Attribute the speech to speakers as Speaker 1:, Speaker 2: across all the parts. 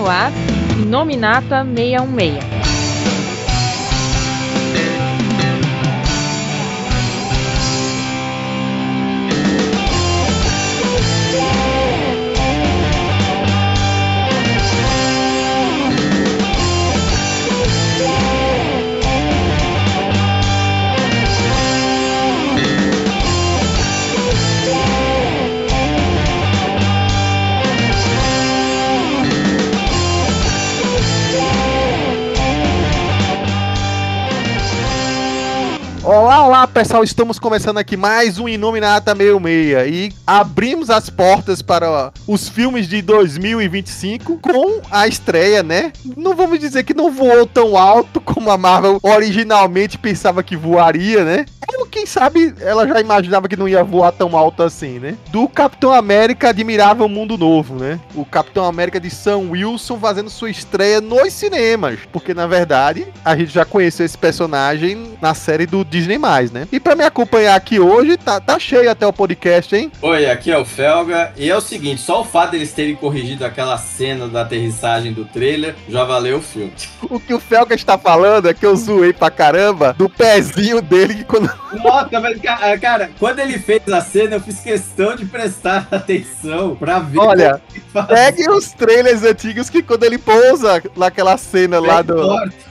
Speaker 1: no ar, Inominata 616.
Speaker 2: Olá pessoal, estamos começando aqui mais um Inominata 616 e abrimos as portas para os filmes de 2025 com a estreia, né? Não vamos dizer que não voou tão alto como a Marvel originalmente pensava que voaria, né? Quem sabe ela já imaginava que não ia voar tão alto assim, né? Do Capitão América Admirável Mundo Novo, né? O Capitão América de Sam Wilson fazendo sua estreia nos cinemas, porque na verdade a gente já conheceu esse personagem na série do Disney+, né? E pra me acompanhar aqui hoje, tá cheio até o podcast, hein?
Speaker 3: Oi, aqui é o Felga, e é o seguinte, só o fato deles terem corrigido aquela cena da aterrissagem do trailer já valeu o filme.
Speaker 2: O que o Felga está falando é que eu zoei pra caramba do pezinho dele que quando...
Speaker 3: Nossa, mas cara, quando ele fez a cena, eu fiz questão de prestar atenção pra ver.
Speaker 2: Olha, pegue os trailers antigos que quando ele pousa naquela cena lá do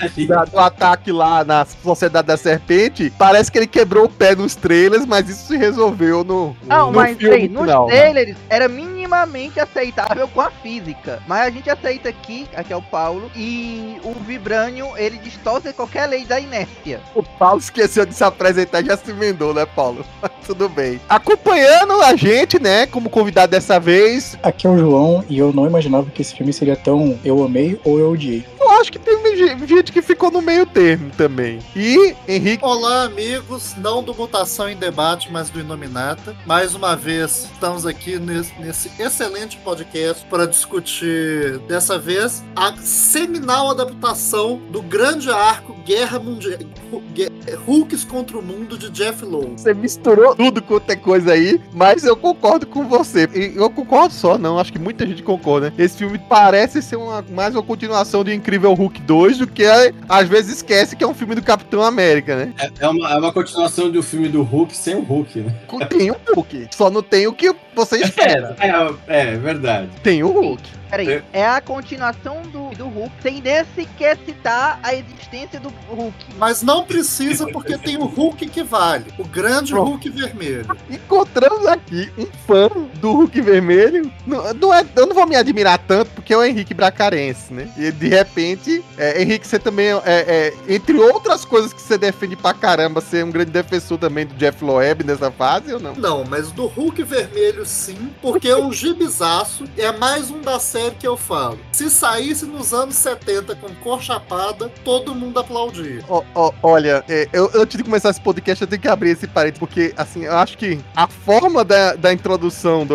Speaker 2: ataque lá na Sociedade da Serpente, parece que ele quebrou o pé nos trailers, mas isso se resolveu no
Speaker 4: mas
Speaker 2: filme
Speaker 4: nos
Speaker 2: final,
Speaker 4: trailers era minimamente aceitável com a física, mas a gente aceita aqui é o Paulo, e o Vibranium, ele distorce qualquer lei da inércia.
Speaker 2: O Paulo esqueceu de se apresentar, já se emendou, né, Paulo? Mas tudo bem. Acompanhando a gente, né, como convidado dessa vez...
Speaker 5: Aqui é o João, e eu não imaginava que esse filme seria tão eu amei ou eu odiei.
Speaker 2: Eu acho que tem gente que ficou no meio termo também. E, Henrique...
Speaker 6: Olá, amigos, não do Mutação em Debate, mas do Inominata. Mais uma vez, estamos aqui nesse excelente podcast para discutir, dessa vez, a seminal adaptação do grande arco Guerra Mundial... Hulks contra o Mundo de Jeff Lowe.
Speaker 2: Você misturou tudo quanto é coisa aí, mas eu concordo com você. E eu concordo só, não, acho que muita gente concorda, né? Esse filme parece ser mais uma continuação de Incrível Hulk 2 do que às vezes esquece que é um filme do Capitão América, né?
Speaker 3: É uma continuação do filme do Hulk sem o Hulk, né?
Speaker 2: Tem o Hulk, só não tem o que você espera.
Speaker 3: É verdade.
Speaker 2: Tem o Hulk.
Speaker 4: Peraí, é a continuação do Hulk, sem nem sequer citar a existência do Hulk.
Speaker 6: Mas não precisa, porque tem o Hulk que vale. O grande Hulk vermelho.
Speaker 2: Encontramos aqui um fã do Hulk vermelho. Eu não vou me admirar tanto, porque é o Henrique Bracarense, né? E de repente, Henrique, você também entre outras coisas que você defende pra caramba, ser um grande defensor também do Jeff Loeb nessa fase, ou não?
Speaker 6: Não, mas do Hulk vermelho sim, porque o gibizaço é mais um da série que eu falo. Se saísse nos anos 70 com cor chapada, todo mundo aplaudia.
Speaker 2: Olha, antes de começar esse podcast, eu tenho que abrir esse parênteses, porque, assim, eu acho que a forma da introdução,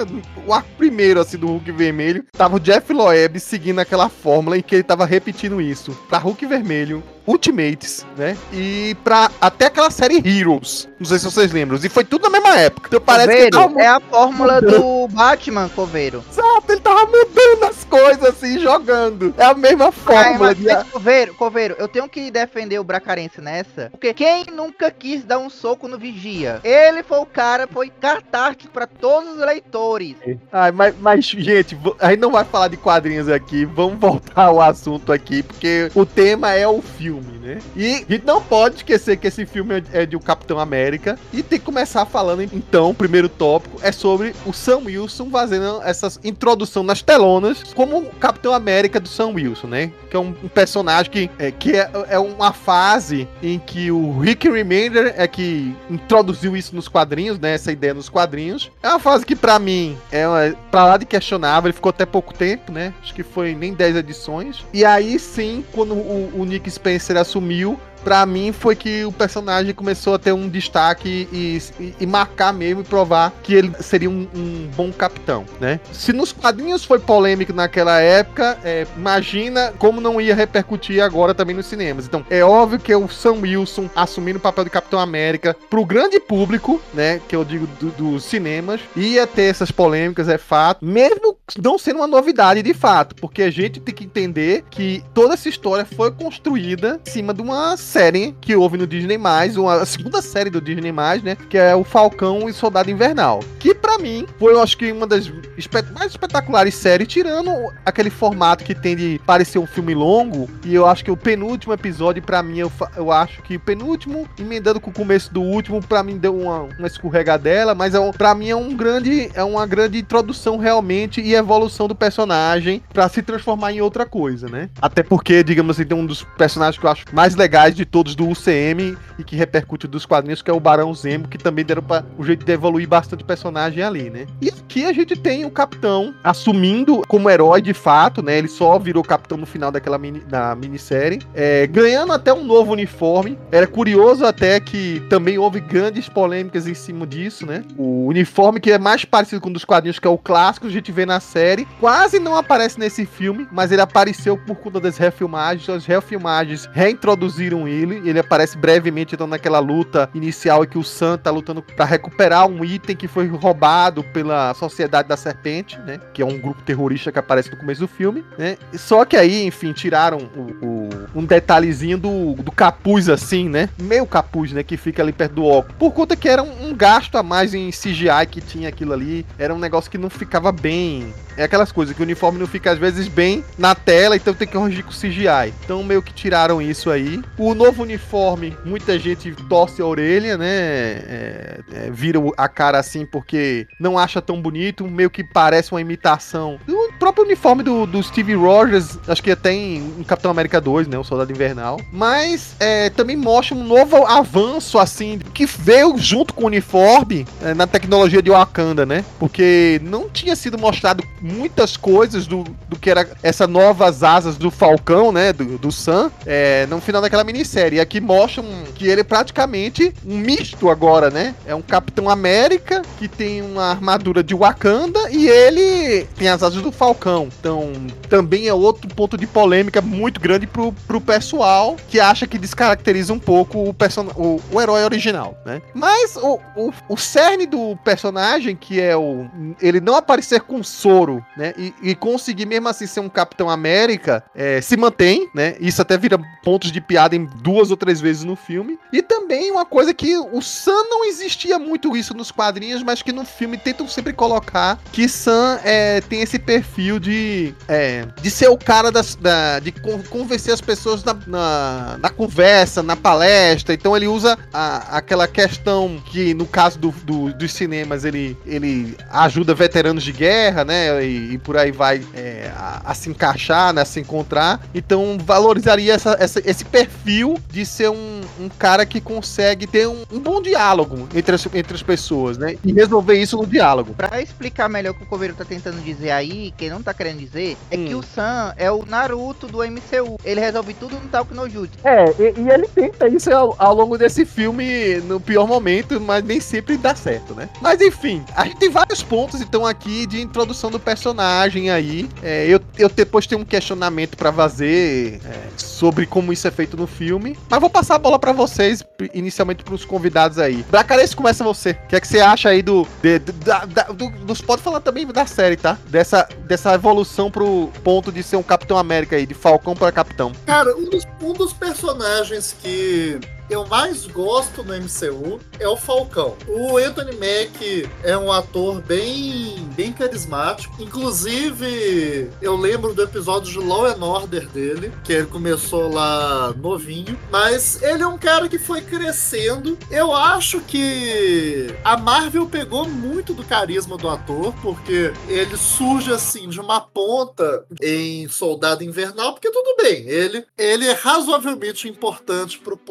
Speaker 2: o arco primeiro, assim, do Hulk vermelho, tava o Jeff Loeb seguindo aquela fórmula em que ele tava repetindo isso. Pra Hulk vermelho, Ultimates, né? E pra até aquela série Heroes. Não sei se vocês lembram. E foi tudo na mesma época. Então parece
Speaker 4: Coveiro, é a fórmula do Batman, Coveiro.
Speaker 2: Exato, ele tava mudando as coisas assim, jogando. É a mesma fórmula.
Speaker 4: Mas Coveiro, eu tenho que defender o Bracarense nessa. Porque quem nunca quis dar um soco no Vigia? Ele foi o cara, foi catártico pra todos os leitores.
Speaker 2: Mas, gente, a gente não vai falar de quadrinhos aqui. Vamos voltar ao assunto aqui, porque o tema é o filme, né? E a gente não pode esquecer que esse filme é de um Capitão América. E tem que começar falando, então, o primeiro tópico é sobre o Sam Wilson fazendo essa introdução nas telonas como o Capitão América do Sam Wilson, né? Que é um personagem que é uma fase em que o Rick Remender é que introduziu isso nos quadrinhos, né? Essa ideia nos quadrinhos. É uma fase que, pra mim, pra lá de questionável. Ele ficou até pouco tempo, né? Acho que foi nem 10 edições. E aí, sim, quando o Nick Spencer assumiu, pra mim foi que o personagem começou a ter um destaque e marcar mesmo e provar que ele seria um bom capitão, né? Se nos quadrinhos foi polêmico naquela época, imagina como não ia repercutir agora também nos cinemas. Então, é óbvio que o Sam Wilson assumindo o papel de Capitão América pro grande público, né, que eu digo dos cinemas, ia ter essas polêmicas, é fato, mesmo não sendo uma novidade de fato, porque a gente tem que entender que toda essa história foi construída em cima de uma série que houve no Disney+, a segunda série do Disney+, né, que é o Falcão e Soldado Invernal, que pra mim foi, eu acho que uma das mais espetaculares séries, tirando aquele formato que tem de parecer um filme longo, e eu acho que o penúltimo episódio, pra mim, eu acho que o penúltimo, emendando com o começo do último, pra mim deu uma escorregadela, mas pra mim é uma grande introdução realmente e evolução do personagem pra se transformar em outra coisa, né? Até porque, digamos assim, tem um dos personagens que eu acho mais legais de todos do UCM e que repercute dos quadrinhos, que é o Barão Zemo, que também deram pra um jeito de evoluir bastante o personagem ali, né? E aqui a gente tem o Capitão assumindo como herói de fato, né? Ele só virou Capitão no final da minissérie, ganhando até um novo uniforme. Era curioso até que também houve grandes polêmicas em cima disso, né? O uniforme que é mais parecido com um dos quadrinhos, que é o clássico, a gente vê na série, quase não aparece nesse filme, mas ele apareceu por conta das refilmagens. As refilmagens reintroduziram ele aparece brevemente então naquela luta inicial em que o Sam tá lutando pra recuperar um item que foi roubado pela Sociedade da Serpente, né? Que é um grupo terrorista que aparece no começo do filme, né? Só que aí, enfim, tiraram um detalhezinho do capuz assim, né? Meio capuz, né? Que fica ali perto do óculos. Por conta que era um gasto a mais em CGI que tinha aquilo ali. Era um negócio que não ficava bem. É aquelas coisas que o uniforme não fica às vezes bem na tela, então tem que corrigir com CGI. Então meio que tiraram isso aí. O novo uniforme, muita gente torce a orelha, né? Vira a cara assim porque não acha tão bonito, meio que parece uma imitação do próprio uniforme do Steve Rogers, acho que até em Capitão América 2, né? O Soldado Invernal. Mas também mostra um novo avanço, assim, que veio junto com o uniforme na tecnologia de Wakanda, né? Porque não tinha sido mostrado muitas coisas do que era essas novas asas do Falcão, né? Do Sam, no final daquela minissérie. E aqui mostram que ele é praticamente um misto agora, né? É um Capitão América que tem uma armadura de Wakanda e ele tem as asas do Falcão. Então, também é outro ponto de polêmica muito grande pro pessoal que acha que descaracteriza um pouco o herói original, né? Mas o cerne do personagem, que é ele não aparecer com soro, né? E conseguir mesmo assim ser um Capitão América, se mantém, né? Isso até vira pontos de piada em 2 ou 3 vezes no filme. E também uma coisa que o Sam não existia muito isso nos quadrinhos, mas que no filme tentam sempre colocar, que Sam tem esse perfil de ser o cara de convencer as pessoas na conversa, na palestra. Então ele usa aquela questão que no caso dos cinemas ele ajuda veteranos de guerra, né? E por aí vai a se encaixar, né? A se encontrar. Então valorizaria esse perfil de ser um cara que consegue ter um bom diálogo entre as pessoas, né? E resolver isso no diálogo.
Speaker 4: Pra explicar melhor o que o Coveiro tá tentando dizer aí, quem não tá querendo dizer, é que o Sam é o Naruto do MCU. Ele resolve tudo no Talk no Jutsu.
Speaker 2: E ele tenta isso ao longo desse filme no pior momento, mas nem sempre dá certo, né? Mas enfim, a gente tem vários pontos então aqui de introdução do personagem aí. Eu depois tenho um questionamento pra fazer sobre como isso é feito no filme, mas vou passar a bola pra vocês, inicialmente pros convidados aí. Bracarense, começa você. O que é que você acha aí pode falar também da série, tá? Dessa evolução pro ponto de ser um Capitão América aí, de Falcão pra Capitão.
Speaker 6: Cara, um dos personagens que eu mais gosto no MCU é o Falcão. O Anthony Mack é um ator bem carismático. Inclusive, eu lembro do episódio de Law and Order dele, que ele começou lá novinho. Mas ele é um cara que foi crescendo. Eu acho que a Marvel pegou muito do carisma do ator, porque ele surge assim de uma ponta em Soldado Invernal, porque tudo bem, ele é razoavelmente importante pro plot,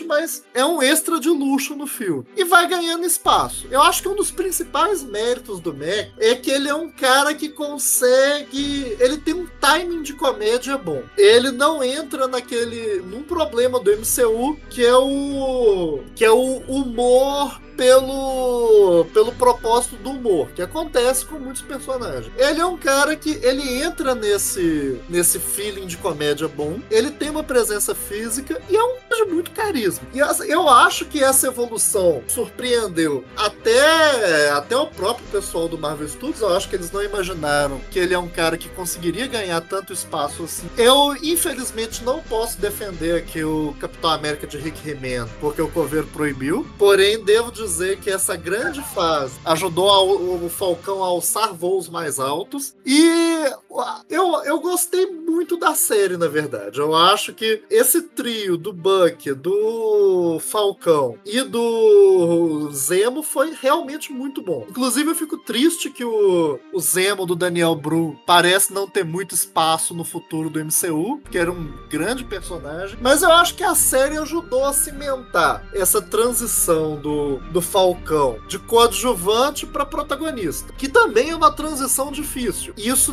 Speaker 6: mas é um extra de luxo no filme. E vai ganhando espaço. Eu acho que um dos principais méritos do Mac é que ele é um cara que consegue... Ele tem um timing de comédia bom. Ele não entra num problema do MCU, que é o humor pelo propósito do humor, que acontece com muitos personagens. Ele é um cara que ele entra nesse feeling de comédia bom, ele tem uma presença física e é um cara de muito carisma. E eu acho que essa evolução surpreendeu até o próprio pessoal do Marvel Studios. Eu acho que eles não imaginaram que ele é um cara que conseguiria ganhar tanto espaço assim. Eu, infelizmente, não posso defender aqui o Capitão América de Rick Remender, porque o Coveiro proibiu, porém, devo dizer que essa grande fase ajudou o Falcão a alçar voos mais altos, e eu gostei muito da série, na verdade. Eu acho que esse trio do Bucky, do Falcão e do Zemo foi realmente muito bom. Inclusive, eu fico triste que o Zemo do Daniel Bru parece não ter muito espaço no futuro do MCU, porque era um grande personagem, mas eu acho que a série ajudou a cimentar essa transição do Falcão de coadjuvante para protagonista, que também é uma transição difícil. Isso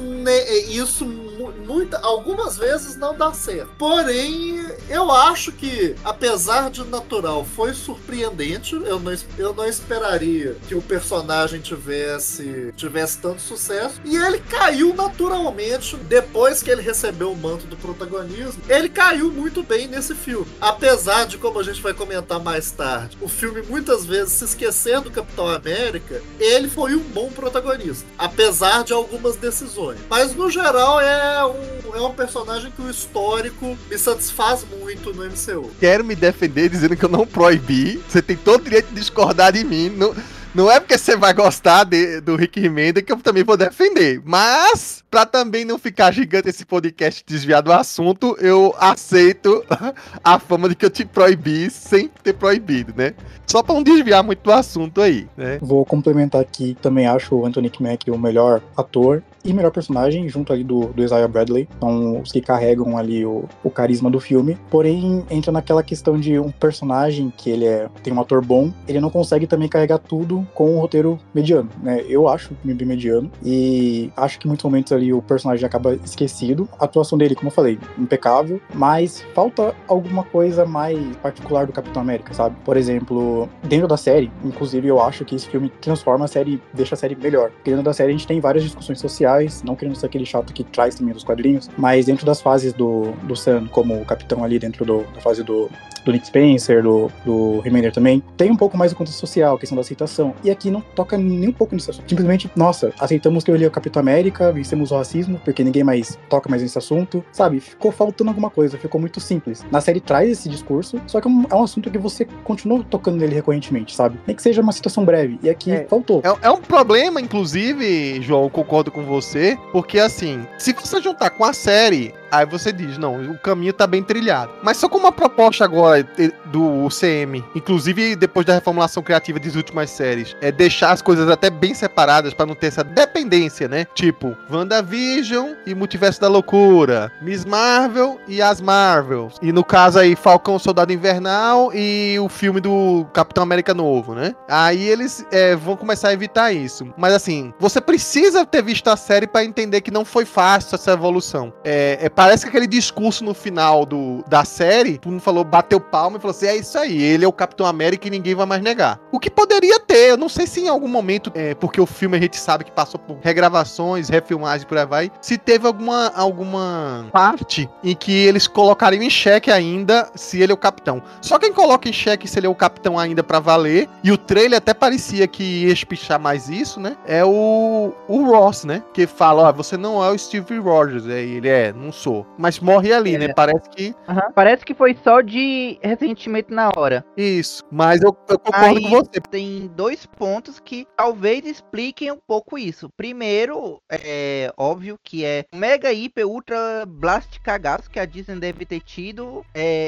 Speaker 6: algumas vezes não dá certo. Porém, eu acho que, apesar de natural, foi surpreendente. Eu não esperaria que o personagem tivesse tanto sucesso. E ele caiu naturalmente depois que ele recebeu o manto do protagonismo. Ele caiu muito bem nesse filme. Apesar de, como a gente vai comentar mais tarde, o filme muitas vezes se esquecer do Capitão América, ele foi um bom protagonista, apesar de algumas decisões. Mas, no geral, é um personagem que o histórico me satisfaz muito no MCU.
Speaker 2: Quero me defender dizendo que eu não proibi. Você tem todo o direito de discordar de mim. Não é porque você vai gostar do Rick Remender que eu também vou defender. Mas, pra também não ficar gigante esse podcast desviado do assunto, eu aceito a fama de que eu te proibi sem ter proibido, né? Só pra não desviar muito do assunto aí, né?
Speaker 5: Vou complementar aqui, também acho o Anthony Mackie o melhor ator e melhor personagem, junto ali do Isaiah Bradley. São os que carregam ali o carisma do filme. Porém, entra naquela questão de um personagem que tem um ator bom, ele não consegue também carregar tudo com um roteiro mediano, né? Eu acho o filme bem mediano, e acho que em muitos momentos ali o personagem acaba esquecido. A atuação dele, como eu falei, impecável, mas falta alguma coisa mais particular do Capitão América, sabe? Por exemplo, dentro da série, inclusive eu acho que esse filme transforma a série, deixa a série melhor. Porque dentro da série a gente tem várias discussões sociais, não querendo ser aquele chato que traz também dos quadrinhos, mas dentro das fases do Sam, como o Capitão ali dentro da fase do Nick Spencer, do Remender também, tem um pouco mais do contexto social, questão da aceitação, e aqui não toca nem um pouco nisso. Simplesmente, nossa, aceitamos que ele é o Capitão América, vencemos o racismo, porque ninguém mais toca mais nesse assunto, sabe? Ficou faltando alguma coisa, ficou muito simples. Na série traz esse discurso, só que é um assunto que você continua tocando nele recorrentemente, sabe? Nem que seja uma situação breve, e aqui faltou.
Speaker 2: É um problema, inclusive, João, concordo com você, porque assim, se você juntar com a série, aí você diz, não, o caminho tá bem trilhado. Mas só com uma proposta agora do UCM, inclusive depois da reformulação criativa das últimas séries, é deixar as coisas até bem separadas pra não ter essa dependência, né? Tipo, WandaVision e Multiverso da Loucura, Miss Marvel e as Marvels. E no caso aí, Falcão, Soldado Invernal e o filme do Capitão América novo, né? Aí eles vão começar a evitar isso. Mas assim, você precisa ter visto a série pra entender que não foi fácil essa evolução. Parece que aquele discurso no final da série, todo mundo falou, bateu palma e falou assim, é isso aí, ele é o Capitão América e ninguém vai mais negar. O que poderia ter, eu não sei se em algum momento, porque o filme a gente sabe que passou por regravações, refilmagens, por aí vai, se teve alguma parte em que eles colocariam em xeque ainda se ele é o Capitão. Só quem coloca em xeque se ele é o Capitão ainda pra valer, e o trailer até parecia que ia espichar mais isso, né, é o Ross, né, que fala, ó, você não é o Steve Rogers, ele não sou. Mas morre ali, né? Parece que...
Speaker 4: Parece que foi só de ressentimento na hora.
Speaker 2: Isso. Mas eu concordo com você.
Speaker 4: Tem dois pontos que talvez expliquem um pouco isso. Primeiro, é óbvio que é mega, hiper, ultra blast cagaço que a Disney deve ter tido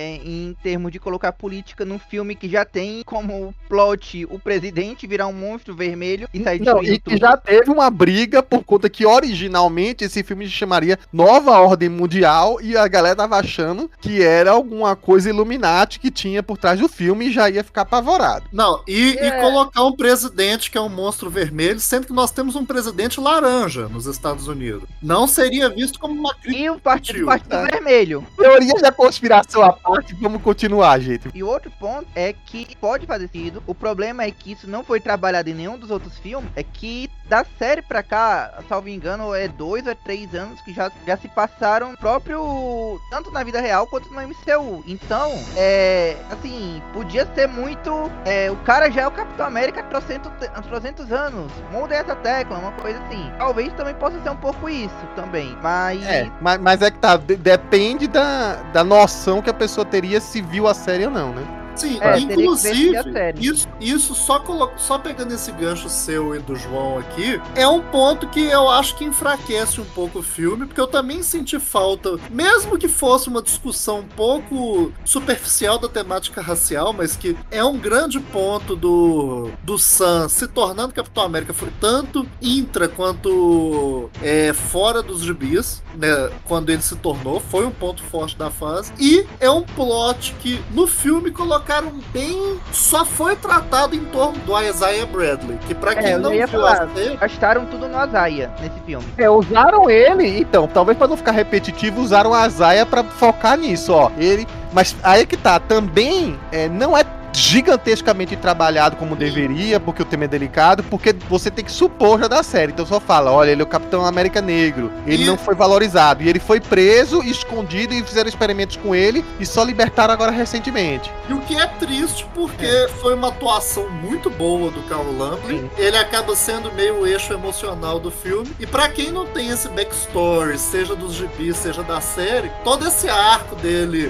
Speaker 4: em termos de colocar política num filme que já tem como plot o presidente virar um monstro vermelho e sair destruindo tudo.
Speaker 2: E já teve uma briga por conta que originalmente esse filme se chamaria Nova Ordem Mundial e a galera tava achando que era alguma coisa Illuminati que tinha por trás do filme e já ia ficar apavorado.
Speaker 6: Não, e colocar um presidente que é um monstro vermelho, sendo que nós temos um presidente laranja nos Estados Unidos. Não seria visto como uma crítica.
Speaker 4: E o Partido Vermelho.
Speaker 2: Teoria da conspiração à parte, vamos continuar, gente.
Speaker 4: E outro ponto é que pode fazer sentido. O problema é que isso não foi trabalhado em nenhum dos outros filmes. É que da série pra cá, salvo engano, é 2 ou 3 anos que já se passaram próprio, tanto na vida real quanto no MCU. Então, assim, podia ser muito. O cara já é o Capitão América há 300 anos. Mudem essa tecla, uma coisa assim. Talvez também possa ser um pouco isso também.
Speaker 2: Mas é que tá, depende da noção que a pessoa teria se viu a série ou não, né?
Speaker 6: Sim, inclusive, isso só pegando esse gancho seu e do João aqui, é um ponto que eu acho que enfraquece um pouco o filme, porque eu também senti falta, mesmo que fosse uma discussão um pouco superficial da temática racial, mas que é um grande ponto do Sam se tornando Capitão América, foi tanto intra quanto fora dos gibis, né, quando ele se tornou, foi um ponto forte da fase, e é um plot que no filme colocaram bem, só foi tratado em torno do Isaiah Bradley, que pra quem não viu a série,
Speaker 4: gastaram tudo no Isaiah nesse filme.
Speaker 2: Usaram ele, então, talvez pra não ficar repetitivo, usaram o Isaiah pra focar nisso, ó. Mas aí que tá, também não é gigantescamente trabalhado como deveria, porque o tema é delicado, porque você tem que supor já da série. Então só fala, olha, ele é o Capitão América Negro, ele não foi valorizado, e ele foi preso, escondido, e fizeram experimentos com ele, e só libertaram agora recentemente.
Speaker 6: E o que é triste, porque foi uma atuação muito boa do Carl Lumbly, ele acaba sendo meio o eixo emocional do filme, e pra quem não tem esse backstory, seja dos gibis, seja da série, todo esse arco dele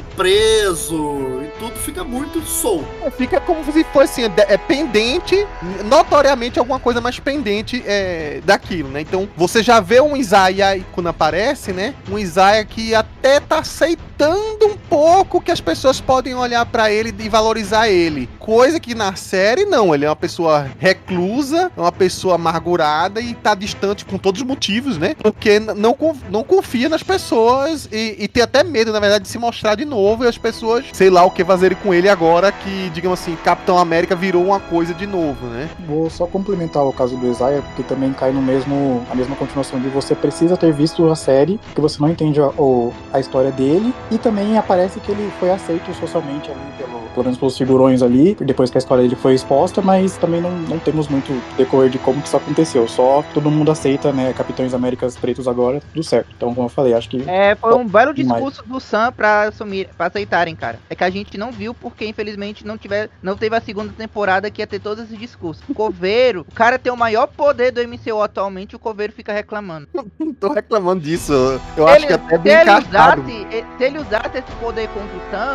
Speaker 6: preso e tudo fica muito solto.
Speaker 2: Fica como se fosse assim, pendente, notoriamente alguma coisa mais pendente daquilo, né? Então, você já vê um Isaiah quando aparece, né? Um Isaiah que até tá aceitando um pouco que as pessoas podem olhar pra ele e valorizar ele. Coisa que na série, não. Ele é uma pessoa reclusa, é uma pessoa amargurada e tá distante por todos os motivos, né? Porque não confia nas pessoas e tem até medo, na verdade, de se mostrar de novo e as pessoas, sei lá o que fazerem com ele agora que, digamos assim, Capitão América virou uma coisa de novo, né?
Speaker 5: Vou só complementar o caso do Isaiah, porque também cai na mesma continuação de você precisa ter visto a série, que você não entende a história dele, e também aparece que ele foi aceito socialmente ali, pelo menos pelos figurões ali, depois que a história dele foi exposta, mas também não temos muito decorrer de como que isso aconteceu, só todo mundo aceita, né, Capitães Américas pretos agora, tudo certo. Então, como eu falei, acho que...
Speaker 4: foi um belo discurso do Sam pra aceitarem, cara. É que a gente não viu porque, infelizmente, não teve a segunda temporada que ia ter todos esses discursos. O Coveiro, o cara tem o maior poder do MCU atualmente, o Coveiro fica reclamando.
Speaker 2: Não tô reclamando disso. Eu acho que até é bem encaixado.
Speaker 4: Se ele usasse esse poder contra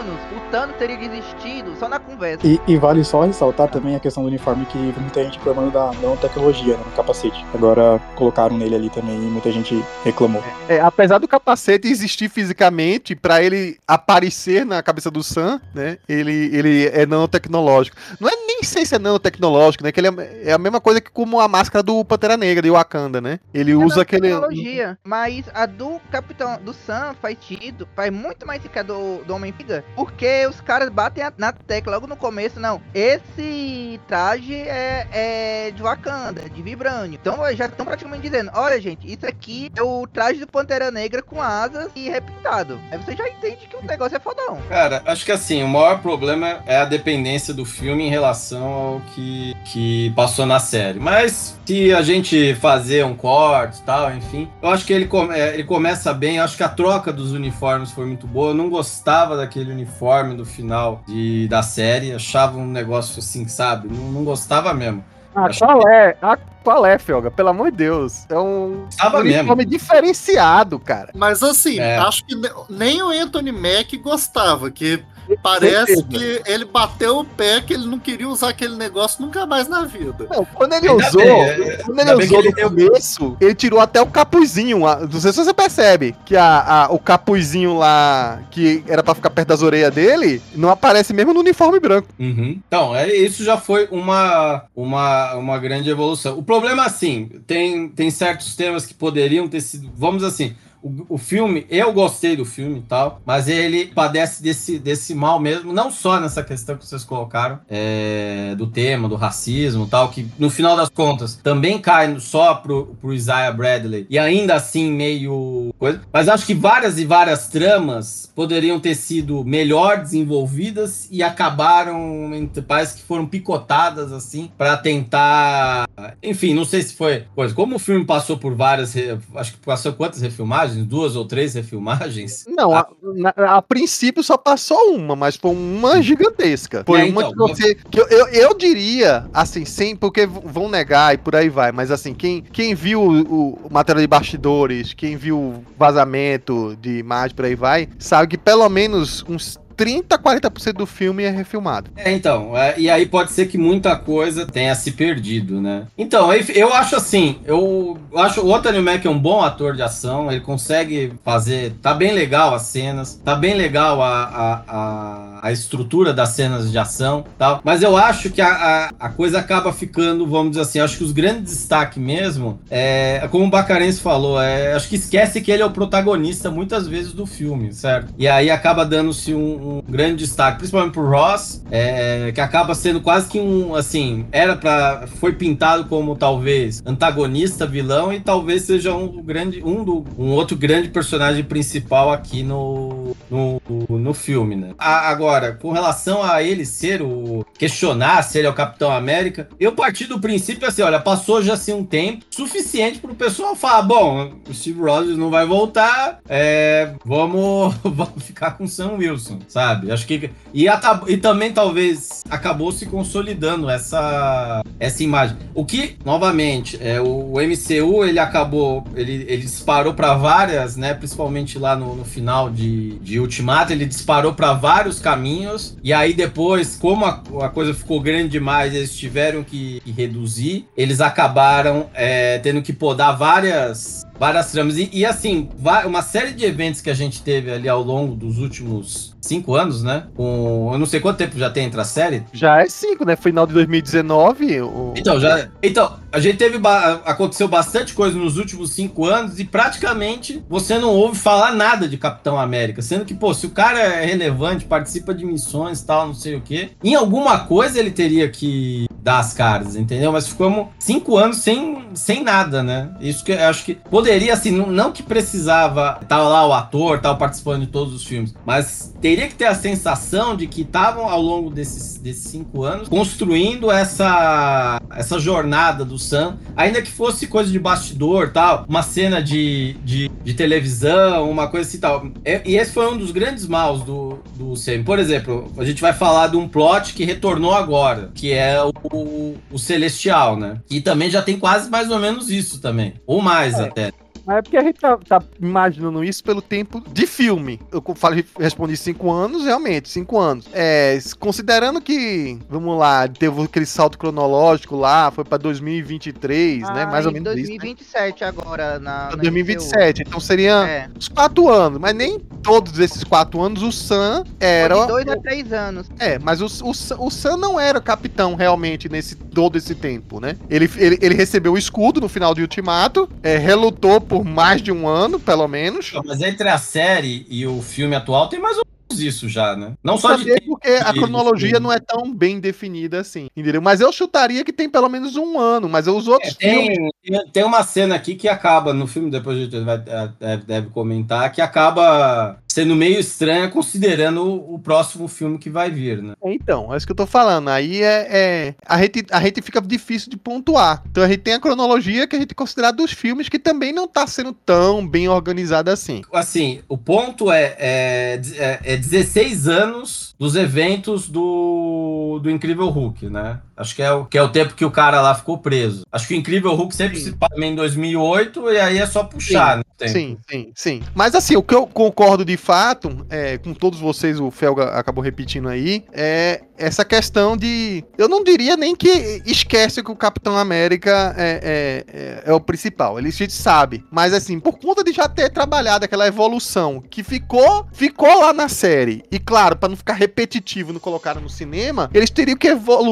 Speaker 4: o Thanos teria desistido só na conversa.
Speaker 5: E vale só ressaltar também a questão do uniforme, que muita gente reclamando da nanotecnologia, né, no capacete. Agora colocaram nele ali também e muita gente reclamou.
Speaker 2: Apesar do capacete existir fisicamente, pra ele aparecer na cabeça do Sam, né, ele é nanotecnológico. Não é nem sei se é nanotecnológico, né, que ele é a mesma coisa que como a máscara do Pantera Negra de Wakanda, né. Ele usa aquele...
Speaker 4: tecnologia, mas a do Capitão, do Sam faz muito mais que a do Homem-Formiga, porque os caras batem na tecla logo no começo, não, esse traje é de Wakanda, de vibrânio. Então já estão praticamente dizendo, olha gente, isso aqui é o traje do Pantera Negra com asas e repintado. Aí você já entende que o negócio é fodão.
Speaker 3: Cara, acho que assim, o maior problema é a dependência do filme em relação ao que passou na série. Mas se a gente fazer um corte e tal, enfim, eu acho que ele começa bem. Eu acho que a troca dos uniformes foi muito boa. Eu não gostava daquele uniforme do final da série. Achava um negócio assim, sabe? Não gostava mesmo.
Speaker 2: Qual é, Felga? Pelo amor de Deus. É um uniforme diferenciado, cara.
Speaker 6: Mas assim, acho que nem o Anthony Mack gostava, que parece que ele bateu o pé, que ele não queria usar aquele negócio nunca mais na vida.
Speaker 2: Não, quando ele usou no começo, ele tirou até o capuzinho. Não sei se você percebe que o capuzinho lá, que era pra ficar perto das orelhas dele, não aparece mesmo no uniforme branco.
Speaker 3: Uhum. Então, isso já foi uma grande evolução. O problema, assim, tem certos temas que poderiam ter sido, vamos assim, o filme, eu gostei do filme e tal, mas ele padece desse mal mesmo, não só nessa questão que vocês colocaram, do tema, do racismo e tal, que no final das contas também cai só pro Isaiah Bradley, e ainda assim meio coisa, mas acho que várias e várias tramas poderiam ter sido melhor desenvolvidas e acabaram, parece que foram picotadas assim, pra tentar, enfim, não sei se foi coisa, como o filme passou por várias, acho que passou quantas refilmagens? 2 ou 3 refilmagens?
Speaker 2: Não, a princípio só passou uma, mas foi uma gigantesca. Foi uma
Speaker 3: então,
Speaker 2: que você... Que eu diria, assim, sem... Porque vão negar e por aí vai, mas assim, quem viu o material de bastidores, quem viu o vazamento de imagem por aí vai, sabe que pelo menos uns 30, 40% do filme é refilmado.
Speaker 3: Então, e aí pode ser que muita coisa tenha se perdido, né? Então, eu acho assim, eu acho o Anthony Mackie é um bom ator de ação, ele consegue fazer, tá bem legal as cenas, tá bem legal a estrutura das cenas de ação, tal, mas eu acho que a coisa acaba ficando, vamos dizer assim, acho que os grandes destaques mesmo, como o Bacarense falou, acho que esquece que ele é o protagonista muitas vezes do filme, certo? E aí acaba dando-se um grande destaque, principalmente pro Ross, que acaba sendo quase que foi pintado como talvez antagonista, vilão, e talvez seja um outro grande personagem principal aqui no filme, né? Agora, com relação a ele questionar se ele é o Capitão América, eu parti do princípio assim, olha, passou já assim um tempo suficiente pro pessoal falar, bom, o Steve Rogers não vai voltar, vamos ficar com o Sam Wilson, sabe? Acho que e também talvez acabou se consolidando essa imagem. O que, novamente, o MCU, ele disparou para várias, né, principalmente lá no final de Ultimato, ele disparou para vários caminhos, e aí depois, como a coisa ficou grande demais, eles tiveram que reduzir, eles acabaram tendo que podar várias tramas. E assim, uma série de eventos que a gente teve ali ao longo dos últimos 5 anos, né? Eu não sei quanto tempo já tem entre a série.
Speaker 2: Já é 5, né? Final de 2019.
Speaker 3: Então, a gente aconteceu bastante coisa nos últimos 5 anos e praticamente você não ouve falar nada de Capitão América. Sendo que, se o cara é relevante, participa de missões e tal, não sei o quê, em alguma coisa ele teria que dar as caras, entendeu? Mas ficamos 5 anos sem nada, né? Isso que eu acho que poderia, assim, não que precisava estar lá o ator, estar participando de todos os filmes, mas teria que ter a sensação de que estavam ao longo desses 5 anos construindo essa jornada do Sam, ainda que fosse coisa de bastidor, tal, uma cena de televisão, uma coisa assim, tal. E esse foi um dos grandes maus do Sam. Por exemplo, a gente vai falar de um plot que retornou agora, que é o Celestial, né? E também já tem quase mais ou menos isso também, ou mais até.
Speaker 2: Mas é porque a gente tá imaginando isso pelo tempo de filme. Eu respondi 5 anos, realmente, 5 anos. Considerando que, vamos lá, teve aquele salto cronológico lá, foi pra 2023, né? Mais ou menos
Speaker 4: 2027
Speaker 2: isso, né?
Speaker 4: agora, na
Speaker 2: 2027, então seria uns 4 anos, mas nem todos esses 4 anos o Sam era...
Speaker 4: Foi de 2 a 3 anos.
Speaker 2: Mas o Sam não era capitão realmente todo esse tempo, né? Ele recebeu o escudo no final de Ultimato, relutou por mais de 1 ano, pelo menos.
Speaker 3: Mas entre a série e o filme atual tem mais ou menos isso já, né? Não só
Speaker 2: porque a cronologia não é tão bem definida assim, entendeu? Mas eu chutaria que tem pelo menos 1 ano, mas os outros filmes...
Speaker 3: Tem uma cena aqui que acaba, no filme, depois a gente deve comentar, que acaba sendo meio estranha considerando o próximo filme que vai vir, né?
Speaker 2: Então, é isso que eu tô falando. Aí a gente fica difícil de pontuar. Então a gente tem a cronologia que a gente considera dos filmes que também não tá sendo tão bem organizada assim.
Speaker 3: Assim, o ponto é 16 anos dos eventos do Incrível Hulk, né? Acho que é o tempo que o cara lá ficou preso. Acho que o Incrível Hulk sempre se passa em 2008 e aí é só puxar, né?
Speaker 2: Sim. Mas assim, o que eu concordo de fato, com todos vocês, o Felga acabou repetindo aí, é essa questão de... Eu não diria nem que esquece que o Capitão América é o principal. Ele sabe. Mas assim, por conta de já ter trabalhado aquela evolução que ficou lá na série, e claro, pra não ficar repetitivo, não colocaram no cinema, eles teriam que evoluir pra mostrar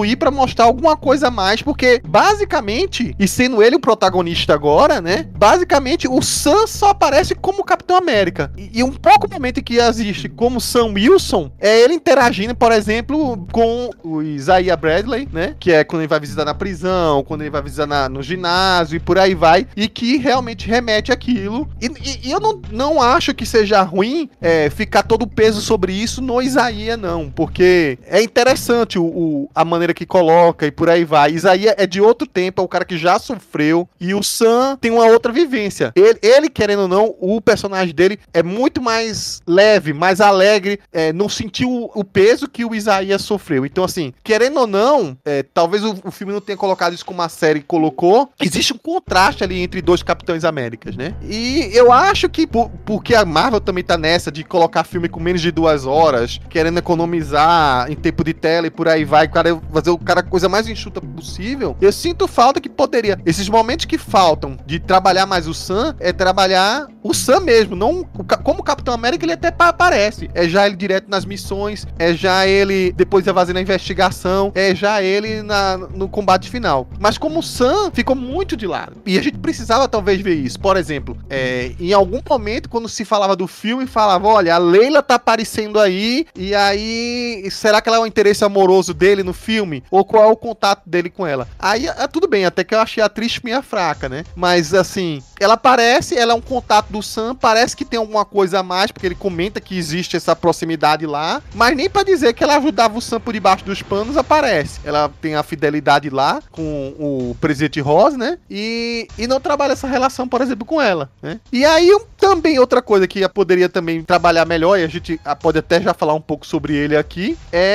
Speaker 2: mostrar alguma coisa a mais, porque basicamente, e sendo ele o protagonista agora, né? Basicamente, o Sam só aparece como Capitão América. E um pouco momento em que existe como Sam Wilson, é ele interagindo, por exemplo, com o Isaiah Bradley, né? Que é quando ele vai visitar na prisão, quando ele vai visitar no ginásio e por aí vai, e que realmente remete àquilo. E eu não acho que seja ruim ficar todo o peso sobre isso no Isaiah, não, porque é interessante a maneira que coloca e por aí vai. Isaiah é de outro tempo, é um cara que já sofreu, e o Sam tem uma outra vivência. Ele querendo ou não, o personagem dele é muito mais leve, mais alegre, não sentiu o peso que o Isaiah sofreu. Então, assim, querendo ou não, talvez o filme não tenha colocado isso como a série colocou, existe um contraste ali entre dois Capitães Américas, né? E eu acho que, porque a Marvel também tá nessa de colocar filme com menos de 2 horas, querendo economizar em tempo de tela e por aí vai, fazer o cara a coisa mais enxuta possível, eu sinto falta que poderia, esses momentos que faltam de trabalhar mais o Sam, é trabalhar o Sam mesmo, não como o Capitão América, ele até aparece, é já ele direto nas missões, é já ele depois de fazendo a investigação, é já ele no combate final, mas como o Sam ficou muito de lado, e a gente precisava talvez ver isso, por exemplo, em algum momento quando se falava do filme, falava, olha, a Leila tá aparecendo aí, e aí, será que ela é um interesse amoroso dele no filme? Ou qual é o contato dele com ela? Aí, tudo bem, até que eu achei a atriz meio fraca, né? Mas, assim, ela aparece, ela é um contato do Sam, parece que tem alguma coisa a mais, porque ele comenta que existe essa proximidade lá, mas nem pra dizer que ela ajudava o Sam por debaixo dos panos, aparece. Ela tem a fidelidade lá com o presidente Ross, né? E não trabalha essa relação, por exemplo, com ela, né? E aí, também outra coisa que poderia também trabalhar melhor, e a gente pode até já falar um pouco sobre ele aqui,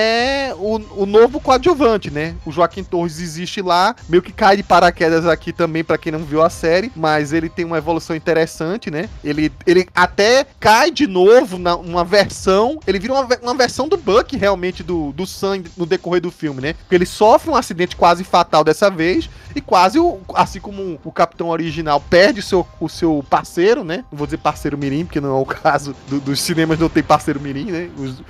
Speaker 2: é o novo coadjuvante, né? O Joaquim Torres existe lá, meio que cai de paraquedas aqui também, pra quem não viu a série, mas ele tem uma evolução interessante, né? Ele até cai de novo numa versão, ele vira uma versão do Buck, realmente, do Sam no decorrer do filme, né? Porque ele sofre um acidente quase fatal dessa vez, e quase, assim como o Capitão original perde o seu parceiro, né? Não vou dizer parceiro mirim, porque não é o caso dos cinemas, não tem parceiro mirim, né?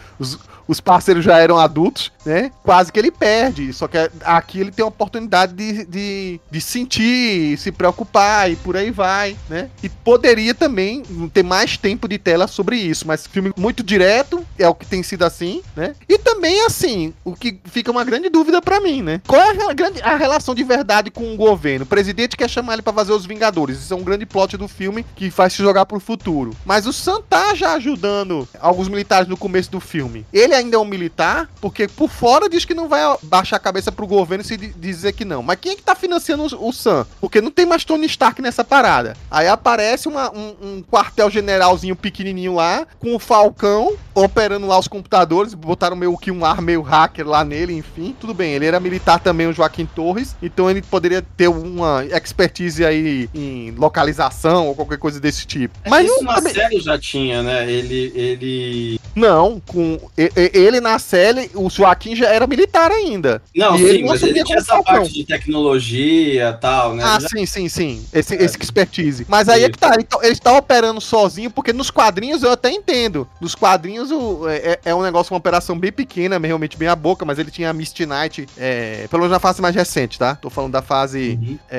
Speaker 2: Os parceiros já eram adultos, né? Quase que ele perde. Só que aqui ele tem a oportunidade de sentir, se preocupar e por aí vai, né? E poderia também ter mais tempo de tela sobre isso, mas filme muito direto, é o que tem sido assim, né? E também, assim, o que fica uma grande dúvida pra mim, né? Qual é a relação de verdade com o governo? O presidente quer chamar ele pra fazer os Vingadores. Isso é um grande plot do filme que faz se jogar pro futuro. Mas o Sam tá já ajudando alguns militares no começo do filme. Ele ainda é um militar, porque por fora diz que não vai baixar a cabeça pro governo se dizer que não. Mas quem é que tá financiando o Sam? Porque não tem mais Tony Stark nessa parada. Aí aparece um quartel-generalzinho pequenininho lá, com o Falcão operando lá os computadores, botaram meio que um ar meio hacker lá nele, enfim. Tudo bem, ele era militar também, o Joaquim Torres, então ele poderia ter uma expertise aí em localização ou qualquer coisa desse tipo. Mas
Speaker 3: isso na série já tinha, né? Ele...
Speaker 2: Não, com ele na série, o Joaquim já era militar ainda.
Speaker 3: Não, sim, mas ele tinha essa parte de tecnologia e tal, né?
Speaker 2: Ah, sim. Esse expertise. Mas aí é que tá, ele tá operando sozinho, porque nos quadrinhos eu até entendo. Nos quadrinhos é um negócio, uma operação bem pequena, realmente bem a boca, mas ele tinha a Misty Knight, pelo menos na fase mais recente, tá? Tô falando da fase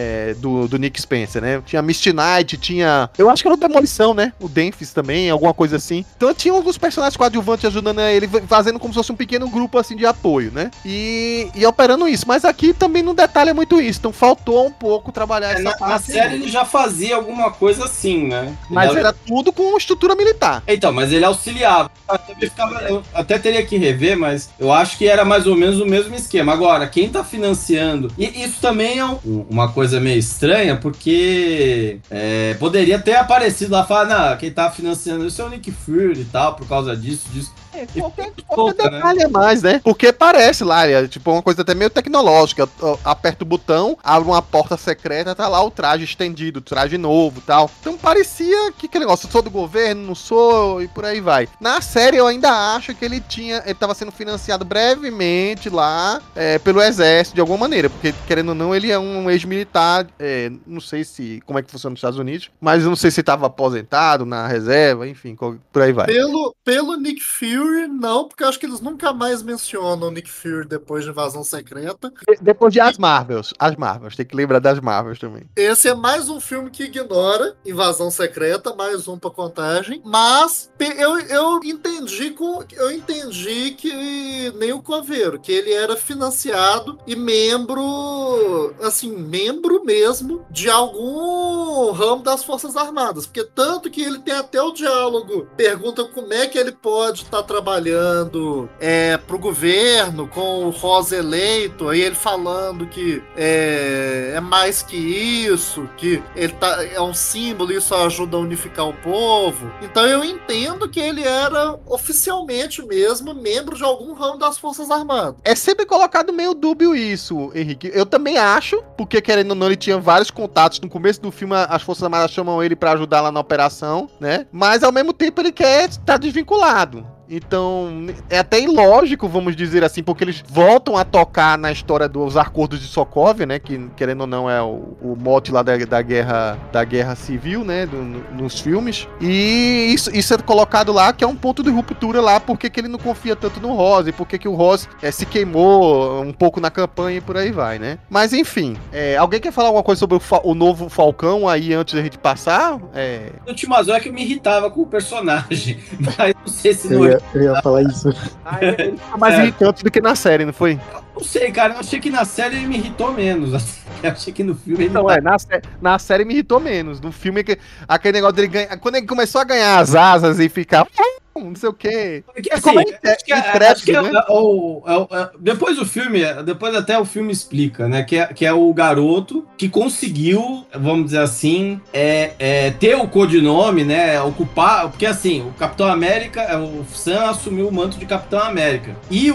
Speaker 2: do Nick Spencer, né? Tinha a Misty Knight, tinha... Eu acho que era o Demolição, né? O Memphis também, alguma coisa assim. Então tinha alguns personagens coadjuvantes ajudando ele, fazendo como se fosse um pequeno grupo, assim, de apoio, né? E operando isso. Mas aqui também não detalha muito isso. Então faltou um pouco trabalhar essa parte.
Speaker 3: Na série ele já fazia alguma coisa assim, né?
Speaker 2: Mas era tudo com estrutura militar.
Speaker 3: Então, mas ele auxiliava. Eu até teria que rever, mas eu acho que era mais ou menos o mesmo esquema. Agora, quem tá financiando... E isso também é uma coisa meio estranha, porque poderia ter aparecido lá e falar, não, quem tá financiando isso é o Nick Fury e tal, por causa disso.
Speaker 2: Qualquer detalhe a mais, né? Porque parece lá, tipo, uma coisa até meio tecnológica. Aperta o botão, abre uma porta secreta, tá lá o traje estendido, traje novo e tal. Então parecia que aquele negócio, eu sou do governo, não sou, e por aí vai. Na série eu ainda acho que ele tava sendo financiado brevemente lá pelo exército, de alguma maneira. Porque, querendo ou não, ele é um ex-militar, não sei como é que funciona nos Estados Unidos, mas eu não sei se tava aposentado na reserva, enfim, por aí vai.
Speaker 6: Pelo Nick Fury, Fury, não, porque eu acho que eles nunca mais mencionam o Nick Fury depois de Invasão Secreta.
Speaker 2: Depois de As Marvels, tem que lembrar das Marvels também.
Speaker 6: Esse é mais um filme que ignora Invasão Secreta, mais um pra contagem. Mas eu entendi que nem o Coveiro, que ele era financiado e membro mesmo de algum ramo das Forças Armadas. Porque tanto que ele tem até o diálogo, pergunta como é que ele pode estar trabalhando pro governo com o Rosa eleito, aí ele falando que é mais que isso, que ele é um símbolo e isso ajuda a unificar o povo. Então eu entendo que ele era oficialmente mesmo membro de algum ramo das Forças Armadas.
Speaker 2: É sempre colocado meio dúbio isso, Henrique. Eu também acho, porque querendo ou não, ele tinha vários contatos. No começo do filme, as Forças Armadas chamam ele pra ajudar lá na operação, né? Mas ao mesmo tempo ele quer estar desvinculado. Então, é até ilógico, vamos dizer assim, porque eles voltam a tocar na história dos acordos de Sokovia, né, que, querendo ou não, é o mote lá da guerra civil, né, nos filmes, e isso é colocado lá, que é um ponto de ruptura lá, porque que ele não confia tanto no Ross, e porque que o Ross se queimou um pouco na campanha e por aí vai, né. Mas, enfim, alguém quer falar alguma coisa sobre o novo Falcão aí, antes da gente passar?
Speaker 3: O Timazó é que me irritava com o personagem, mas não sei se não...
Speaker 5: Eu ia falar isso.
Speaker 2: Ele fica mais irritante do que na série, não foi?
Speaker 3: Não sei, cara. Eu achei que na série ele me irritou menos. Eu achei que no filme ele...
Speaker 2: Não, na série me irritou menos. No filme, aquele negócio dele ganhar... Quando ele começou a ganhar as asas e ficar... Não sei o quê.
Speaker 3: Porque, assim, acho que né? Depois do filme, depois até o filme explica, né? Que é o garoto que conseguiu, vamos dizer assim, ter o codinome, né? Ocupar. Porque assim, o Capitão América, o Sam assumiu o manto de Capitão América. E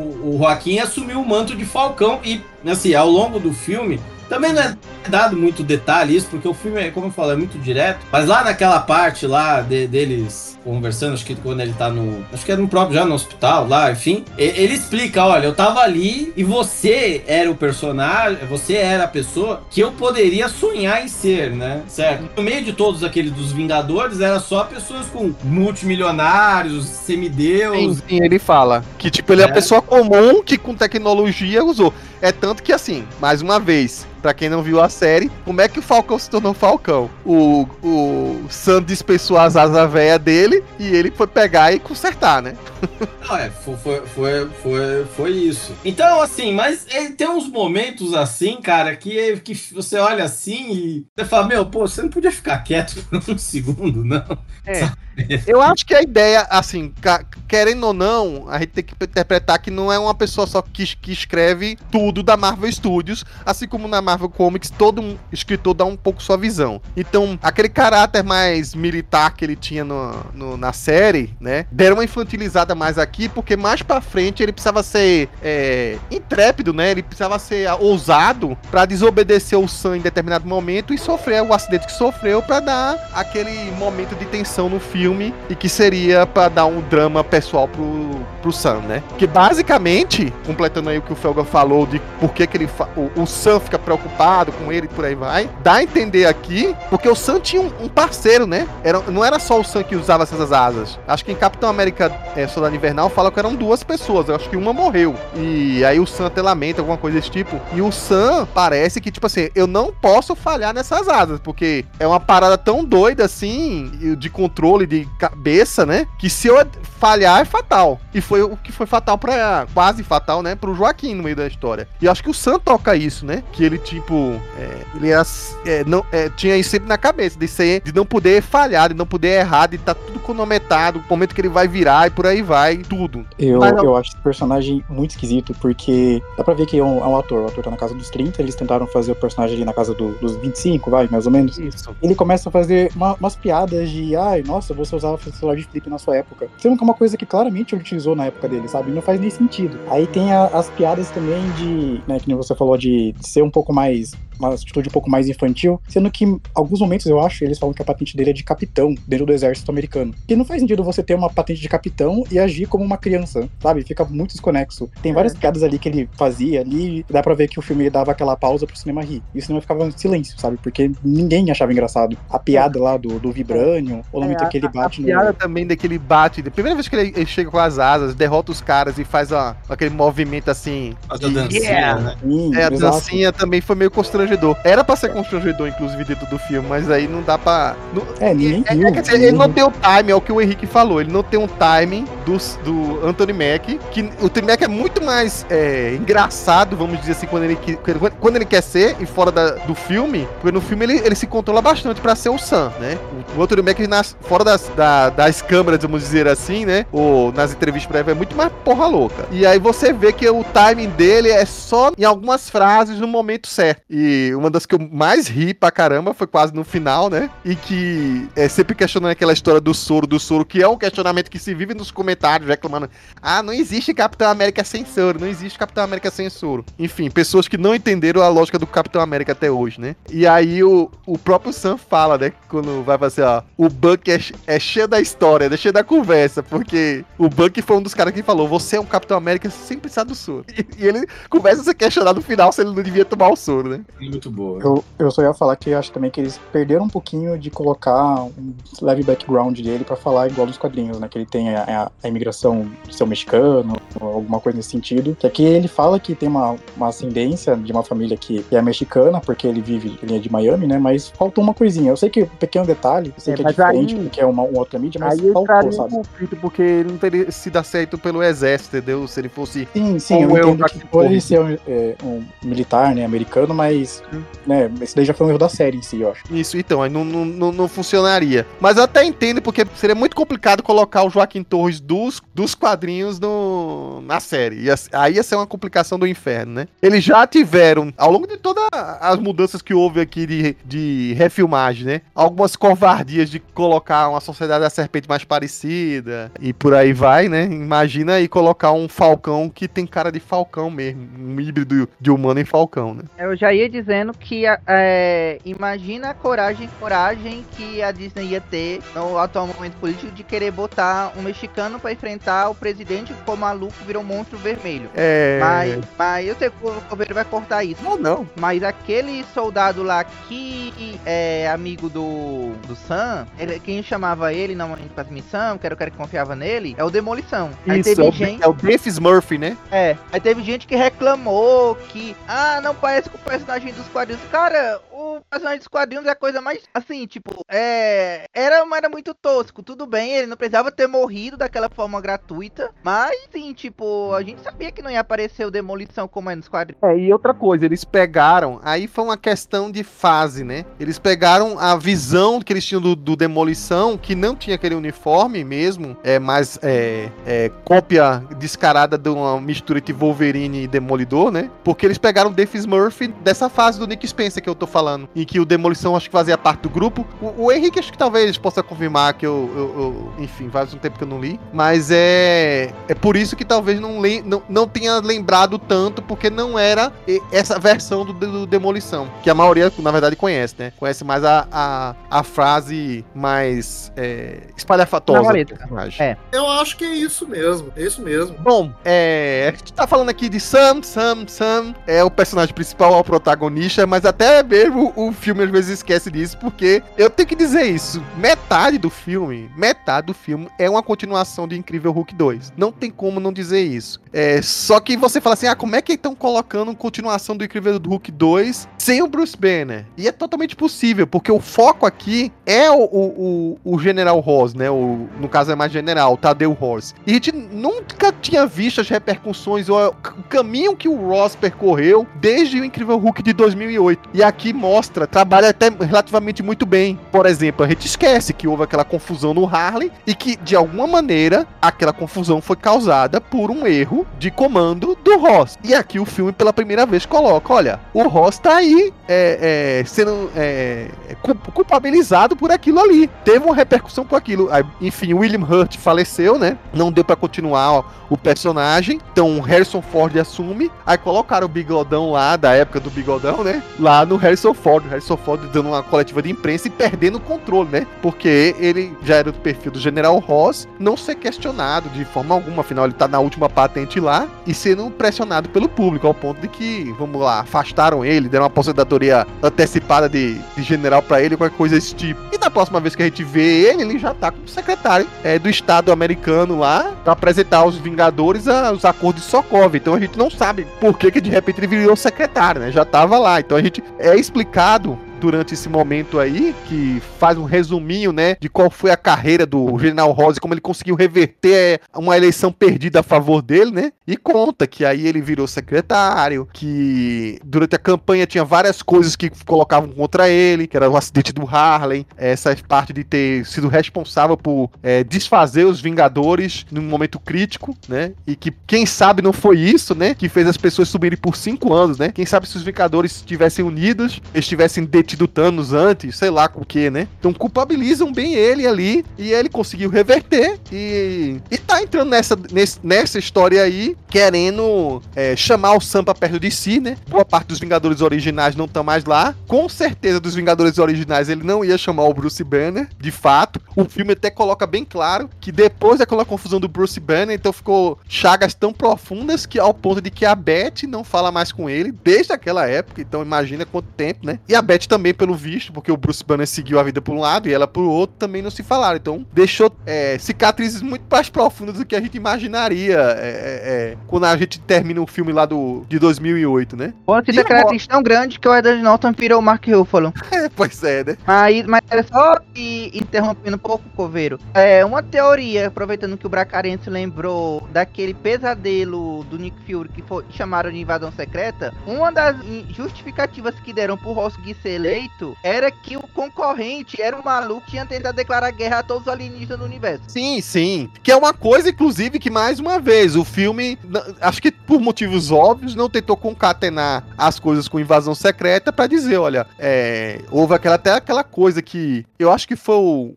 Speaker 3: o Joaquim assumiu o manto de Falcão. E, assim, ao longo do filme. Também não é dado muito detalhe isso, porque o filme, como eu falo, é muito direto. Mas lá naquela parte lá deles conversando, acho que quando ele tá acho que é no próprio, já no hospital lá, enfim. Ele explica, olha, eu tava ali e você era o personagem, você era a pessoa que eu poderia sonhar em ser, né? Certo? No meio de todos aqueles dos Vingadores, era só pessoas com multimilionários, semideus.
Speaker 2: Sim, ele fala que, tipo, ele é a pessoa comum que com tecnologia usou. É tanto que, assim, mais uma vez, pra quem não viu a série, como é que o Falcão se tornou Falcão? O Sam dispensou as asas velhas dele e ele foi pegar e consertar, né?
Speaker 3: Não, foi isso. Então, assim, mas tem uns momentos assim, cara, que você olha assim e você fala, meu, pô, você não podia ficar quieto por um segundo, não?
Speaker 2: Eu acho que a ideia, assim, querendo ou não, a gente tem que interpretar que não é uma pessoa só que escreve tudo da Marvel Studios, assim como na Marvel Comics, todo um escritor dá um pouco sua visão. Então, aquele caráter mais militar que ele tinha na série, né, deram uma infantilizada mais aqui, porque mais pra frente ele precisava ser intrépido, né, ele precisava ser ousado pra desobedecer o Sam em determinado momento e sofrer o acidente que sofreu pra dar aquele momento de tensão no filme, e que seria pra dar um drama pessoal pro Sam, né? Que basicamente, completando aí o que o Felga falou de por que ele o Sam fica preocupado com ele e por aí vai, dá a entender aqui, porque o Sam tinha um parceiro, né? Não era só o Sam que usava essas asas. Acho que em Capitão América Soldado Invernal fala que eram duas pessoas, eu acho que uma morreu. E aí o Sam até lamenta, alguma coisa desse tipo. E o Sam parece que, tipo assim, eu não posso falhar nessas asas, porque é uma parada tão doida assim, de controle, de cabeça, né? Que se eu falhar é fatal. E foi o que foi fatal quase fatal, né? Pro Joaquim no meio da história. E acho que o Sam toca isso, né? Que ele, tipo, ele tinha isso sempre na cabeça, de não poder falhar, de não poder errar, de estar tudo cronometrado, o momento que ele vai virar e por aí vai, tudo.
Speaker 5: Eu acho esse personagem muito esquisito, porque dá pra ver que é um ator. O ator tá na casa dos 30, eles tentaram fazer o personagem ali na casa dos 25, mais ou menos.
Speaker 2: Isso.
Speaker 5: Ele começa a fazer umas piadas de, ai, nossa, você usava celular de flip na sua época. Sendo que é uma coisa que claramente ele utilizou na época dele, sabe? Não faz nem sentido. Aí tem as piadas também de, né, que nem você falou, de ser um pouco mais uma atitude um pouco mais infantil, sendo que em alguns momentos eu acho, eles falam que a patente dele é de capitão dentro do exército americano. E não faz sentido você ter uma patente de capitão e agir como uma criança, sabe? Fica muito desconexo. Tem várias piadas ali que ele fazia ali, dá pra ver que o filme dava aquela pausa pro cinema rir. E o cinema ficava em silêncio, sabe? Porque ninguém achava engraçado. A piada lá do Vibranium, o momento que ele bate
Speaker 2: a piada também daquele bate, a primeira vez que ele chega com as asas, derrota os caras e faz aquele movimento assim.
Speaker 3: A dancinha, né?
Speaker 5: Sim,
Speaker 2: A
Speaker 5: exato.
Speaker 2: dancinha também foi meio constrangedor. Era pra ser constrangedor, inclusive, dentro do filme, mas aí não dá pra.
Speaker 5: Ninguém viu.
Speaker 2: Quer dizer, ele não tem o time, é o que o Henrique falou. Ele não tem um timing do Anthony Mack, que o Anthony Mack é muito mais engraçado, vamos dizer assim, quando ele quer ser, e fora do filme, porque no filme ele se controla bastante pra ser o Sam, né? O Anthony Mack, fora das câmeras, vamos dizer assim, né? Ou nas entrevistas prévias, é muito mais porra louca. E aí você vê que o timing dele é só em algumas frases no momento certo. E uma das que eu mais ri pra caramba foi quase no final, né? E que é sempre questionando aquela história do soro, que é um questionamento que se vive nos comentários reclamando: não existe Capitão América sem soro, não existe Capitão América sem soro. Enfim, pessoas que não entenderam a lógica do Capitão América até hoje, né? E aí o próprio Sam fala, né? Quando vai fazer, o Buck é cheio da história, é cheio da conversa, porque o Buck foi um dos caras que falou: você é um Capitão América sem precisar do soro. E ele começa a se questionar no final se ele não devia tomar o soro, né?
Speaker 3: Muito boa.
Speaker 5: Eu só ia falar que eu acho também que eles perderam um pouquinho de colocar um leve background dele pra falar igual dos quadrinhos, né? Que ele tem a imigração de ser mexicano, ou alguma coisa nesse sentido. Que aqui ele fala que tem uma ascendência de uma família que é mexicana, porque ele é de Miami, né? Mas faltou uma coisinha. Eu sei que um pequeno detalhe, eu sei que é diferente, porque é uma outra mídia, mas
Speaker 2: aí
Speaker 5: faltou, sabe?
Speaker 2: Conflito, porque ele não teria sido aceito pelo exército, entendeu? Se ele fosse...
Speaker 5: Sim, eu entendo que pode ser um militar, né, americano, mas né, esse daí já foi um erro da série em si, eu acho.
Speaker 2: Isso, então, aí não funcionaria. Mas eu até entendo, porque seria muito complicado colocar o Joaquim Torres dos quadrinhos na série. Aí ia ser uma complicação do inferno, né? Eles já tiveram, ao longo de todas as mudanças que houve aqui de refilmagem, né? Algumas covardias de colocar uma Sociedade da Serpente mais parecida e por aí vai, né? Imagina aí colocar um Falcão que tem cara de Falcão mesmo, um híbrido de humano em Falcão, né?
Speaker 4: Eu já ia dizendo que imagina a coragem que a Disney ia ter no atual momento político de querer botar um mexicano pra enfrentar o presidente que, como maluco, virou um monstro vermelho. Mas eu sei que o governo vai cortar isso.
Speaker 2: Não.
Speaker 4: Mas aquele soldado lá que é amigo do Sam, quem chamava ele normalmente pra missão, que era o cara que confiava nele, é o Demolição. Aí
Speaker 2: isso, é o Davis Murphy, né?
Speaker 4: Aí teve gente que reclamou que, não parece com o personagem dos quadrinhos. Cara, o personagem dos quadrinhos é a coisa mais, assim, tipo, era muito tosco. Tudo bem, ele não precisava ter morrido daquela forma gratuita, mas, sim, tipo, a gente sabia que não ia aparecer o Demolição como é nos quadrinhos.
Speaker 2: E outra coisa, eles pegaram, aí foi uma questão de fase, né? Eles pegaram a visão que eles tinham do Demolição, que não tinha aquele uniforme mesmo, mas cópia descarada de uma mistura entre Wolverine e Demolidor, né? Porque eles pegaram o Davis Murphy dessa fase do Nick Spencer que eu tô falando, em que o Demolição acho que fazia parte do grupo. O Henrique acho que talvez possa confirmar que enfim, faz um tempo que eu não li, mas é por isso que talvez não tenha lembrado tanto, porque não era essa versão do Demolição, que a maioria, na verdade, conhece, né? Conhece mais a frase mais espalhafatosa do personagem.
Speaker 6: Eu acho que é isso mesmo.
Speaker 2: Bom, a gente tá falando aqui de Sam é o personagem principal, é o protagonista, mas até mesmo o filme às vezes esquece disso, porque eu tenho que dizer isso, metade do filme é uma continuação de Incrível Hulk 2, não tem como não dizer isso. Só que você fala assim, como é que estão colocando continuação do Incrível Hulk 2 sem o Bruce Banner? E é totalmente possível, porque o foco aqui é o General Ross, né? No caso é mais General, o Tadeu Ross. E a gente nunca tinha visto as repercussões ou o caminho que o Ross percorreu desde o Incrível Hulk de 2008. E aqui trabalha até relativamente muito bem. Por exemplo, a gente esquece que houve aquela confusão no Harley e que, de alguma maneira, aquela confusão foi causada por um erro de comando do Ross. E aqui o filme, pela primeira vez, coloca, olha, o Ross tá aí, ali sendo culpabilizado por aquilo ali. Teve uma repercussão por aquilo. Aí, enfim, William Hurt faleceu, né? Não deu pra continuar o personagem. Então Harrison Ford assume. Aí colocaram o bigodão lá, da época do bigodão, né? Lá no Harrison Ford. O Harrison Ford dando uma coletiva de imprensa e perdendo o controle, né? Porque ele já era do perfil do General Ross, não ser questionado de forma alguma. Afinal, ele tá na última patente lá e sendo pressionado pelo público, ao ponto de que, vamos lá, afastaram ele, deram uma aposentadoria antecipada de general pra ele, qualquer coisa desse tipo. E na próxima vez que a gente vê ele já tá como secretário do Estado americano lá, pra apresentar aos Vingadores os acordos de Sokovia. Então a gente não sabe por que de repente ele virou secretário, né? Já tava lá. Então a gente explicado durante esse momento aí, que faz um resuminho, né, de qual foi a carreira do General Ross, como ele conseguiu reverter uma eleição perdida a favor dele, né, e conta que aí ele virou secretário, que durante a campanha tinha várias coisas que colocavam contra ele, que era o acidente do Harlem, essa parte de ter sido responsável por desfazer os Vingadores num momento crítico, né, e que quem sabe não foi isso, né, que fez as pessoas subirem por 5 anos, né, quem sabe se os Vingadores estivessem unidos, eles tivessem detido Thanos antes, sei lá com o que, né? Então culpabilizam bem ele ali, e ele conseguiu reverter e tá entrando nessa história aí, querendo chamar o Sam pra perto de si, né? Boa parte dos Vingadores originais não estão mais lá. Com certeza dos Vingadores originais ele não ia chamar o Bruce Banner, de fato. O filme até coloca bem claro que depois daquela confusão do Bruce Banner, então ficou chagas tão profundas que ao ponto de que a Beth não fala mais com ele desde aquela época. Então imagina quanto tempo, né? E a Beth também, pelo visto, porque o Bruce Banner seguiu a vida por um lado e ela por outro, também não se falaram. Então deixou cicatrizes muito mais profundas do que a gente imaginaria quando a gente termina o filme lá de 2008, né?
Speaker 4: Uma cicatriz tão grande que o Edward Norton virou o Mark Ruffalo.
Speaker 2: Pois é, né?
Speaker 4: Mas é só interrompendo um pouco, Coveiro. Uma teoria, aproveitando que o Bracarense lembrou daquele pesadelo do Nick Fury que chamaram de invasão secreta, uma das justificativas que deram pro Ross ser eleito era que o concorrente era um maluco que tinha tentado declarar guerra a todos os alienígenas do universo.
Speaker 2: Sim, sim. Que é uma coisa, inclusive, que mais uma vez, o filme, acho que por motivos óbvios, não tentou concatenar as coisas com invasão secreta pra dizer, olha, houve até aquela coisa que eu acho que foi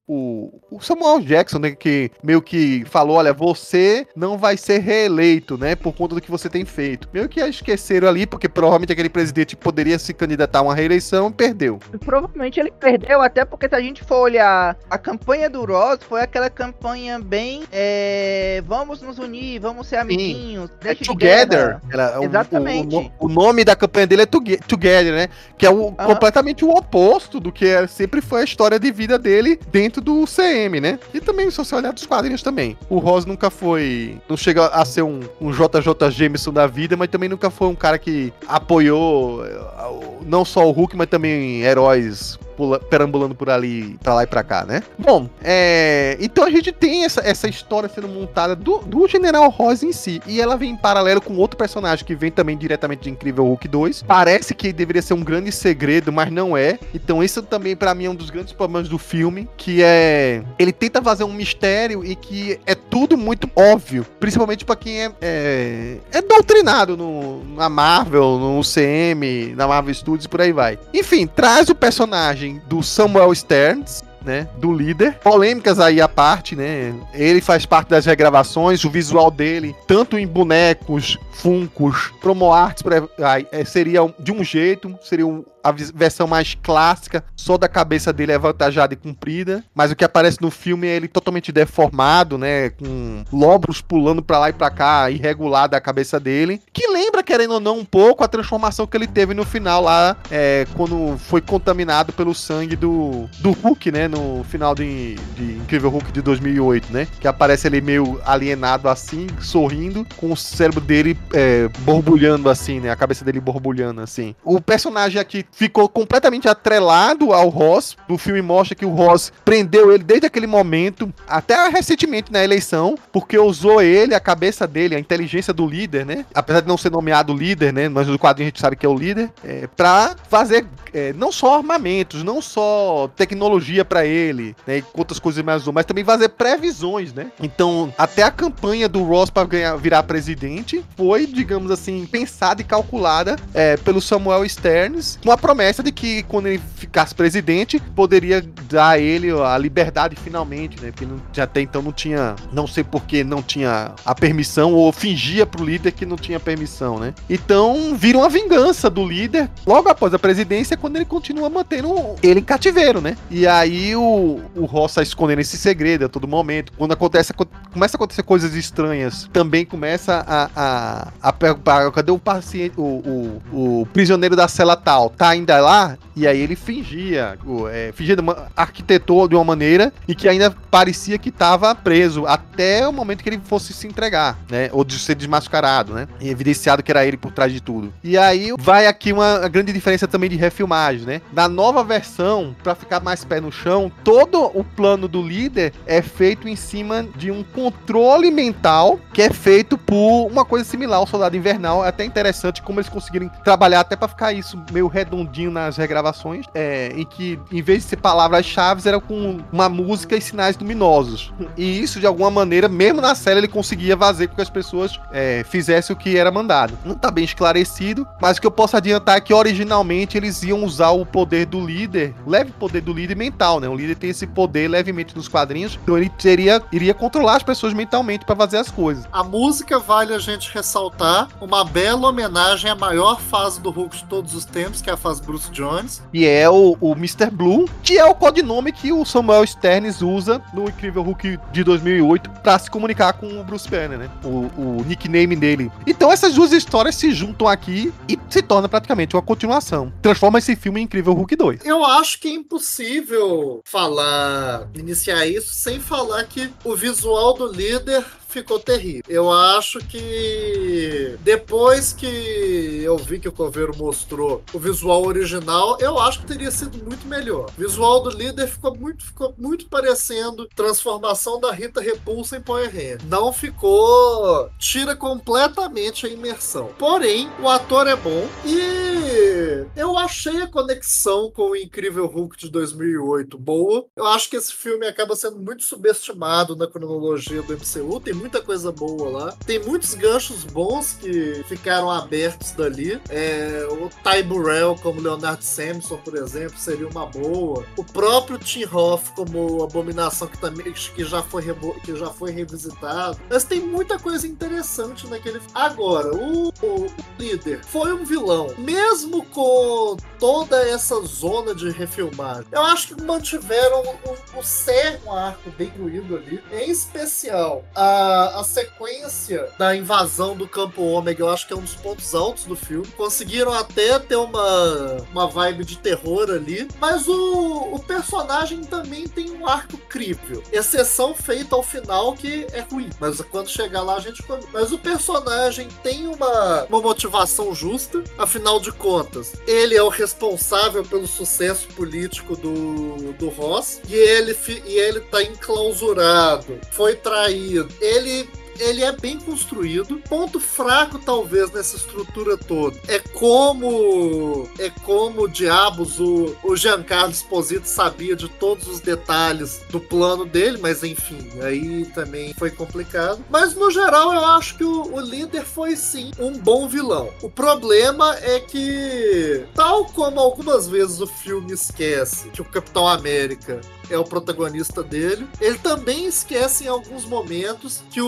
Speaker 2: o Samuel Jackson, né, que meio que falou, olha, você não vai ser reeleito, né, por conta do que você tem feito. Meio que esqueceram ali, porque provavelmente aquele presidente poderia se candidatar a uma reeleição e perdeu.
Speaker 4: Provavelmente ele perdeu, até porque se a gente for olhar a campanha do Ross, foi aquela campanha bem vamos nos unir, vamos ser amiguinhos,
Speaker 2: Together.
Speaker 4: Exatamente.
Speaker 2: O nome da campanha dele é Together, né? Que é completamente o oposto do que sempre foi a história de vida dele dentro do CM, né? E também, se você olhar dos quadrinhos também. O Ross nunca foi... Não chega a ser um JJ Jameson da vida, mas também nunca foi um cara que apoiou não só o Hulk, mas também heróis perambulando por ali, pra lá e pra cá, né? Bom, então a gente tem essa história sendo montada do General Ross em si, e ela vem em paralelo com outro personagem que vem também diretamente de Incrível Hulk 2. Parece que deveria ser um grande segredo, mas não é. Então esse também pra mim é um dos grandes problemas do filme, que ele tenta fazer um mistério e que é tudo muito óbvio, principalmente pra quem é doutrinado na Marvel, no UCM, na Marvel Studios, por aí vai. Enfim, traz o personagem do Samuel Sterns, né, do líder. Polêmicas aí à parte, né? Ele faz parte das regravações, o visual dele, tanto em bonecos, funcos, promo arts, seria de um jeito, seria a versão mais clássica, só da cabeça dele é avantajada e comprida, mas o que aparece no filme é ele totalmente deformado, né, com lóbulos pulando pra lá e pra cá, irregular da cabeça dele, que lembra, querendo ou não, um pouco a transformação que ele teve no final lá, quando foi contaminado pelo sangue do Hulk, né, no final de Incrível Hulk de 2008, né, que aparece ele meio alienado assim, sorrindo, com o cérebro dele borbulhando assim, né, a cabeça dele borbulhando assim. O personagem aqui ficou completamente atrelado ao Ross. O filme mostra que o Ross prendeu ele desde aquele momento, até recentemente na eleição, porque usou ele, a cabeça dele, a inteligência do líder, né? Apesar de não ser nomeado líder, né? Mas no quadrinho a gente sabe que é o líder, pra fazer não só armamentos, não só tecnologia pra ele, né? E outras coisas mais, mas também fazer previsões, né? Então, até a campanha do Ross pra virar presidente foi, digamos assim, pensada e calculada pelo Samuel Sterns, com a promessa de que quando ele ficasse presidente, poderia dar a ele a liberdade finalmente, né? Porque já até então não tinha, não sei por que não tinha a permissão, ou fingia pro líder que não tinha permissão, né? Então, viram a vingança do líder logo após a presidência, quando ele continua mantendo ele em cativeiro, né? E aí o Ross está escondendo esse segredo a todo momento. Quando começa a acontecer coisas estranhas, também começa a perguntar, cadê o paciente, o prisioneiro da cela tal? Tá ainda lá? E aí ele fingia arquitetou de uma maneira em que ainda parecia que estava preso, até o momento que ele fosse se entregar, né? Ou de ser desmascarado, né? E evidenciado que era ele por trás de tudo. E aí vai aqui uma grande diferença também de refilmagem, né? Na nova versão, pra ficar mais pé no chão, todo o plano do líder é feito em cima de um controle mental que é feito por uma coisa similar ao Soldado Invernal. É até interessante como eles conseguiram trabalhar até pra ficar isso meio redondinho nas regravações, em que em vez de ser palavras-chave, era com uma música e sinais luminosos. E isso, de alguma maneira, mesmo na série, ele conseguia fazer com que as pessoas fizessem o que era mandado. Não tá bem esclarecido, mas o que eu posso adiantar é que originalmente eles iam usar o poder do líder, o leve poder do líder mental, né? O líder tem esse poder levemente nos quadrinhos, então ele iria controlar as pessoas mentalmente para fazer as coisas.
Speaker 6: A música, vale a gente ressaltar, uma bela homenagem à maior fase do Hulk de todos os tempos, que é a fase Bruce Jones.
Speaker 2: E é o Mr. Blue, que é o codinome que o Samuel Sterns usa no Incrível Hulk de 2008 para se comunicar com o Bruce Banner, né? O nickname dele. Então essas duas histórias se juntam aqui e se torna praticamente uma continuação. Transforma esse filme em Incrível Hulk 2.
Speaker 6: Eu acho que é impossível iniciar isso sem falar que o visual do líder ficou terrível. Eu acho que depois que eu vi que o Coveiro mostrou o visual original, eu acho que teria sido muito melhor. O visual do líder ficou muito parecendo transformação da Rita Repulsa em Power Ranger. Não ficou... Tira completamente a imersão. Porém, o ator é bom e eu achei a conexão com o Incrível Hulk de 2008 boa. Eu acho que esse filme acaba sendo muito subestimado na cronologia do MCU. Tem muita coisa boa lá. Tem muitos ganchos bons que ficaram abertos dali. O Ty Burrell como Leonard Samson, por exemplo, seria uma boa. O próprio Tim Roth como Abominação, que já foi revisitado. Mas tem muita coisa interessante naquele filme. Agora, o líder foi um vilão. Mesmo com toda essa zona de refilmagem, eu acho que mantiveram um arco bem ruído ali. Em especial, a sequência da invasão do Campo Ômega, eu acho que é um dos pontos altos do filme. Conseguiram até ter uma vibe de terror ali, mas o personagem também tem um arco crível. Exceção feita ao final, que é ruim, mas quando chegar lá a gente... Mas o personagem tem uma motivação justa, afinal de contas, ele é o responsável pelo sucesso político do Ross, e ele tá enclausurado, foi traído, ele é bem construído. Ponto fraco, talvez, nessa estrutura toda é como diabos o Giancarlo Esposito sabia de todos os detalhes do plano dele, mas enfim, aí também foi complicado. Mas no geral eu acho que o líder foi sim um bom vilão. O problema é que, tal como algumas vezes o filme esquece que o Capitão América é o protagonista dele, ele também esquece em alguns momentos que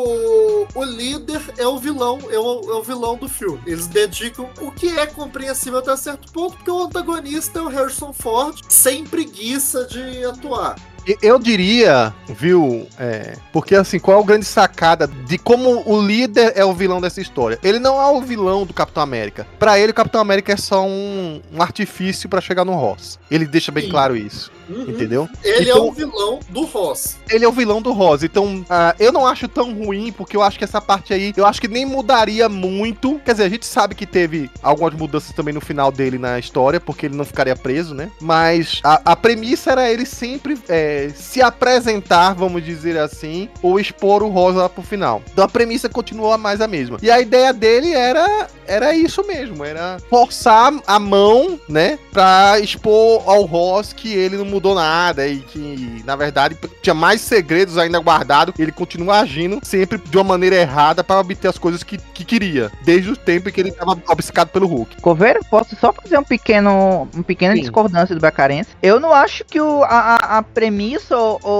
Speaker 6: o líder é o vilão, é o vilão do filme. Eles dedicam, o que é compreensível até certo ponto, porque o antagonista é o Harrison Ford, sem preguiça de atuar.
Speaker 2: Eu diria, viu, porque assim, qual é a grande sacada de como o líder é o vilão dessa história? Ele não é o vilão do Capitão América. Pra ele, o Capitão América é só um artifício pra chegar no Ross. Ele deixa bem claro isso. Entendeu?
Speaker 6: Ele é o vilão do Ross.
Speaker 2: Ele é o vilão do Ross. Então, eu não acho tão ruim, porque eu acho que essa parte aí, eu acho que nem mudaria muito. Quer dizer, a gente sabe que teve algumas mudanças também no final dele na história, porque ele não ficaria preso, né? Mas a premissa era ele sempre se apresentar, vamos dizer assim, ou expor o Ross lá pro final. Então a premissa continua mais a mesma. E a ideia dele era isso mesmo, era forçar a mão, né? Pra expor ao Ross que ele não mudou nada e que, na verdade, tinha mais segredos ainda guardados. Ele continua agindo sempre de uma maneira errada para obter as coisas que queria, desde o tempo em que ele estava obcecado pelo Hulk.
Speaker 4: Coveiro, posso só fazer uma pequena
Speaker 2: Sim.
Speaker 4: discordância do Bacarense? Eu não acho que a premissa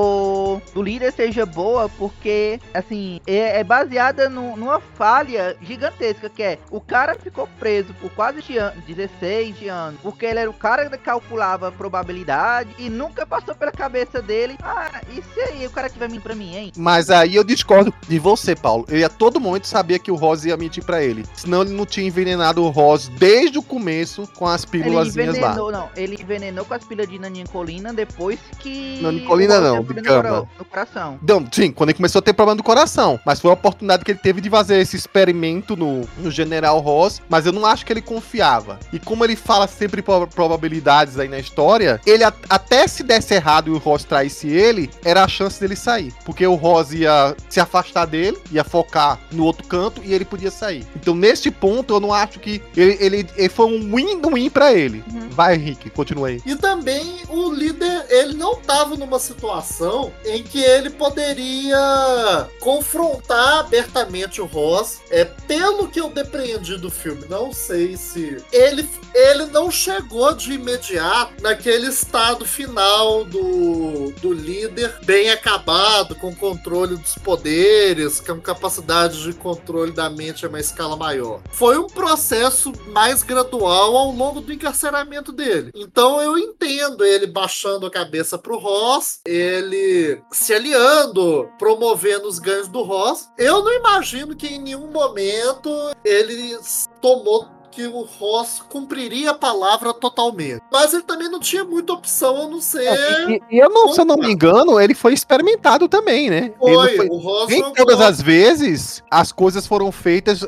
Speaker 4: do líder seja boa, porque, assim, é baseada numa falha gigantesca, que é, o cara ficou preso por quase 16 anos, porque ele era o cara que calculava a probabilidade e nunca passou pela cabeça dele, e se aí o cara tiver mentindo pra mim, hein?
Speaker 2: Mas aí eu discordo de você, Paulo. Ele a todo momento sabia que o Ross ia mentir pra ele. Senão ele não tinha envenenado o Ross desde o começo com as pílulas lá.
Speaker 4: Ele envenenou com as pílulas de nanincolina depois que...
Speaker 2: Nanincolina não, de cama.
Speaker 4: No coração.
Speaker 2: Não, sim, quando ele começou a ter problema do coração. Mas foi a oportunidade que ele teve de fazer esse experimento no General Ross, mas eu não acho que ele confiava. E como ele fala sempre probabilidades aí na história, ele até se desse errado e o Ross traísse ele, era a chance dele sair. Porque o Ross ia se afastar dele, ia focar no outro canto e ele podia sair. Então, nesse ponto, eu não acho que ele foi um win-win pra ele. Vai, Henrique, continua aí.
Speaker 6: E também o líder, ele não estava numa situação em que ele poderia confrontar abertamente o Ross. Pelo que eu depreendi do filme, não sei se ele não chegou de imediato naquele estado final do líder bem acabado, com controle dos poderes, com capacidade de controle da mente a uma escala maior. Foi um processo mais gradual ao longo do encarceramento dele. Então eu entendo ele baixando a cabeça pro Ross, ele se aliando, promovendo os ganhos do Ross. Eu não imagino que em nenhum momento ele tomou que o Ross cumpriria a palavra totalmente. Mas ele também não tinha muita opção a não ser...
Speaker 2: Se eu não me engano, ele foi experimentado também, né?
Speaker 6: O Ross
Speaker 2: nem todas as vezes as coisas foram feitas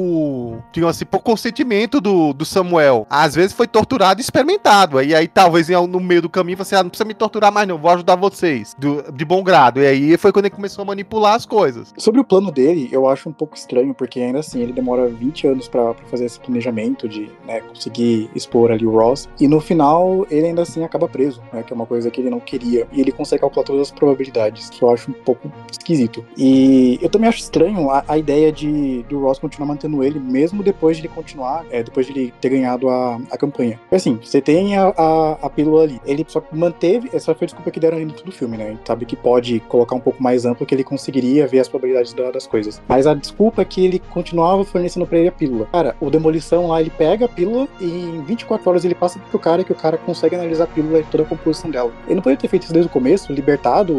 Speaker 2: por consentimento do Samuel. Às vezes foi torturado e experimentado. E aí talvez no meio do caminho você não precisa me torturar mais não, vou ajudar vocês. De bom grado. E aí foi quando ele começou a manipular as coisas.
Speaker 5: Sobre o plano dele, eu acho um pouco estranho, porque ainda assim ele demora 20 anos pra fazer esse planejamento de, né, conseguir expor ali o Ross, e no final ele ainda assim acaba preso, né, que é uma coisa que ele não queria, e ele consegue calcular todas as probabilidades, que eu acho um pouco esquisito. E eu também acho estranho a ideia do Ross continuar mantendo ele, mesmo depois de ele continuar, depois de ele ter ganhado a campanha. Assim, você tem a pílula ali, ele só manteve, essa foi a desculpa que deram ali dentro do filme, né, a gente sabe que pode colocar um pouco mais amplo que ele conseguiria ver as probabilidades das coisas, mas a desculpa é que ele continuava fornecendo pra ele a pílula. Cara, o Demolição lá, ele pega a pílula e em 24 horas ele passa pro cara, que o cara consegue analisar a pílula e toda a composição dela. Ele não poderia ter feito isso desde o começo, libertado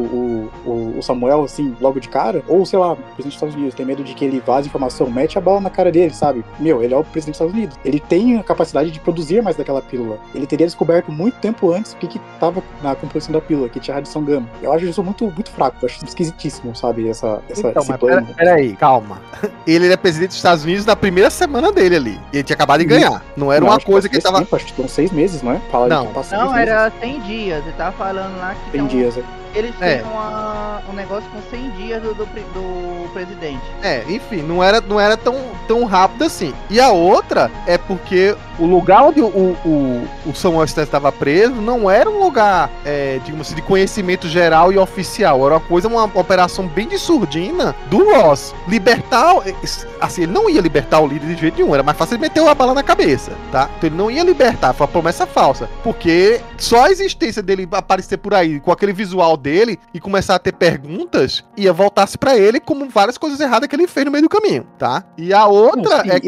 Speaker 5: o Samuel, assim, logo de cara, ou sei lá, o presidente dos Estados Unidos tem medo de que ele vaze informação, mete a bala na cara dele, sabe? Ele é o presidente dos Estados Unidos. Ele tem a capacidade de produzir mais daquela pílula. Ele teria descoberto muito tempo antes o que tava na composição da pílula, que tinha radiação gama. Eu acho isso muito, muito fraco, eu acho esquisitíssimo, sabe? Esse plano.
Speaker 2: Peraí, calma. Ele era presidente dos Estados Unidos na primeira semana dele ali. E ele tinha acabado de ganhar. Não era uma coisa que ele tava...
Speaker 5: Acho que foram 6 meses, não é?
Speaker 4: Não, era 100 dias. Ele tava falando lá que...
Speaker 5: 100 dias,
Speaker 4: Eles tinham um negócio com 100 dias do presidente.
Speaker 2: Enfim, não era tão rápido assim. E a outra é porque o lugar onde o Samuel Stess estava preso não era um lugar, digamos assim, de conhecimento geral e oficial. Era uma operação bem de surdina do Ross. Libertar, assim, ele não ia libertar o líder de jeito nenhum. Era mais fácil ele meter uma bala na cabeça, tá? Então ele não ia libertar, foi uma promessa falsa. Porque só a existência dele aparecer por aí com aquele visual dele e começar a ter perguntas, ia voltar-se pra ele como várias coisas erradas que ele fez no meio do caminho, tá? E a outra é que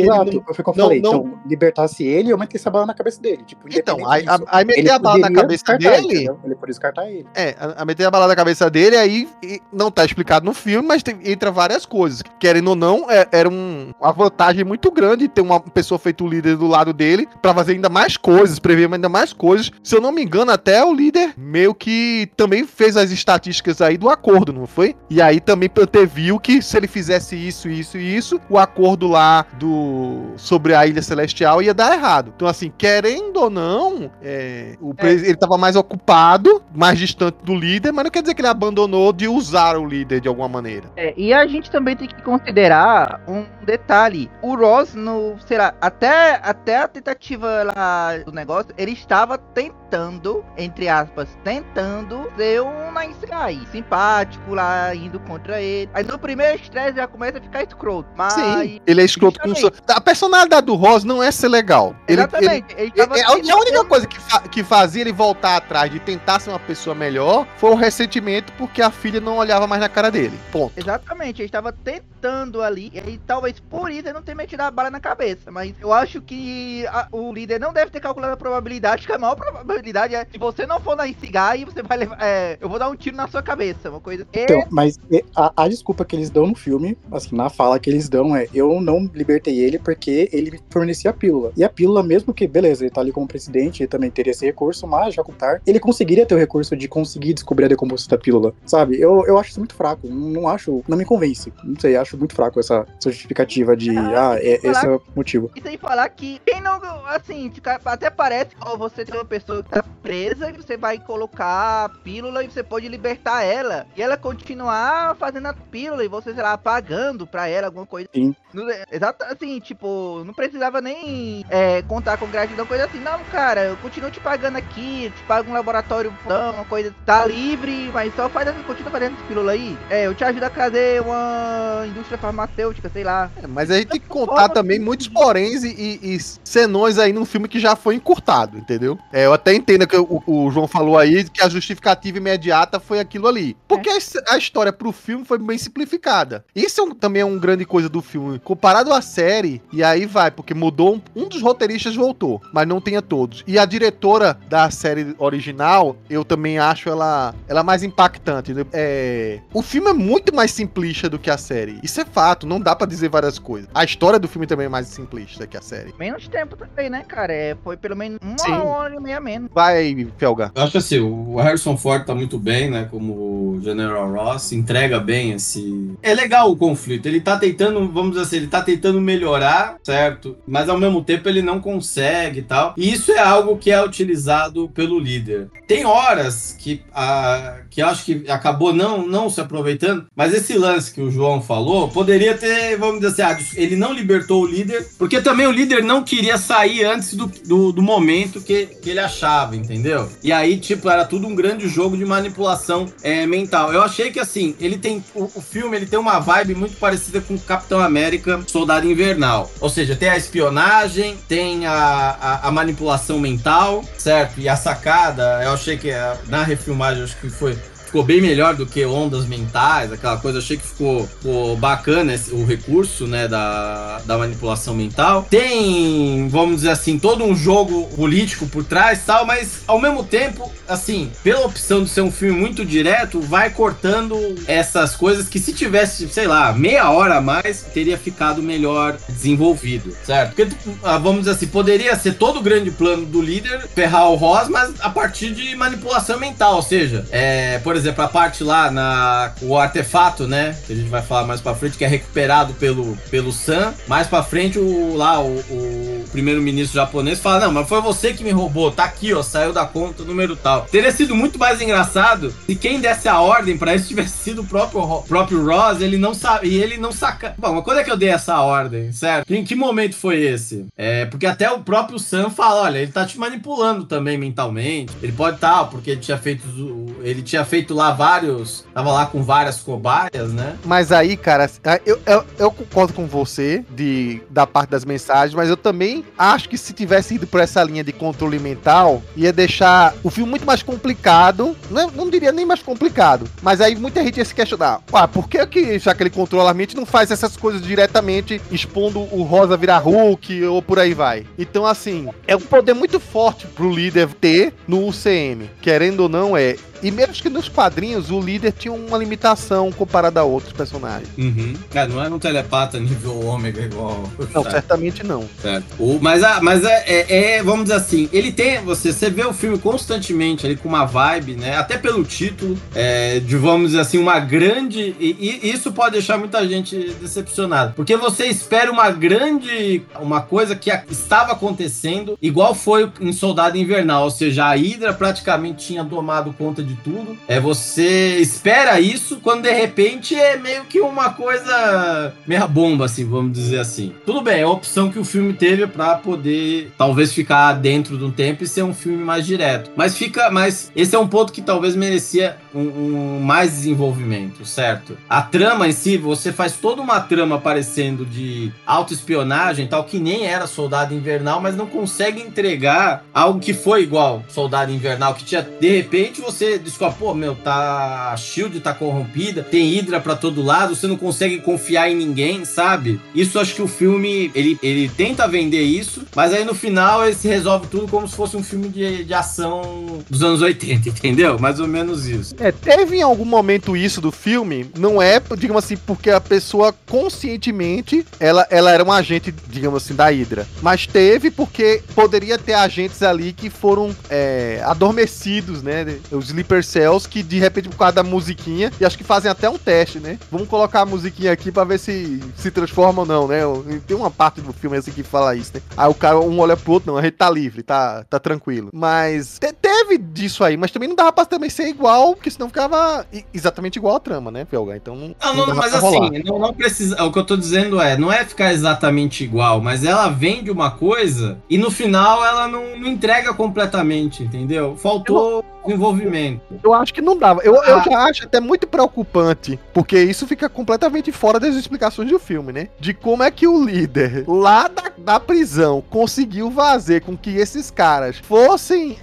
Speaker 5: então, libertasse ele, eu meter essa bala na cabeça dele. Tipo,
Speaker 2: então, aí meter a bala na cabeça dele...
Speaker 5: Ele pode descartar ele.
Speaker 2: A meter a bala na cabeça dele, aí não tá explicado no filme, mas entra várias coisas. Querendo ou não, era uma vantagem muito grande ter uma pessoa feita o líder do lado dele pra fazer ainda mais coisas, prever ainda mais coisas. Se eu não me engano, até o líder meio que também fez as estatísticas aí do acordo, não foi? E aí também previu que se ele fizesse isso, o acordo lá sobre a Ilha Celestial ia dar errado. Então, assim, querendo ou não, ele tava mais ocupado, mais distante do líder, mas não quer dizer que ele abandonou de usar o líder de alguma maneira.
Speaker 4: E a gente também tem que considerar um detalhe. O Ross, até a tentativa lá do negócio, ele estava tentando, entre aspas, ser um Nice Guy, simpático lá, indo contra ele. Aí no primeiro estresse já começa a ficar escroto. Mas
Speaker 2: sim, ele é escroto com a personalidade do Ross não é ser legal.
Speaker 4: Exatamente.
Speaker 2: A única coisa que fazia ele voltar atrás de tentar ser uma pessoa melhor foi o ressentimento porque a filha não olhava mais na cara dele. Ponto.
Speaker 4: Exatamente, ele estava tentando ali, e talvez por isso ele não tenha metido a bala na cabeça. Mas eu acho que o líder não deve ter calculado a probabilidade, que a maior probabilidade é, se você não for na Isegai, você vai levar, eu vou dar um tiro na sua cabeça, uma coisa assim.
Speaker 5: Então, mas a desculpa que eles dão no filme, assim, na fala que eles dão eu não libertei ele porque ele me fornecia a pílula. E a pílula, mesmo que, beleza, ele tá ali como presidente, ele também teria esse recurso, mas Jakutar, ele conseguiria ter o recurso de conseguir descobrir a decomposição da pílula, sabe? Eu acho isso muito fraco, não me convence, não sei, acho muito fraco essa justificativa de, esse é o motivo.
Speaker 4: E sem falar que, quem não, assim, até parece que você tem uma pessoa que tá presa e você vai colocar a pílula e você pode libertar ela, e ela continuar fazendo a pílula e você, sei lá, apagando pra ela alguma coisa.
Speaker 5: Sim.
Speaker 4: Exato, assim, tipo, não precisava nem contar com gratidão, coisa assim. Não, cara, eu continuo te pagando aqui, te pago um laboratório, uma coisa, tá livre, mas só continua fazendo essa pílula aí. Eu te ajudo a fazer uma indústria farmacêutica, sei lá.
Speaker 2: Mas a gente tem que contar também muitos poréns e senões aí num filme que já foi encurtado, entendeu? Eu até entendo que o João falou aí que a justificativa imediata foi aquilo ali. Porque a história pro filme foi bem simplificada. Isso também é uma grande coisa do filme. Comparado à série, e aí vai, porque mudou, um dos roteiristas voltou, mas não tinha todos. E a diretora da série original, eu também acho ela mais impactante. O filme é muito mais simplista do que a série. Isso é fato, não dá pra dizer várias coisas. A história do filme também é mais simplista que a série.
Speaker 4: Menos tempo também, né, cara? Foi pelo menos
Speaker 2: Sim.
Speaker 4: 1h30 menos.
Speaker 2: Vai, Felga.
Speaker 3: Eu acho assim, o Harrison Ford tá muito bem, né, como o General Ross, entrega bem esse... É legal o conflito, ele tá tentando, vamos dizer assim, ele tá tentando melhorar, certo? Mas ao mesmo tempo ele não consegue e tal. E isso é algo que é utilizado pelo líder. Tem horas que eu acho que acabou não se aproveitando, mas esse lance que o João falou, poderia ter, vamos dizer assim, ele não libertou o líder, porque também o líder não queria sair antes do momento que ele achava, entendeu? E aí, tipo, era tudo um grande jogo de manipulação mental. Eu achei que, assim, ele tem, o filme, ele tem uma vibe muito parecida com o Capitão América Soldado Invernal. Ou seja, tem a espionagem, tem a manipulação mental, certo? E a sacada, eu achei que na refilmagem, acho que ficou bem melhor do que ondas mentais, aquela coisa. Achei que ficou bacana o recurso, né, da manipulação mental. Tem, vamos dizer assim, todo um jogo político por trás e tal, mas ao mesmo tempo, assim, pela opção de ser um filme muito direto, vai cortando essas coisas que se tivesse, sei lá, meia hora a mais, teria ficado melhor desenvolvido, certo? Porque, vamos dizer assim, poderia ser todo o grande plano do líder, ferrar o Ross, mas a partir de manipulação mental, ou seja, por exemplo, a parte lá o artefato, né, que a gente vai falar mais pra frente, que é recuperado pelo Sam. Mais pra frente, o primeiro-ministro japonês fala, não, mas foi você que me roubou, tá aqui, ó, saiu da conta, número tal. Teria sido muito mais engraçado se quem desse a ordem pra isso tivesse sido o próprio Ross, ele não sabe, e ele não saca. Bom, mas quando é que eu dei essa ordem, certo? Em que momento foi esse? Porque até o próprio Sam fala, olha, ele tá te manipulando também mentalmente, ele pode estar, porque ele tinha feito lá tava lá com várias cobaias, né?
Speaker 2: Mas aí, cara, eu concordo com você da parte das mensagens, mas eu também acho que se tivesse ido por essa linha de controle mental, ia deixar o filme muito mais complicado, não diria nem mais complicado, mas aí muita gente ia se questionar, por que já que ele controla a mente, não faz essas coisas diretamente, expondo o Rosa virar Hulk, ou por aí vai. Então, assim, é um poder muito forte pro líder ter no UCM, querendo ou não, E mesmo que nos quadrinhos, o líder tinha uma limitação comparada a outros personagens.
Speaker 3: Uhum. Não era um telepata nível ômega igual.
Speaker 2: Não, certamente não.
Speaker 3: Certo. Mas vamos dizer assim, ele tem, você vê o filme constantemente ali com uma vibe, né? Até pelo título, de, vamos dizer assim, uma grande... E isso pode deixar muita gente decepcionada. Porque você espera uma coisa que estava acontecendo, igual foi em Soldado Invernal, ou seja, a Hydra praticamente tinha tomado conta de tudo. Você espera isso, quando de repente é meio que uma coisa meia bomba, assim, vamos dizer assim. Tudo bem, é a opção que o filme teve pra poder, talvez, ficar dentro de um tempo e ser um filme mais direto. Mas esse é um ponto que talvez merecia um mais desenvolvimento, certo? A trama em si, você faz toda uma trama parecendo de autoespionagem, tal, que nem era Soldado Invernal, mas não consegue entregar algo que foi igual Soldado Invernal, que tinha, de repente, você descobre, a SHIELD tá corrompida, tem Hydra pra todo lado, você não consegue confiar em ninguém, sabe? Isso acho que o filme, ele tenta vender isso, mas aí no final ele se resolve tudo como se fosse um filme de ação dos anos 80, entendeu? Mais ou menos isso.
Speaker 2: Teve em algum momento isso do filme, não é, digamos assim, porque a pessoa conscientemente, ela era um agente, digamos assim, da Hydra, mas teve porque poderia ter agentes ali que foram adormecidos, né? Os Sleeper Cells, que de repente por causa da musiquinha, e acho que fazem até um teste, né? Vamos colocar a musiquinha aqui pra ver se transforma ou não, né? Tem uma parte do filme assim que fala isso, né? Aí o cara, um olha pro outro, não, a gente tá livre, tá tranquilo. Mas teve disso aí, mas também não dava pra também ser igual, porque senão ficava exatamente igual a trama, né, Felga? Então
Speaker 3: não mas assim, não precisa, o que eu tô dizendo não é ficar exatamente igual, mas ela vende uma coisa e no final ela não entrega completamente, entendeu? Faltou desenvolvimento.
Speaker 2: Eu acho que não dava. Eu já acho até muito preocupante, porque isso fica completamente fora das explicações do filme, né? De como é que o líder lá da prisão conseguiu fazer com que esses caras fossem,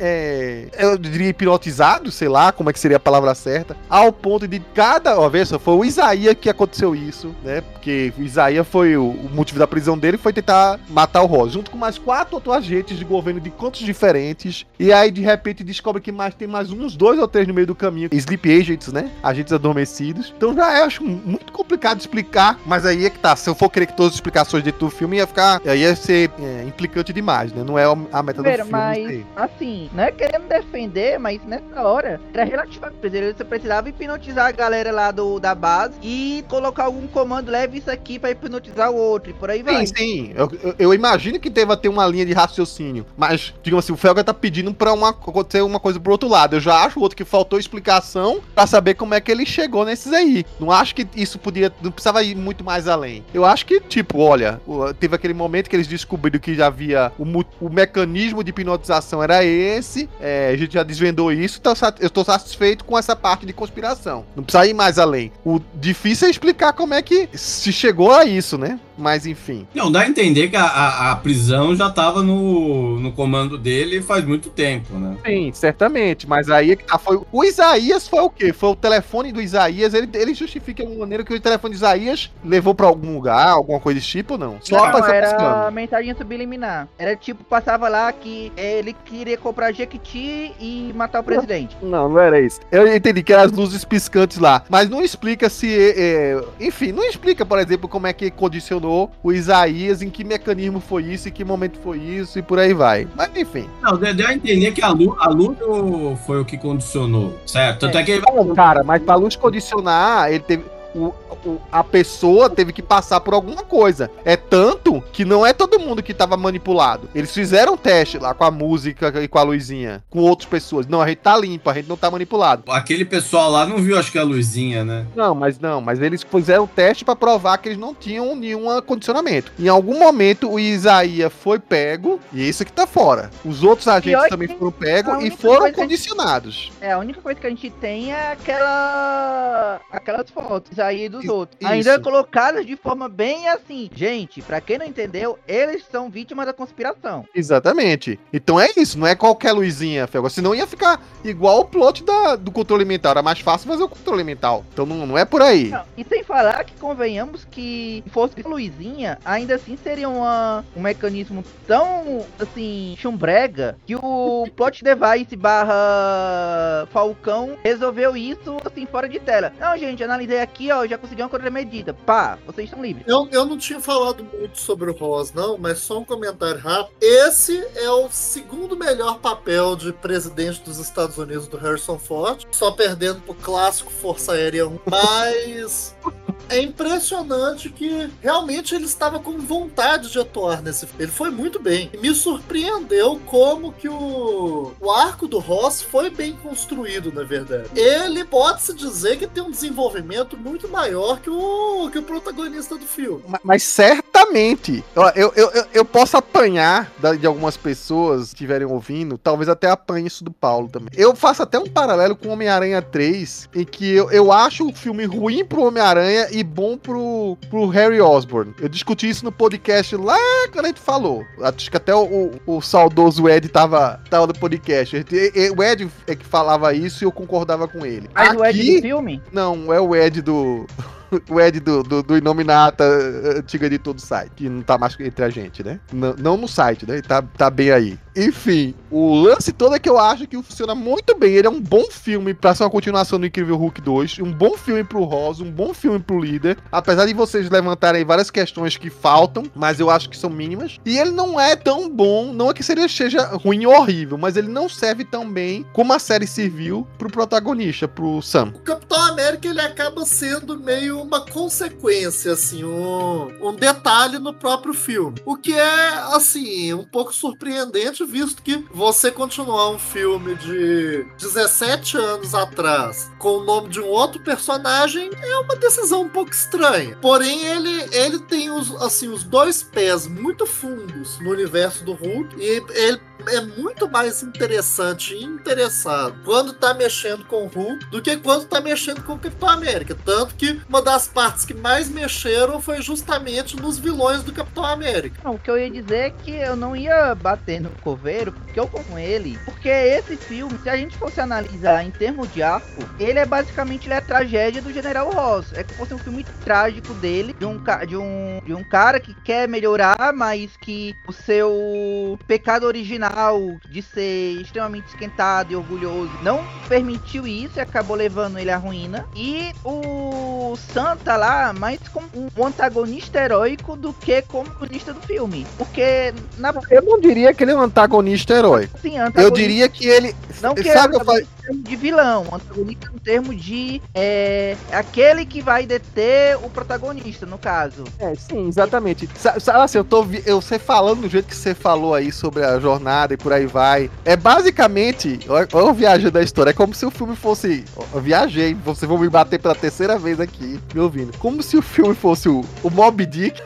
Speaker 2: eu diria, hipnotizados, sei lá, como é que seria a palavra certa, ao ponto de veja só, foi o Isaías que aconteceu isso, né? Porque o Isaías foi o motivo da prisão dele, foi tentar matar o Ross, junto com mais 4 outros agentes de governo de cantos diferentes, e aí de repente descobre que tem mais uns 2 ou 3 no meio do caminho, Sleep Agents, né? Agentes adormecidos. Então já acho muito complicado de explicar, mas aí é que tá, se eu for querer que todas as explicações de tudo o filme ia ser implicante demais, né? Não é a meta do filme.
Speaker 4: Mas, assim, não é querendo defender, mas nessa hora era relativamente, você precisava hipnotizar a galera lá da base e colocar algum comando, leve isso aqui pra hipnotizar o outro, e por aí vai.
Speaker 2: Sim. Eu imagino que deva ter uma linha de raciocínio, mas, digamos assim, o Felga tá pedindo pra acontecer uma coisa pro outro lado. Eu já acho o outro que faltou explicação pra saber como é que ele chegou nesses aí. Não acho que isso não precisava ir muito mais além. Eu acho que, olha, teve aquele momento que eles descobriram que já havia o mecanismo de hipnotização era esse, a gente já desvendou isso, então eu tô satisfeito com essa parte de conspiração. Não precisa ir mais além. O difícil é explicar como é que se chegou a isso, né? Mas enfim.
Speaker 3: Não, dá a entender que a prisão já tava no comando dele faz muito tempo, né?
Speaker 2: Sim, certamente. Mas aí o Isaías foi o quê? Foi o telefone do Isaías. Ele justifica de uma maneira que o telefone do Isaías levou pra algum lugar, alguma coisa desse tipo ou não?
Speaker 4: Não, era mensagem subliminar. Era tipo, passava lá que ele queria comprar Jequiti e matar o presidente.
Speaker 2: Não era isso. Eu entendi que eram as luzes piscantes lá. Mas não explica enfim, não explica, por exemplo, como é que condicionou o Isaías, em que mecanismo foi isso, em que momento foi isso e por aí vai. Mas enfim.
Speaker 3: Não, deu a entender que a luz foi o que condicionou, certo? Tanto é que ele...
Speaker 2: Cara, mas pra luz condicionar, ele teve... a pessoa teve que passar por alguma coisa. É tanto que não é todo mundo que tava manipulado. Eles fizeram teste lá com a música e com a luzinha, com outras pessoas. Não, a gente tá limpo, a gente não tá manipulado.
Speaker 3: Aquele pessoal lá não viu, acho que a luzinha, né?
Speaker 2: Mas eles fizeram teste pra provar que eles não tinham nenhum condicionamento. Em algum momento o Isaías foi pego, e isso que tá fora. Os outros agentes também foram pegos e foram condicionados.
Speaker 4: A única coisa que a gente tem é aquelas fotos. aí dos outros.
Speaker 2: Isso.
Speaker 4: Ainda colocadas de forma bem assim. Gente, pra quem não entendeu, eles são vítimas da conspiração.
Speaker 2: Exatamente. Então é isso, não é qualquer luzinha, Felga. Senão ia ficar igual o plot do controle mental. Era mais fácil fazer o controle mental. Então não é por aí.
Speaker 4: Não, e sem falar que convenhamos que se fosse luzinha, ainda assim seria um mecanismo tão, assim, chumbrega, que o plot device / Falcão resolveu isso, assim, fora de tela. Não, gente, analisei aqui, ó, já consegui uma contramedida. Pá, vocês estão livres.
Speaker 6: Eu não tinha falado muito sobre o Ross, não, mas só um comentário rápido. Esse é o segundo melhor papel de presidente dos Estados Unidos do Harrison Ford, só perdendo pro clássico Força Aérea 1. Mas é impressionante que realmente ele estava com vontade de atuar nesse filme. Ele foi muito bem. E me surpreendeu como que o arco do Ross foi bem construído, na verdade. Ele pode-se dizer que tem um desenvolvimento muito maior que o protagonista do filme.
Speaker 2: Mas certamente, eu posso apanhar de algumas pessoas que estiverem ouvindo, talvez até apanhe isso do Paulo também. Eu faço até um paralelo com Homem-Aranha 3, em que eu acho o filme ruim pro Homem-Aranha e bom pro Harry Osborn. Eu discuti isso no podcast lá quando a gente falou. Acho que até o saudoso Ed tava no podcast. O Ed é que falava isso e eu concordava com ele.
Speaker 4: Mas
Speaker 2: aqui,
Speaker 4: o Ed do filme?
Speaker 2: Não, é o Ed do... O Ed do Inominata, antiga de todo site, que não tá mais entre a gente, né? Não no site, né? Tá bem aí. Enfim, o lance todo é que eu acho que funciona muito bem. Ele é um bom filme pra ser uma continuação do Incrível Hulk 2, um bom filme pro Ross, um bom filme pro Líder, apesar de vocês levantarem várias questões que faltam, mas eu acho que são mínimas. E ele não é tão bom, não é que seja ruim ou horrível, mas ele não serve tão bem como a série serviu pro protagonista, pro Sam.
Speaker 6: O Capitão América, ele acaba sendo meio uma consequência, assim, um detalhe no próprio filme. O que é, assim, um pouco surpreendente, visto que você continuar um filme de 17 anos atrás com o nome de um outro personagem é uma decisão um pouco estranha. Porém, ele tem os dois pés muito fundos no universo do Hulk e ele é muito mais interessante e interessado quando tá mexendo com o Hulk do que quando tá mexendo com o Capitão América. Tanto que uma das partes que mais mexeram foi justamente nos vilões do Capitão América.
Speaker 4: Não, o que eu ia dizer é que eu não ia bater no coveiro, porque eu com ele, porque esse filme, se a gente fosse analisar em termos de arco, ele é basicamente a tragédia do General Ross. É que fosse um filme trágico dele, de um cara que quer melhorar, mas que o seu pecado original de ser extremamente esquentado e orgulhoso não permitiu isso e acabou levando ele à ruína. E o Sam tá lá mais como um antagonista heróico do que como protagonista do filme. Porque
Speaker 2: eu não diria que ele é um antagonista heróico.
Speaker 4: Sim,
Speaker 2: eu diria que ele...
Speaker 4: Não que
Speaker 2: sabe,
Speaker 4: é de vilão, antagonista no termo de aquele que vai deter o protagonista, no caso.
Speaker 2: Sim, exatamente. Assim, você falando do jeito que você falou aí sobre a jornada e por aí vai. É basicamente, olha o viagem da história, é como se o filme fosse... Eu viajei, vocês vão me bater pela terceira vez aqui, me ouvindo. Como se o filme fosse o Moby Dick,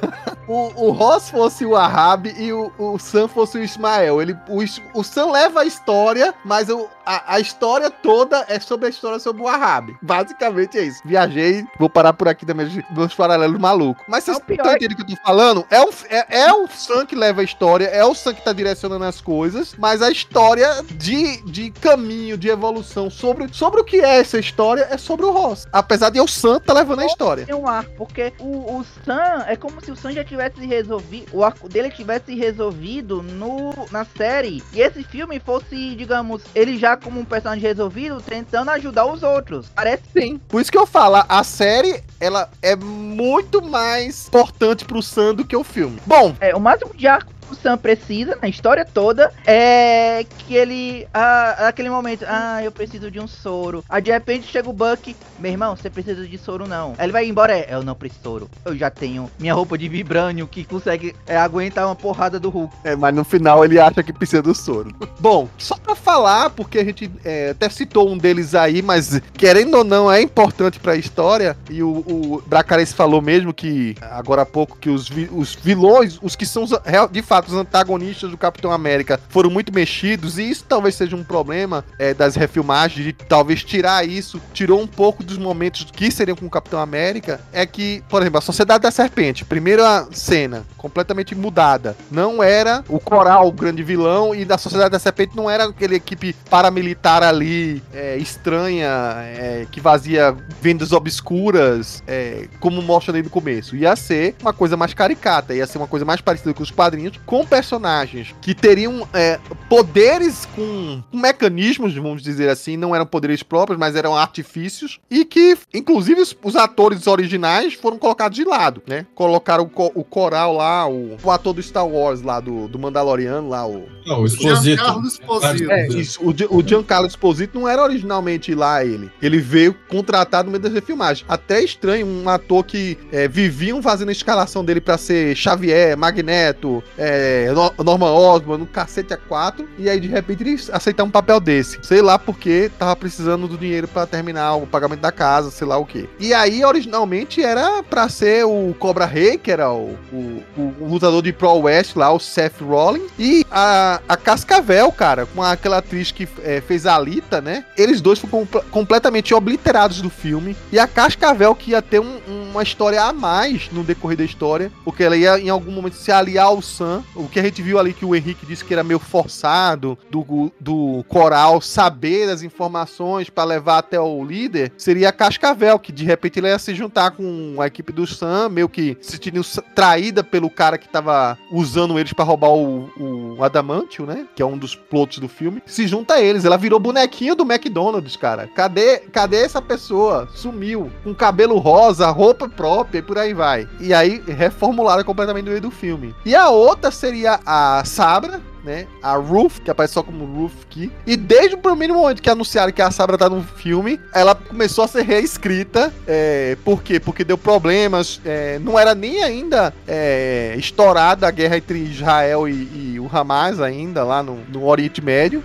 Speaker 2: o Ross fosse o Ahab e o Sam fosse o Ismael. O Sam leva a história, mas a história toda é sobre a história sobre o Ahab. Basicamente é isso. Viajei, vou parar por aqui também, meus paralelos malucos. Mas vocês estão entendendo o que eu tô falando? É o Sam que leva a história, é o Sam que tá direcionando as coisas, mas a história de caminho, de evolução sobre o que é essa história é sobre o Ross. Apesar de o Sam tá levando a história.
Speaker 4: Tem um arco, porque o Sam é como se o Sam já tivesse resolvido, o arco dele tivesse resolvido na série, e esse filme fosse, digamos, ele já como um personagem resolvido, tentando ajudar os outros. Parece
Speaker 2: sim. Por isso que eu falo, a série, ela é muito mais importante pro Sam do que o filme. Bom,
Speaker 4: o máximo de arco que o Sam precisa, na história toda, é que ele, naquele momento, eu preciso de um soro. Aí de repente chega o Bucky, meu irmão, você precisa de soro não. Aí ele vai embora, eu não preciso de soro. Eu já tenho minha roupa de vibrânio que consegue aguentar uma porrada do Hulk.
Speaker 2: Mas no final ele acha que precisa do soro. Bom, só pra falar, porque a gente até citou um deles aí, mas querendo ou não, é importante pra história, e o Bracarense falou mesmo que, agora há pouco, que os vilões, os que são de fato fato, os antagonistas do Capitão América foram muito mexidos, e isso talvez seja um problema das refilmagens, de talvez tirar isso, tirou um pouco dos momentos que seriam com o Capitão América, é que, por exemplo, a Sociedade da Serpente, primeira cena, completamente mudada, não era o Coral, o grande vilão, e da Sociedade da Serpente não era aquela equipe paramilitar ali, estranha, que vazia vendas obscuras, como mostra ali no começo. Ia ser uma coisa mais caricata, ia ser uma coisa mais parecida com os quadrinhos, com personagens que teriam poderes com mecanismos, vamos dizer assim, não eram poderes próprios, mas eram artifícios, e que, inclusive, os atores originais foram colocados de lado, né? Colocaram o Coral lá, o ator do Star Wars lá, do Mandaloriano lá, o
Speaker 3: Exposito.
Speaker 6: Giancarlo Esposito.
Speaker 2: Isso, o Giancarlo Esposito não era originalmente lá ele veio contratado no meio das refilmagens. Até estranho, um ator que viviam fazendo a escalação dele pra ser Xavier, Magneto, Norman Osborn, no cacete A4, e aí de repente ele aceitar um papel desse. Sei lá porque tava precisando do dinheiro pra terminar o pagamento da casa, sei lá o quê. E aí, originalmente, era pra ser o Cobra Rei, que era o lutador de Pro West lá, o Seth Rollins, e a Cascavel, cara, com aquela atriz que fez a Alita, né? Eles dois foram completamente obliterados do filme, e a Cascavel que ia ter uma história a mais no decorrer da história, porque ela ia em algum momento se aliar ao Sam, o que a gente viu ali que o Henrique disse que era meio forçado, do Coral saber as informações pra levar até o líder, seria a Cascavel, que de repente ela ia se juntar com a equipe do Sam, meio que se sentindo traída pelo cara que tava usando eles pra roubar o Adamantium, né? Que é um dos plots do filme. Se junta a eles. Ela virou bonequinho do McDonald's, cara. Cadê essa pessoa? Sumiu. Com cabelo rosa, roupa própria e por aí vai. E aí reformularam completamente no meio do filme. E a outra seria a Sabra, né? A Ruth, que aparece só como Ruth aqui. E desde o primeiro momento que anunciaram que a Sabra tá no filme, ela começou a ser reescrita. Por quê? Porque deu problemas. Não era nem ainda estourada a guerra entre Israel e o Hamas ainda, lá no Oriente Médio.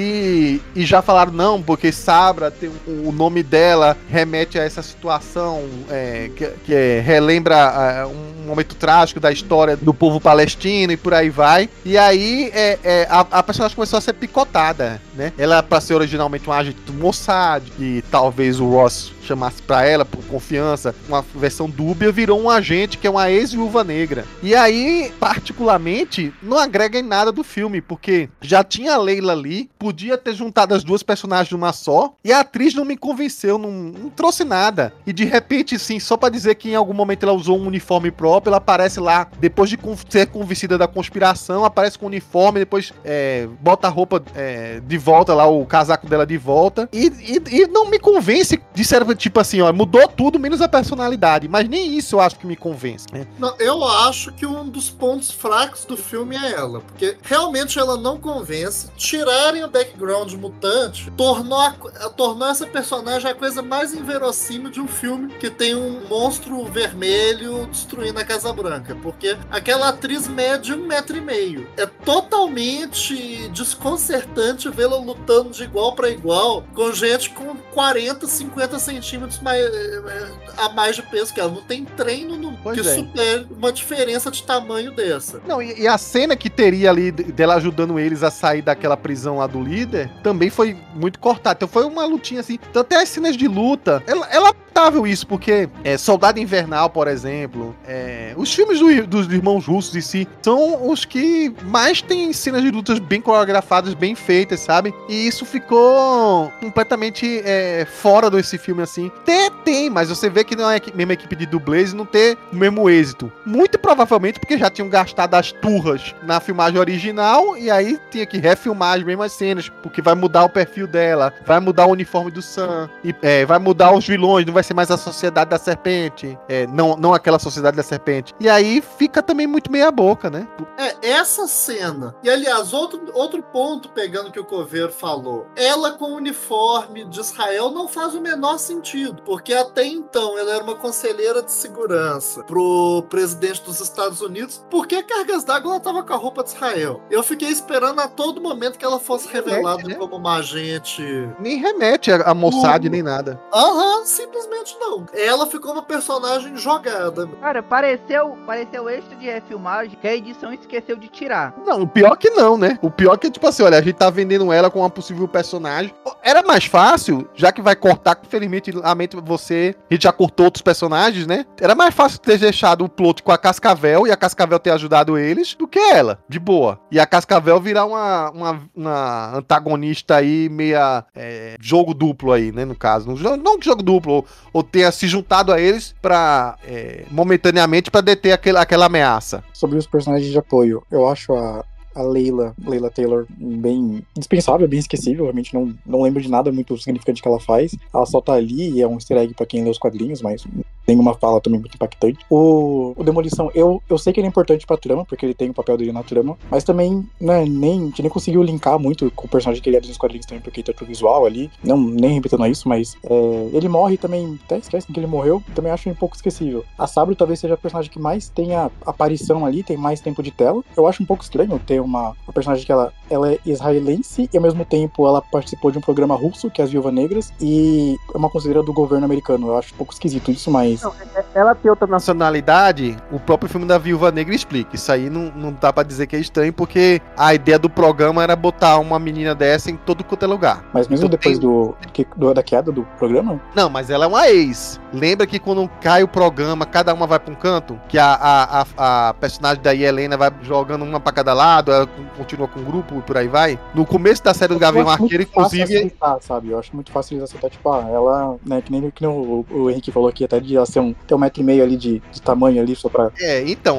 Speaker 2: E já falaram, não, porque Sabra, o nome dela remete a essa situação que relembra um momento trágico da história do povo palestino e por aí vai. E aí a personagem começou a ser picotada, né? Ela, pra ser originalmente um agente do Mossad, e talvez o Ross chamasse pra ela, por confiança, uma versão dúbia, virou um agente que é uma ex-viúva negra. E aí, particularmente, não agrega em nada do filme, porque já tinha a Leila ali, podia ter juntado as duas personagens numa só, e a atriz não me convenceu, não trouxe nada. E de repente, sim, só pra dizer que em algum momento ela usou um uniforme próprio, ela aparece lá, depois de ser convencida da conspiração, aparece com o uniforme, depois bota a roupa de volta lá, o casaco dela de volta, e não me convence de ser tipo assim, ó, mudou tudo menos a personalidade, mas nem isso eu acho que me convence, né?
Speaker 6: Não, eu acho que um dos pontos fracos do filme é ela, porque realmente ela não convence. Tirarem o background mutante tornou essa personagem a coisa mais inverossímil de um filme que tem um monstro vermelho destruindo a Casa Branca, porque aquela atriz mede 1,5 metro. É totalmente desconcertante vê-la lutando de igual para igual com gente com 40, 50 centímetros a mais de peso que ela. Não tem treino que supere uma diferença de tamanho dessa.
Speaker 2: Não, e a cena que teria ali dela ajudando eles a sair daquela prisão lá do líder também foi muito cortada. Então foi uma lutinha assim. Então até as cenas de luta, ela notável isso, porque Soldado Invernal, por exemplo, os filmes dos irmãos russos em si são os que mais têm cenas de lutas bem coreografadas, bem feitas, sabe? E isso ficou completamente fora desse filme, assim. Tem, mas você vê que não é a mesma equipe de dublês e não ter o mesmo êxito. Muito provavelmente porque já tinham gastado as turras na filmagem original e aí tinha que refilmar as mesmas cenas, porque vai mudar o perfil dela, vai mudar o uniforme do Sam, e vai mudar os vilões, não vai ser mais a Sociedade da Serpente, não aquela Sociedade da Serpente. E aí fica também muito meia boca, né?
Speaker 6: Essa cena. E aliás, outro ponto, pegando que o Covê Silveiro falou. Ela com o uniforme de Israel não faz o menor sentido, porque até então ela era uma conselheira de segurança pro presidente dos Estados Unidos. Por que cargas d'água ela tava com a roupa de Israel? Eu fiquei esperando a todo momento que ela fosse revelada como uma agente...
Speaker 2: Nem remete a Mossad, nem nada.
Speaker 6: Simplesmente não. Ela ficou uma personagem jogada.
Speaker 4: Cara, pareceu extra de refilmagem que a edição esqueceu de tirar.
Speaker 2: Não, o pior que não, né? O pior que, tipo assim, olha, a gente tá vendendo ela com uma possível personagem. Era mais fácil, já que vai cortar, infelizmente, lamento você, a gente já cortou outros personagens, né? Era mais fácil ter deixado o plot com a Cascavel e a Cascavel ter ajudado eles do que ela, de boa. E a Cascavel virar uma antagonista aí, meia jogo duplo aí, né, no caso. Não jogo duplo, ou tenha se juntado a eles pra, momentaneamente, pra deter aquela ameaça.
Speaker 5: Sobre os personagens de apoio, eu acho a Layla Taylor bem dispensável, bem esquecível. Realmente não lembro de nada muito significante que ela faz. Ela só tá ali e é um easter egg pra quem lê os quadrinhos, mas tem uma fala também muito impactante. O Demolição, eu sei que ele é importante pra trama, porque ele tem o papel dele na trama, mas também, né, a gente nem conseguiu linkar muito com o personagem que ele é dos quadrinhos também, porque tem o visual ali, nem repetindo isso, mas ele morre também, até esquecem que ele morreu, também acho um pouco esquecível. A Sabre talvez seja a personagem que mais tenha aparição ali, tem mais tempo de tela. Eu acho um pouco estranho ter uma personagem que ela é israelense e ao mesmo tempo ela participou de um programa russo, que é as Viúvas Negras, e é uma conselheira do governo americano. Eu acho um pouco esquisito isso, mas...
Speaker 2: Não, ela tem outra nacionalidade, o próprio filme da Viúva Negra explica. Isso aí não dá pra dizer que é estranho, porque a ideia do programa era botar uma menina dessa em todo quanto é lugar.
Speaker 5: Mas mesmo então, depois da queda do programa?
Speaker 2: Não, mas ela é uma ex. Lembra que quando cai o programa, cada uma vai pra um canto? Que a personagem da Helena vai jogando uma pra cada lado, ela continua com o grupo e por aí vai. No começo da série do Gavião Arqueiro, inclusive...
Speaker 5: Aceitar, sabe? Eu acho muito fácil eles aceitar, tipo, ela, né, que nem o Henrique falou aqui, até de ela ter 1,5 metro ali de tamanho ali, só pra...
Speaker 2: Então,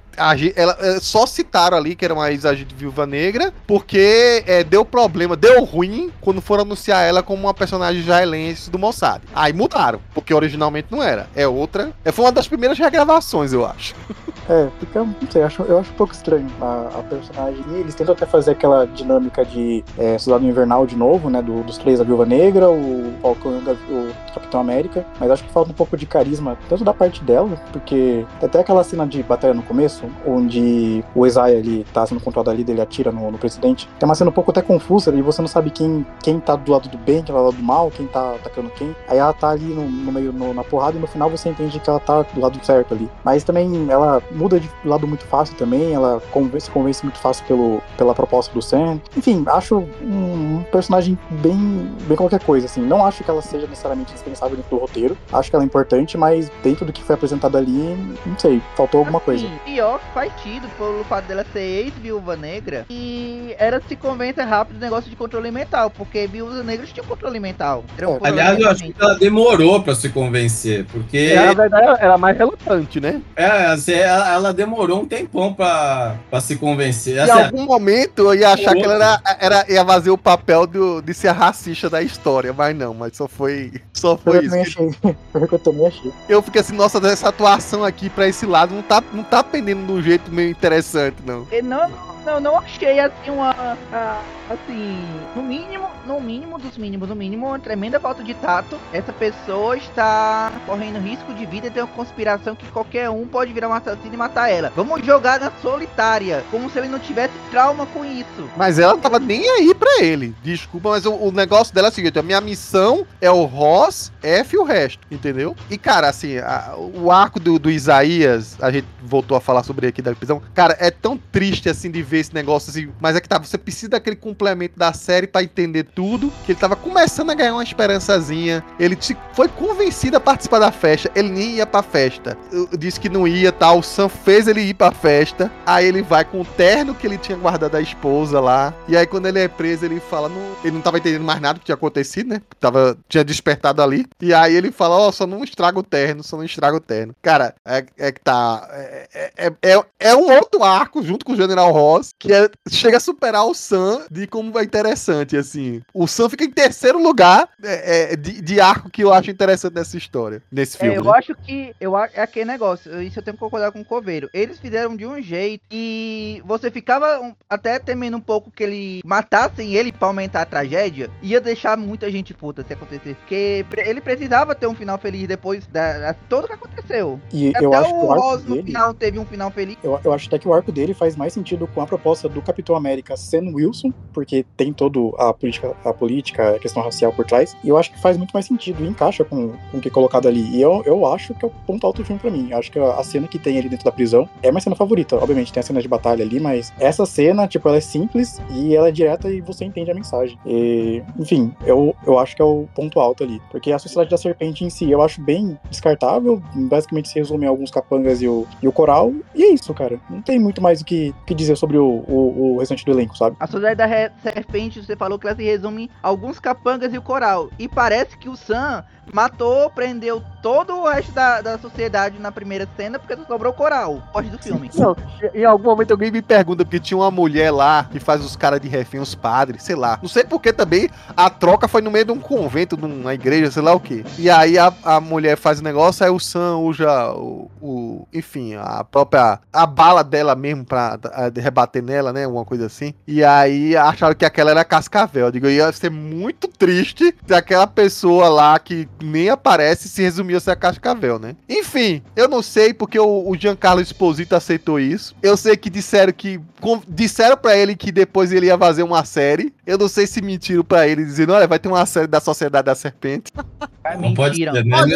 Speaker 2: ela só citaram ali que era uma ex-agente de Viúva Negra, porque deu problema, deu ruim quando foram anunciar ela como uma personagem israelense do Mossad. Aí mudaram, porque originalmente não era. É outra. Foi uma das primeiras regravações, eu acho.
Speaker 5: Fica, não sei, eu acho um pouco estranho a personagem. E eles tentam até fazer aquela dinâmica de Soldado Invernal de novo, né? Dos três, a Viúva Negra, o Falcão e o Capitão América. Mas acho que falta um pouco de carisma, tanto da parte dela, porque até aquela cena de batalha no começo, onde o Isaiah ele tá sendo controlado ali, ele atira no presidente. Tem uma cena um pouco até confusa, e você não sabe quem tá do lado do bem, quem tá do lado do mal, quem tá atacando quem. Aí ela tá ali no meio, na porrada, e no final você entende que ela tá do lado certo ali. Mas também ela muda de lado muito fácil também, ela se convence muito fácil pela proposta do Sam. Enfim, acho um personagem bem qualquer coisa, assim. Não acho que ela seja necessariamente indispensável dentro do roteiro. Acho que ela é importante, mas dentro do que foi apresentado ali, não sei, faltou alguma coisa.
Speaker 4: Pior que faz sentido pelo fato dela ser ex-Viúva Negra e ela se convence rápido do negócio de controle mental, porque Viúvas Negras tinham controle mental.
Speaker 3: Aliás, eu acho que ela demorou pra se convencer, porque...
Speaker 2: Na verdade, ela era mais relutante, né?
Speaker 3: Ela demorou um tempão pra se convencer.
Speaker 2: Em algum momento eu ia achar que ela ia fazer o papel de ser a racista da história, mas não, mas só foi isso.
Speaker 5: Eu também achei.
Speaker 2: Eu fiquei assim, nossa, essa atuação aqui pra esse lado não tá pendendo de um jeito meio interessante, não.
Speaker 4: Não achei assim assim, no mínimo dos mínimos, uma tremenda falta de tato. Essa pessoa está correndo risco de vida e tem uma conspiração que qualquer um pode virar um assassino e matar ela. Vamos jogar na solitária, como se ele não tivesse trauma com isso.
Speaker 2: Mas ela não tava nem aí pra ele. Desculpa, mas o negócio dela é o seguinte: a minha missão é o Ross, F e o resto, entendeu? E, cara, assim, o arco do Isaías, a gente voltou a falar sobre ele aqui da prisão, cara, é tão triste, assim, de ver esse negócio, assim, mas é que tá, você precisa daquele complemento da série pra entender tudo, que ele tava começando a ganhar uma esperançazinha, ele foi convencido a participar da festa, ele nem ia pra festa, disse que não ia, tal, o Sam fez ele ir pra festa, aí ele vai com o terno que ele tinha guardado da esposa lá, e aí quando ele é preso, ele fala, ele não tava entendendo mais nada do que tinha acontecido, né, tinha despertado ali, e aí ele fala, só não estraga o terno, Cara, é que tá, é um outro arco junto com o General Ross, boss, que chega a superar o Sam de como é interessante, assim. O Sam fica em terceiro lugar de arco que eu acho interessante nessa história, nesse filme.
Speaker 4: Eu acho que é aquele negócio, isso eu tenho que concordar com o Coveiro. Eles fizeram de um jeito e você ficava até temendo um pouco que eles matassem ele pra aumentar a tragédia, ia deixar muita gente puta se acontecesse, porque ele precisava ter um final feliz depois de tudo que aconteceu.
Speaker 5: E
Speaker 4: Até
Speaker 5: eu acho que
Speaker 4: o
Speaker 5: o arco
Speaker 4: Ross no
Speaker 5: dele,
Speaker 4: final teve um final feliz.
Speaker 5: eu acho até que o arco dele faz mais sentido com a proposta do Capitão América Sam Wilson, porque tem toda a política, a questão racial por trás, e eu acho que faz muito mais sentido e encaixa com o que é colocado ali. E eu acho que é o ponto alto do filme pra mim. Eu acho que a cena que tem ali dentro da prisão é minha cena favorita. Obviamente tem a cena de batalha ali, mas essa cena, tipo, ela é simples e ela é direta e você entende a mensagem. E, enfim, eu acho que é o ponto alto ali. Porque a Sociedade da Serpente em si eu acho bem descartável, basicamente se resume a alguns capangas e o coral, e é isso, cara. Não tem muito mais o que dizer sobre o restante do elenco, sabe?
Speaker 4: A Sociedade da Serpente, você falou que ela se resume a alguns capangas e o coral. E parece que o Sam matou, prendeu todo o resto da sociedade na primeira cena, porque só sobrou o coral, parte do filme.
Speaker 2: Não, em algum momento alguém me pergunta, porque tinha uma mulher lá que faz os caras de refém, os padres, sei lá. Não sei porque também a troca foi no meio de um convento, de uma igreja, sei lá o quê. E aí a mulher faz o negócio, aí o Sam usa enfim, a bala dela mesmo pra rebater nela, né? Alguma coisa assim. E aí acharam que aquela era Cascavel. Eu digo, ia ser muito triste se aquela pessoa lá que nem aparece se resumiu a ser a Cascavel, né? Enfim, eu não sei porque o Giancarlo Esposito aceitou isso. Eu sei que disseram pra ele que depois ele ia fazer uma série. Eu não sei se mentiram pra ele dizendo, olha, vai ter uma série da Sociedade da Serpente.
Speaker 4: Mentiram.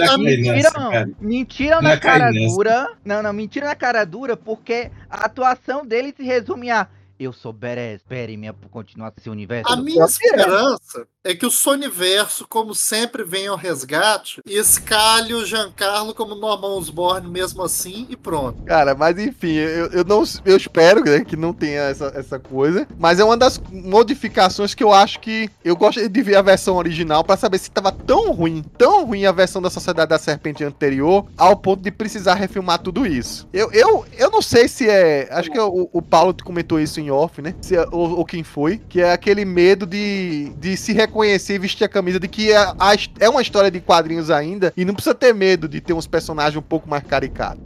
Speaker 4: Mentiram na cara dura. Não, mentiram na cara dura porque a atuação dele se resume a eu sou Beres, espere-me continuar esse universo.
Speaker 6: A minha esperança é que o Soniverso, como sempre, venha ao resgate e escalhe o Giancarlo como Norman Osborn mesmo assim e pronto.
Speaker 2: Cara, mas enfim, eu espero, né, que não tenha essa coisa, mas é uma das modificações que eu acho que eu gosto de ver a versão original pra saber se tava tão ruim a versão da Sociedade da Serpente anterior, ao ponto de precisar refilmar tudo isso. Eu não sei se acho que o Paulo comentou isso em off, né, ou quem foi, que é aquele medo de se reconhecer e vestir a camisa de que é uma história de quadrinhos ainda e não precisa ter medo de ter uns personagens um pouco mais caricatos.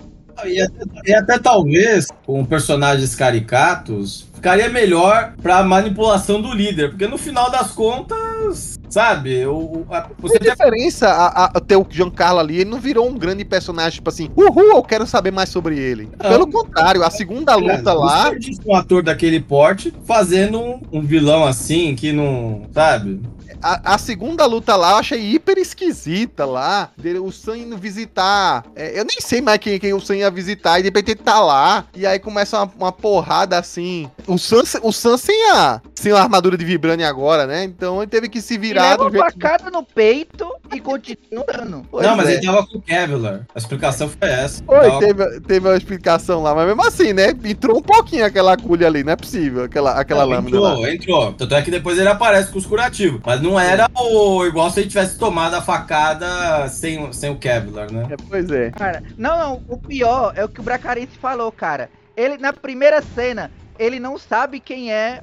Speaker 3: E até talvez, com personagens caricatos, ficaria melhor pra manipulação do líder, porque no final das contas, sabe,
Speaker 2: você tem diferença ter o Giancarlo ali, ele não virou um grande personagem, tipo assim, eu quero saber mais sobre ele. Não. Pelo contrário, a segunda luta lá...
Speaker 3: Um ator daquele porte fazendo um vilão assim, que não, sabe...
Speaker 2: A segunda luta lá eu achei hiper esquisita lá. O Sam indo visitar. Eu nem sei mais quem o Sam ia visitar. E de repente ele tá lá. E aí começa uma porrada assim. O Sam sem a armadura de Vibranium agora, né? Então ele teve que se virar.
Speaker 4: Ele leva uma facada no peito e continua dando.
Speaker 3: Mas ele tava com o Kevlar. A explicação foi essa.
Speaker 2: Teve uma explicação lá. Mas mesmo assim, né? Entrou um pouquinho aquela agulha ali. Não é possível. Aquela lâmina lá.
Speaker 3: Entrou. Tanto é que depois ele aparece com os curativos. Mas não era igual se ele tivesse tomado a facada sem o Kevlar, né?
Speaker 2: Pois é.
Speaker 4: Cara, não, o pior é o que o Bracarense falou, cara. Ele, na primeira cena, ele não sabe quem é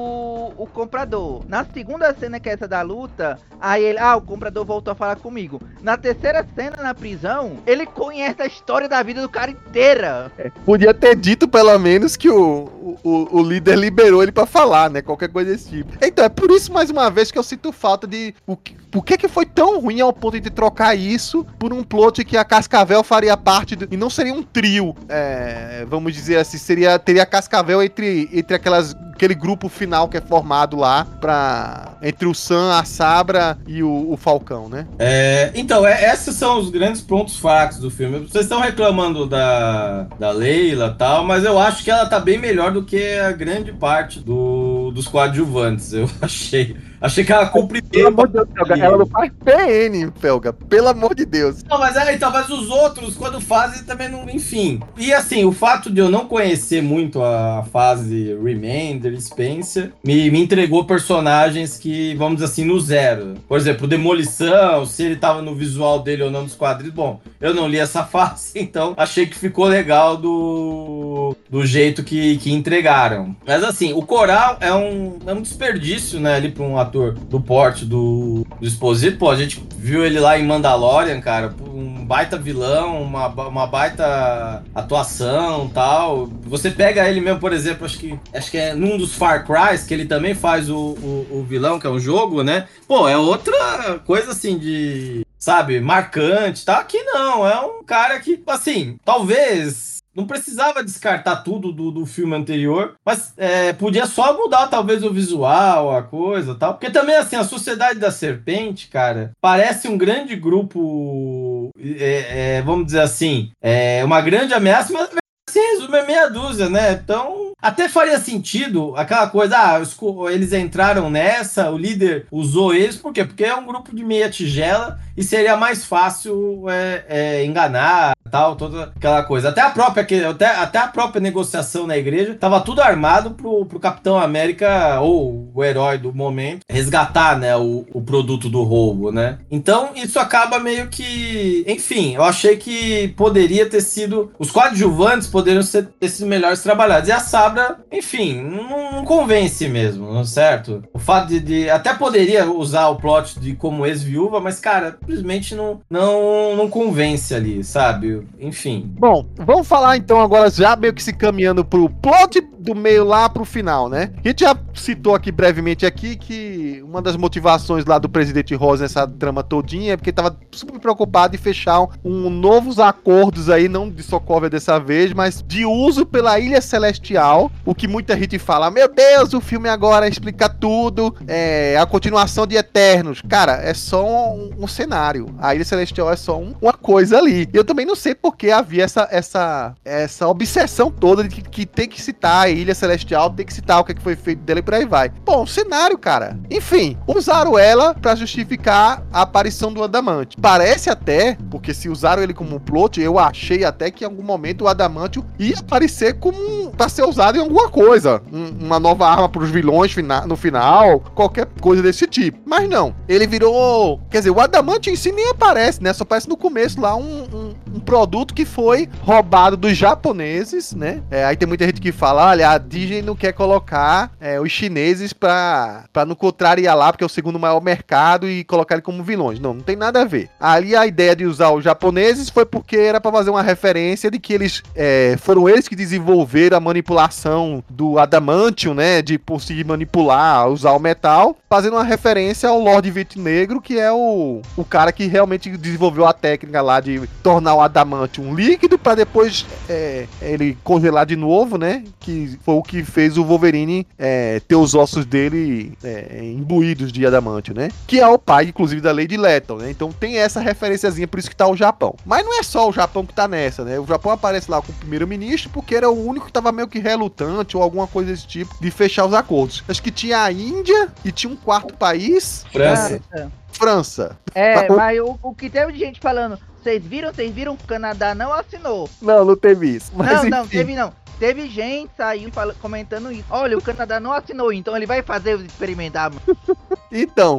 Speaker 4: o comprador. Na segunda cena, que é essa da luta, aí ele, o comprador voltou a falar comigo. Na terceira cena, na prisão, ele conhece a história da vida do cara inteira.
Speaker 2: Podia ter dito, pelo menos, que o líder liberou ele pra falar, né? Qualquer coisa desse tipo. Então, é por isso, mais uma vez, que eu sinto falta de... Por que foi tão ruim ao ponto de trocar isso por um plot que a Cascavel faria parte e não seria um trio, vamos dizer assim, teria a Cascavel entre aquele grupo final que é formado lá entre o Sam, a Sabra e o Falcão, né?
Speaker 3: Então, esses são os grandes pontos fracos do filme. Vocês estão reclamando da Leila e tal, mas eu acho que ela tá bem melhor do que a grande parte dos coadjuvantes. Eu achei que ela cumpriu
Speaker 2: Pelo amor de Deus, Felga, ela não faz PN, Felga. Pelo amor de Deus.
Speaker 3: Não, mas talvez os outros, quando fazem, também não... Enfim. E assim, o fato de eu não conhecer muito a fase Remainder, Spencer, me entregou personagens que, vamos dizer assim, no zero. Por exemplo, Demolição, se ele tava no visual dele ou não nos quadrinhos. Bom, eu não li essa fase, então achei que ficou legal do jeito que entregaram. Mas assim, o Coral é um desperdício, né, ali pra um ator do porte do Exposito. Pô, a gente viu ele lá em Mandalorian, cara, um baita vilão, uma baita atuação, tal. Você pega ele mesmo, por exemplo, acho que é num dos Far Crys, que ele também faz o vilão, que é um jogo, né? Pô, é outra coisa assim de, sabe, marcante, tá? Aqui não, é um cara que, assim, talvez não precisava descartar tudo do filme anterior, mas podia só mudar talvez o visual, a coisa, tal. Porque também, assim, a Sociedade da Serpente, cara, parece um grande grupo, vamos dizer assim, uma grande ameaça, mas se resume a meia dúzia, né? Então, até faria sentido aquela coisa, eles entraram nessa, o líder usou eles, por quê? Porque é um grupo de meia tigela e seria mais fácil enganar, tal, toda aquela coisa. Até a própria negociação na igreja, tava tudo armado pro Capitão América, ou o herói do momento, resgatar, né, o produto do roubo, né? Então, isso acaba meio que... Enfim, eu achei que poderia ter sido... Os coadjuvantes poderiam ter sido melhores trabalhados. E a Sabra, enfim, não convence mesmo, certo? O fato de até poderia usar o plot de como ex-viúva, mas, cara, simplesmente não convence ali, sabe? Enfim.
Speaker 2: Bom, vamos falar então agora já meio que se caminhando pro plot do meio lá pro final, né? A gente já citou aqui brevemente aqui que uma das motivações lá do presidente Rosa nessa trama todinha é porque ele tava super preocupado em fechar novos acordos aí, não de Sokovia dessa vez, mas de uso pela Ilha Celestial, o que muita gente fala, meu Deus, o filme agora explica tudo, a continuação de Eternos. Cara, é só um cenário. A Ilha Celestial é só uma coisa ali. Eu também não sei por que havia essa obsessão toda de que tem que citar a Ilha Celestial, tem que citar o que foi feito dela e por aí vai. Bom, cenário, cara. Enfim, usaram ela pra justificar a aparição do Adamantio. Parece até, porque se usaram ele como um plot, eu achei até que em algum momento o Adamantio ia aparecer pra ser usado em alguma coisa. Uma nova arma pros vilões no final, qualquer coisa desse tipo. Mas não, ele virou... Quer dizer, o Adamantio em si nem aparece, né? Só aparece no começo lá um produto que foi roubado dos japoneses, né? Aí tem muita gente que fala, olha, a Disney não quer colocar os chineses pra não contrariar lá, porque é o segundo maior mercado, e colocar ele como vilões. Não tem nada a ver. Ali a ideia de usar os japoneses foi porque era pra fazer uma referência de que eles foram eles que desenvolveram a manipulação do Adamantium, né? De conseguir manipular, usar o metal, fazendo uma referência ao Lorde Vento Negro, que é o cara que realmente desenvolveu a técnica lá de tornar o Adamantium líquido pra depois ele congelar de novo, né? Que foi o que fez o Wolverine ter os ossos dele imbuídos de Adamantium, né? Que é o pai, inclusive, da Lady Lethal, né? Então tem essa referenciazinha, por isso que tá o Japão. Mas não é só o Japão que tá nessa, né? O Japão aparece lá com o primeiro-ministro porque era o único que tava meio que relutante ou alguma coisa desse tipo de fechar os acordos. Acho que tinha a Índia e tinha um quarto país. França.
Speaker 4: Mas o que teve de gente falando, vocês viram, o Canadá não assinou.
Speaker 2: Não teve isso. Mas
Speaker 4: não, teve não. Teve gente saindo comentando isso. Olha, o Canadá não assinou, então ele vai fazer os experimentar.
Speaker 2: Então,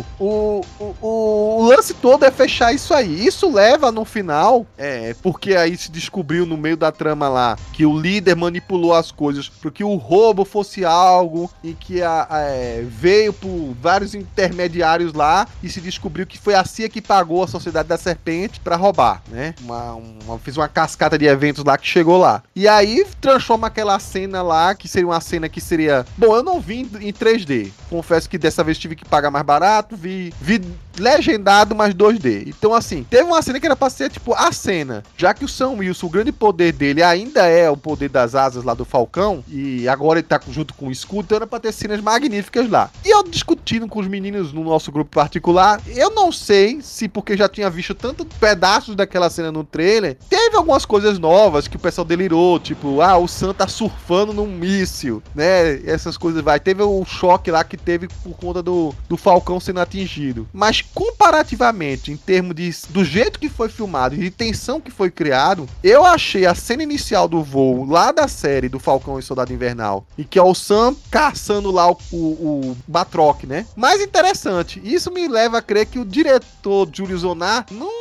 Speaker 2: o lance todo é fechar isso aí. Isso leva no final, porque aí se descobriu no meio da trama lá que o líder manipulou as coisas para que o roubo fosse algo e que veio por vários intermediários lá e se descobriu que foi a CIA que pagou a Sociedade da Serpente para roubar, né? Fiz uma cascata de eventos lá que chegou lá. E aí transforma aquela cena lá, que seria uma cena que seria... Bom, eu não vi em 3D. Confesso que dessa vez tive que pagar mais barato, vi legendado, mas 2D. Então, assim, teve uma cena que era pra ser, tipo, a cena. Já que o Sam Wilson, o grande poder dele ainda é o poder das asas lá do Falcão, e agora ele tá junto com o escudo, então era pra ter cenas magníficas lá. E eu discutindo com os meninos no nosso grupo particular, eu não sei se porque já tinha visto tantos pedaços daquela cena no trailer, teve Teve algumas coisas novas que o pessoal delirou, tipo, o Sam tá surfando num míssil, né? Essas coisas vai. Teve o choque lá que teve por conta do Falcão sendo atingido. Mas comparativamente, em termos do jeito que foi filmado e de tensão que foi criado, eu achei a cena inicial do voo lá da série do Falcão e Soldado Invernal, e que é o Sam caçando lá o Batroc, né? Mais interessante. Isso me leva a crer que o diretor Julio Zonar não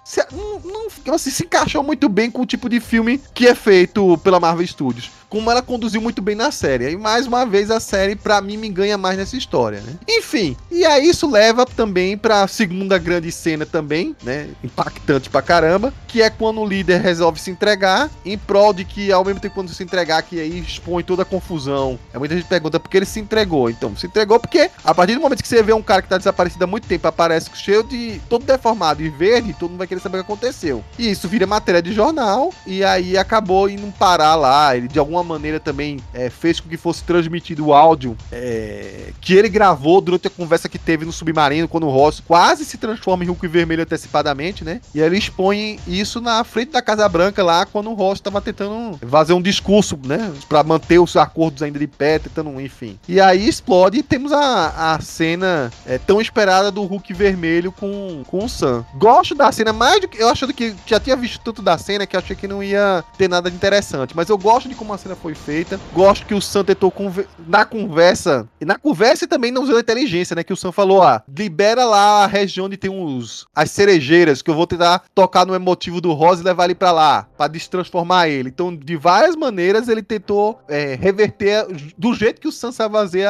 Speaker 2: se encaixou muito bem com o tipo de filme que é feito pela Marvel Studios. Como ela conduziu muito bem na série. E mais uma vez a série, pra mim, me ganha mais nessa história, né? Enfim, e aí isso leva também pra segunda grande cena também, né? Impactante pra caramba, que é quando o líder resolve se entregar, em prol de que, ao mesmo tempo quando se entregar, que aí expõe toda a confusão. Muita gente pergunta por que ele se entregou. Então, se entregou porque, a partir do momento que você vê um cara que tá desaparecido há muito tempo, aparece cheio de, todo deformado e verde, todo mundo vai querer saber o que aconteceu. E isso vira matéria de jornal, e aí acabou indo parar lá. Ele, de alguma maneira, também fez com que fosse transmitido o áudio que ele gravou durante a conversa que teve no submarino, quando o Ross quase se transforma em Hulk Vermelho antecipadamente, né? E aí ele expõe isso na frente da Casa Branca lá, quando o Ross tava tentando fazer um discurso, né? Pra manter os acordos ainda de pé, tentando, enfim. E aí explode e temos a cena tão esperada do Hulk Vermelho com o Sam. Gosto da cena, mais do que... Eu achando que já tinha visto tanto da cena que achei que não ia ter nada de interessante. Mas eu gosto de como a cena foi feita. Gosto que o Sam tentou na conversa. E na conversa também não usou a inteligência, né? Que o Sam falou, libera lá a região onde tem as cerejeiras, que eu vou tentar tocar no emotivo do Ross e levar ele pra lá, pra destransformar ele. Então, de várias maneiras, ele tentou reverter do jeito que o Sam sabe fazer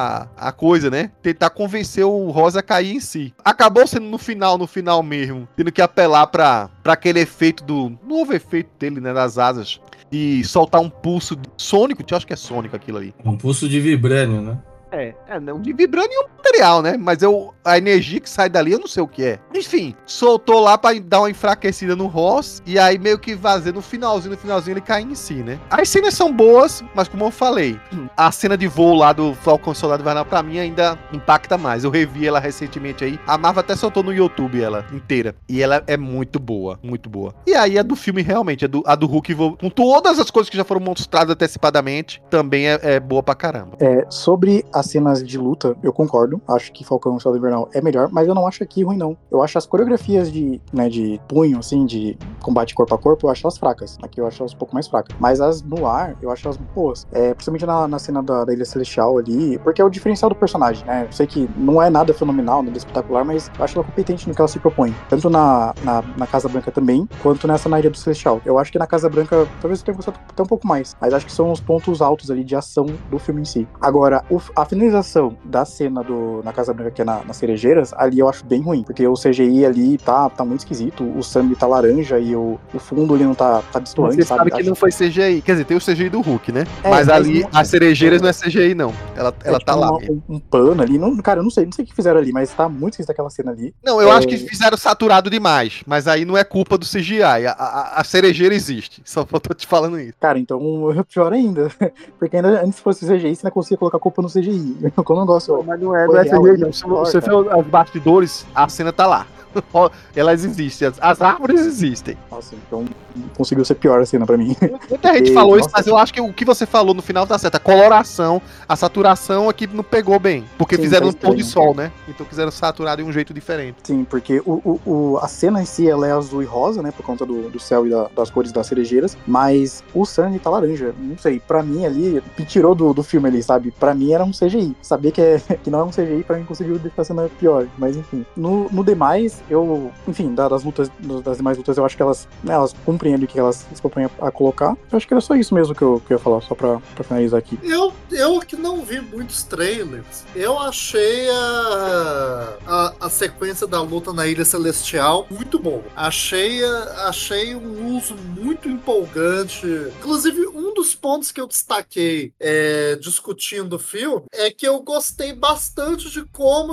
Speaker 2: a coisa, né? Tentar convencer o Ross a cair em si. Acabou sendo no final mesmo, tendo que apelar pra aquele efeito do novo efeito dele, né? Das asas. De soltar um pulso sônico, eu acho que é sônico aquilo ali.
Speaker 3: Um pulso de vibrânio, né?
Speaker 2: Não, de vibrânio é um material, né? Mas a energia que sai dali eu não sei o que é. Enfim, soltou lá pra dar uma enfraquecida no Ross, e aí meio que vazia no finalzinho ele cai em si, né? As cenas são boas, mas como eu falei, a cena de voo lá do Falcão e Soldado Invernal pra mim ainda impacta mais. Eu revi ela recentemente aí, a Marvel até soltou no YouTube ela inteira, e ela é muito boa, muito boa. E aí a do filme realmente, a do Hulk, com todas as coisas que já foram mostradas antecipadamente, também é boa pra caramba.
Speaker 5: Sobre as cenas de luta, eu concordo. Acho que Falcão e Soldado Invernal é melhor, mas eu não acho aqui ruim, não. Eu acho as coreografias de punho, assim, de combate corpo a corpo, eu acho elas fracas. Aqui eu acho elas um pouco mais fracas. Mas as no ar, eu acho elas boas. Principalmente na cena da Ilha Celestial ali, porque é o diferencial do personagem, né? Eu sei que não é nada fenomenal, nada espetacular, mas eu acho ela competente no que ela se propõe. Tanto na Casa Branca também, quanto na Ilha do Celestial. Eu acho que na Casa Branca, talvez eu tenha gostado até um pouco mais, mas acho que são os pontos altos ali de ação do filme em si. Agora, a finalização da cena na Casa Branca, que é nas cerejeiras, ali eu acho bem ruim, porque o CGI ali tá muito esquisito, o sangue tá laranja e o fundo ali não tá destoante,
Speaker 2: Você sabe que não foi CGI, quer dizer, tem o CGI do Hulk, né? Mas ali,
Speaker 5: não,
Speaker 2: as cerejeiras não é CGI, não. Ela tá lá.
Speaker 5: Um pano ali, cara, eu não sei o que fizeram ali, mas tá muito esquisito aquela cena ali.
Speaker 2: Não, eu acho que fizeram saturado demais, mas aí não é culpa do CGI, a cerejeira existe, só tô te falando isso.
Speaker 5: Cara, então pior ainda, porque ainda antes se fosse CGI, você não conseguia colocar a culpa no CGI. Como eu gosto.
Speaker 2: Mas não é CGI, não. Se você vê os bastidores, a cena tá lá. Elas existem, as árvores existem.
Speaker 5: Nossa, então conseguiu ser pior a cena pra mim.
Speaker 2: Muita gente falou isso, mas eu acho que o que você falou no final tá certo. A coloração, a saturação aqui não pegou bem. Porque fizeram um pôr de sol, né? Então quiseram saturar de um jeito diferente.
Speaker 5: Sim, porque a cena em si, ela é azul e rosa, né? Por conta do céu e das cores das cerejeiras. Mas o sangue tá laranja. Não sei, pra mim ali, me tirou do filme ali, sabe? Pra mim era um CGI. Saber que não é um CGI, pra mim conseguiu deixar a cena pior. Mas enfim. No demais, das demais lutas, eu acho que elas cumprem ali o que elas se propõem a colocar. Eu acho que era só isso mesmo que eu ia falar, só pra finalizar aqui.
Speaker 6: Eu que não vi muitos trailers, eu achei a sequência da luta na Ilha Celestial muito boa. Achei um uso muito empolgante. Inclusive, um dos pontos que eu destaquei discutindo o filme é que eu gostei bastante de como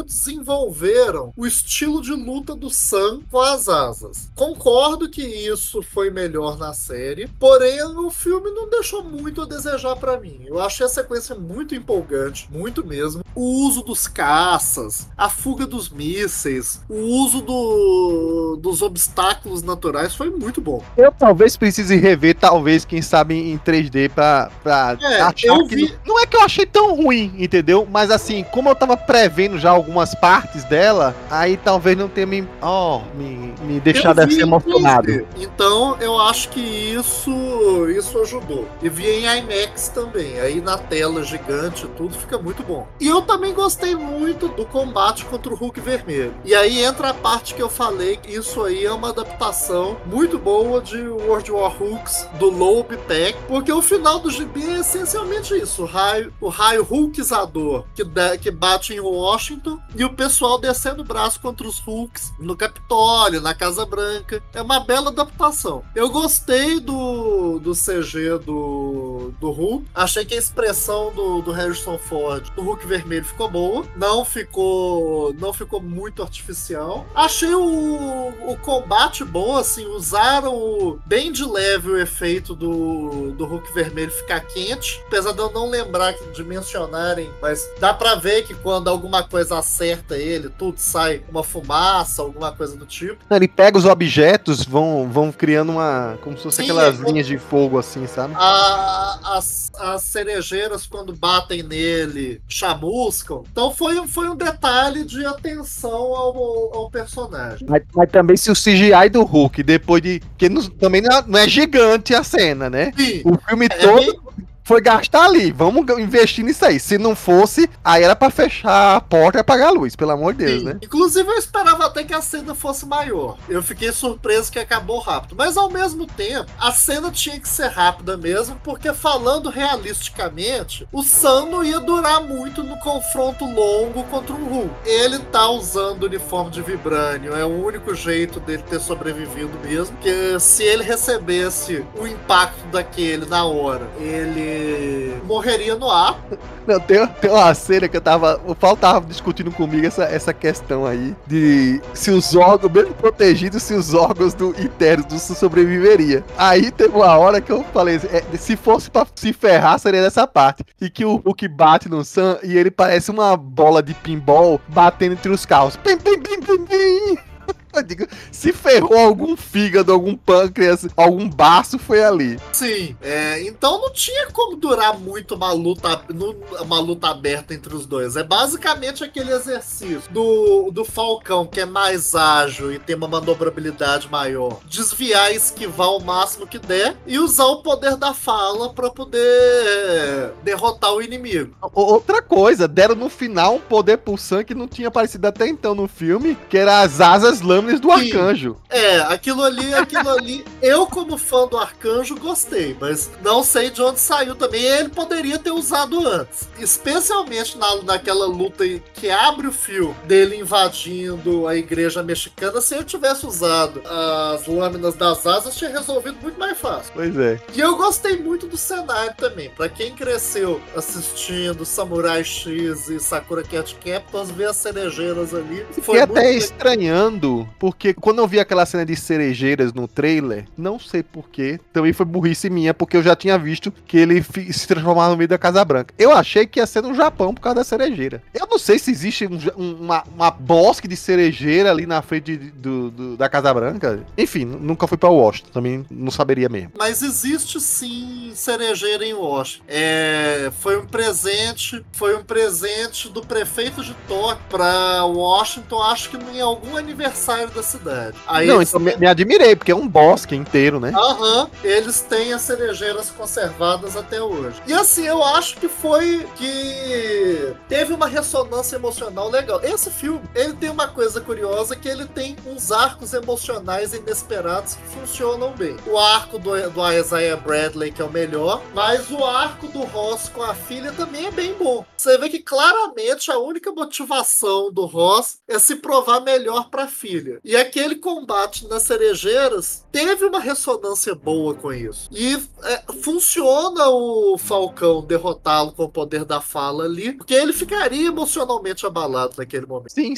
Speaker 6: desenvolveram o estilo de luta do Sam com as asas. Concordo que isso foi melhor na série, porém o filme não deixou muito a desejar pra mim. Eu achei a sequência muito empolgante, muito mesmo. O uso dos caças, a fuga dos mísseis, o uso dos obstáculos naturais foi muito bom.
Speaker 2: Eu talvez precise rever, talvez, quem sabe, em 3D pra achar que... Não é que eu achei tão ruim, entendeu? Mas assim, como eu tava prevendo já algumas partes dela, aí talvez não tenha me deixado assim emocionado.
Speaker 6: Então eu acho que isso ajudou. E vi em IMAX também. Aí na tela gigante tudo fica muito bom. E eu também gostei muito do combate contra o Hulk vermelho. E aí entra a parte que eu falei, que isso aí é uma adaptação muito boa de World War Hulks, do Loeb Tech, porque o final do gibi é essencialmente isso. O raio Hulkizador que bate em Washington e o pessoal descendo o braço contra os Hulks no Capitólio, na Casa Branca. É uma bela adaptação. Eu gostei do CG do Hulk. Achei que a expressão do Harrison Ford, do Hulk vermelho, ficou boa. Não ficou muito artificial. Achei o combate bom, assim, usaram bem de leve o efeito do Hulk vermelho ficar quente, apesar de eu não lembrar de mencionarem, mas dá pra ver que quando alguma coisa acerta ele, tudo sai uma fumaça, alguma coisa do tipo.
Speaker 2: Ele pega os objetos, vão criando como se fosse aquelas linhas de fogo assim, sabe?
Speaker 6: As cerejeiras, quando batem nele, chamuscam. Então foi um detalhe de atenção ao personagem.
Speaker 2: Mas também se o CGI do Hulk, depois de... Porque também não é gigante a cena, né?
Speaker 6: Sim,
Speaker 2: o filme todo... Foi gastar ali, vamos investir nisso aí. Se não fosse, aí era pra fechar a porta e apagar a luz, pelo amor de Deus,
Speaker 6: sim,
Speaker 2: né?
Speaker 6: Inclusive eu esperava até que a cena fosse maior. Eu fiquei surpreso que acabou rápido. Mas ao mesmo tempo, a cena tinha que ser rápida mesmo, porque falando realisticamente, o Sam não ia durar muito no confronto longo contra o Hulk. Ele tá usando o uniforme de vibrânio, é o único jeito dele ter sobrevivido mesmo, porque se ele recebesse o impacto daquele na hora, ele morreria no ar.
Speaker 2: Não, tem uma cena que o Paulo tava discutindo comigo essa questão aí de se os órgãos, mesmo protegidos, se os órgãos internos do sobreviveria. Aí teve uma hora que eu falei, se fosse pra se ferrar, seria nessa parte. E que o Hulk bate no Sam e ele parece uma bola de pinball batendo entre os carros. Pim, pim, pim, pim, pim. Eu digo, se ferrou algum fígado, algum pâncreas, algum baço, foi ali.
Speaker 6: Sim, então não tinha como durar muito uma luta aberta entre os dois. É basicamente aquele exercício do Falcão, que é mais ágil e tem uma manobrabilidade maior. Desviar e esquivar o máximo que der e usar o poder da fala pra poder derrotar o inimigo.
Speaker 2: Outra coisa, deram no final um poder pro Sam que não tinha aparecido até então no filme, que era as asas lâminas do Arcanjo.
Speaker 6: Aquilo ali, eu como fã do Arcanjo gostei, mas não sei de onde saiu também. Ele poderia ter usado antes, especialmente naquela luta que abre o fio dele invadindo a igreja mexicana. Se ele tivesse usado as lâminas das asas, tinha resolvido muito mais fácil.
Speaker 2: Pois é.
Speaker 6: E eu gostei muito do cenário também. Pra quem cresceu assistindo Samurai X e Sakura Card Captors, ver as cerejeiras ali.
Speaker 2: Fiquei até estranhando, porque quando eu vi aquela cena de cerejeiras no trailer, não sei porquê, também foi burrice minha, porque eu já tinha visto que ele se transformava no meio da Casa Branca. Eu achei que ia ser no Japão por causa da cerejeira. Eu não sei se existe uma bosque de cerejeira ali na frente da Casa Branca. Enfim, nunca fui pra Washington, também não saberia mesmo.
Speaker 6: Mas existe sim cerejeira em Washington. Foi um presente do prefeito de Tóquio pra Washington, acho que em algum aniversário da cidade. Aí
Speaker 2: não, então me admirei, porque é um bosque inteiro, né?
Speaker 6: Eles têm as cerejeiras conservadas até hoje. E assim, eu acho que teve uma ressonância emocional legal. Esse filme, ele tem uma coisa curiosa, que ele tem uns arcos emocionais inesperados que funcionam bem. O arco do Isaiah Bradley, que é o melhor, mas o arco do Ross com a filha também é bem bom. Você vê que claramente a única motivação do Ross é se provar melhor pra filha. E aquele combate nas cerejeiras teve uma ressonância boa com isso. E funciona o Falcão derrotá-lo com o poder da fala ali, porque ele ficaria emocionalmente abalado naquele momento.
Speaker 2: Sim, sim.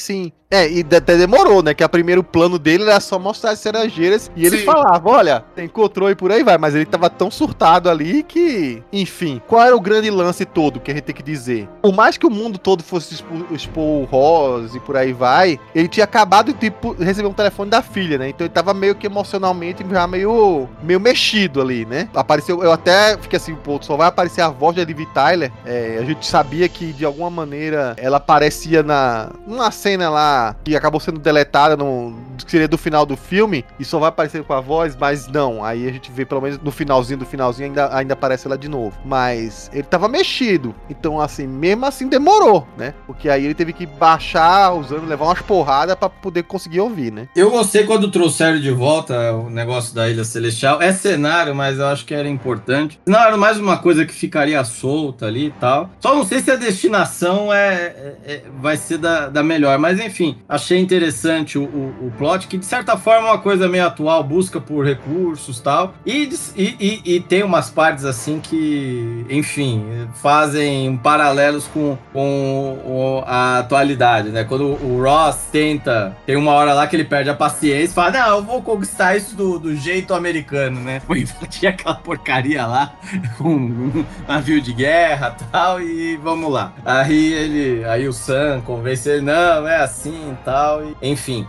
Speaker 2: E até demorou, né? Que o primeiro plano dele era só mostrar as cerejeiras e eles falavam, olha, encontrou e por aí vai, mas ele tava tão surtado ali que, enfim, qual era o grande lance todo que a gente tem que dizer? Por mais que o mundo todo fosse expor o Ross e por aí vai, ele tinha acabado de receber um telefone da filha, né? Então ele tava meio que emocionalmente já meio mexido ali, né? Apareceu, eu até fiquei assim, pô, só vai aparecer a voz da Liv Tyler. A gente sabia que de alguma maneira ela aparecia numa cena lá que acabou sendo deletada que seria do final do filme e só vai aparecer com a voz, mas não, aí a gente vê pelo menos no finalzinho ainda aparece ela de novo, mas ele tava mexido, então assim, mesmo assim demorou, né, porque aí ele teve que baixar levar umas porradas pra poder conseguir ouvir, né.
Speaker 3: Eu gostei quando trouxeram de volta o negócio da Ilha Celestial, é cenário, mas eu acho que era importante, não, era mais uma coisa que ficaria solta ali e tal, só não sei se a destinação vai ser da melhor, mas enfim, achei interessante o plot, que de certa forma é uma coisa meio atual, busca por recursos e tal, e tem umas partes assim que, enfim, fazem paralelos com a atualidade, né? Quando o Ross tem uma hora lá que ele perde a paciência e fala, não, eu vou conquistar isso do jeito americano, né? Tinha aquela porcaria lá, com um navio de guerra e tal, e vamos lá. Aí o Sam convence ele, não, é assim e tal, enfim,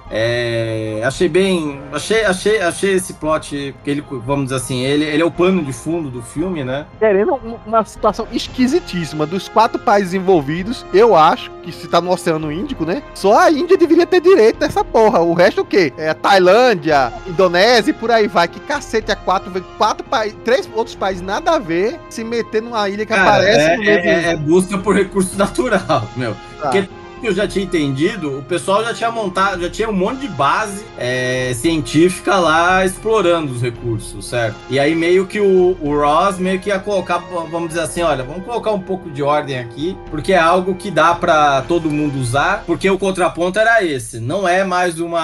Speaker 3: achei esse plot, que ele, vamos dizer assim, ele é o pano de fundo do filme, né?
Speaker 2: Querendo uma situação esquisitíssima dos 4 países envolvidos, eu acho que se tá no Oceano Índico, né? Só a Índia deveria ter direito dessa porra, o resto o quê? A Tailândia, Indonésia e por aí vai, que cacete, 3 outros países nada a ver se meter numa ilha que aparece no mesmo...
Speaker 3: É busca por recurso natural, meu.
Speaker 2: Tá.
Speaker 3: Porque que eu já tinha entendido, o pessoal já tinha um monte de base científica lá explorando os recursos, certo? E aí meio que o Ross meio que ia colocar, vamos dizer assim, olha, vamos colocar um pouco de ordem aqui, porque é algo que dá pra todo mundo usar, porque o contraponto era esse, não é mais um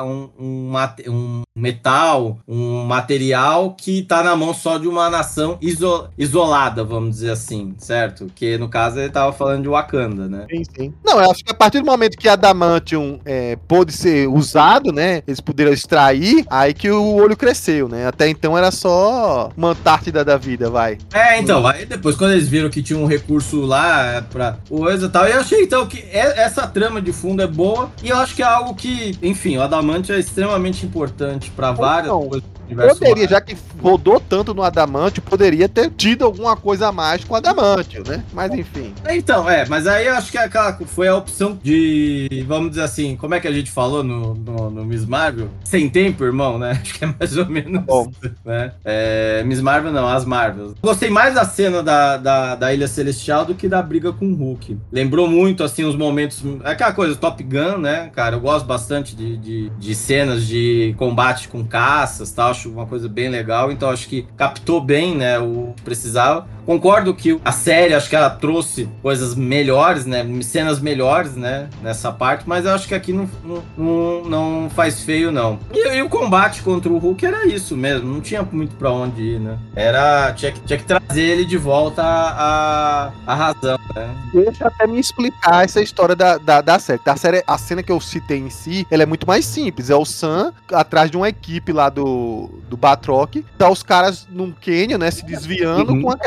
Speaker 3: metal, um material que tá na mão só de uma nação isolada, vamos dizer assim, certo? Que no caso ele tava falando de Wakanda, né?
Speaker 2: Sim. Não, eu acho que a partir do momento que Adamantium pôde ser usado, né, eles puderam extrair, aí que o olho cresceu, né? Até então era só uma Antártida da vida, vai.
Speaker 3: Então, aí depois quando eles viram que tinha um recurso lá pra coisa e tal, eu achei então que essa trama de fundo é boa, e eu acho que é algo que, enfim, o Adamantium é extremamente importante pra várias coisas.
Speaker 2: Poderia, já que rodou tanto no Adamantium, poderia ter tido alguma coisa a mais com o Adamantium, né? Mas enfim.
Speaker 3: Então, mas aí eu acho que foi a opção de, vamos dizer assim, como é que a gente falou no Miss Marvel? Sem tempo, irmão, né? Acho que é mais ou menos isso, né? Miss Marvel não, as Marvels. Gostei mais da cena da Ilha Celestial do que da briga com o Hulk. Lembrou muito, assim, os momentos... Aquela coisa, Top Gun, né, cara? Eu gosto bastante de cenas de combate com caças e tal. Acho uma coisa bem legal, então acho que captou bem, né, o que precisava. Concordo que a série, acho que ela trouxe coisas melhores, né, cenas melhores, né, nessa parte, mas eu acho que aqui não faz feio, não. E o combate contra o Hulk era isso mesmo, não tinha muito pra onde ir, né. Tinha que trazer ele de volta à razão, né.
Speaker 2: Deixa até me explicar essa história da série. A cena que eu citei em si, ela é muito mais simples. É o Sam atrás de uma equipe lá do Batroc, tá os caras num canyon, né, se desviando com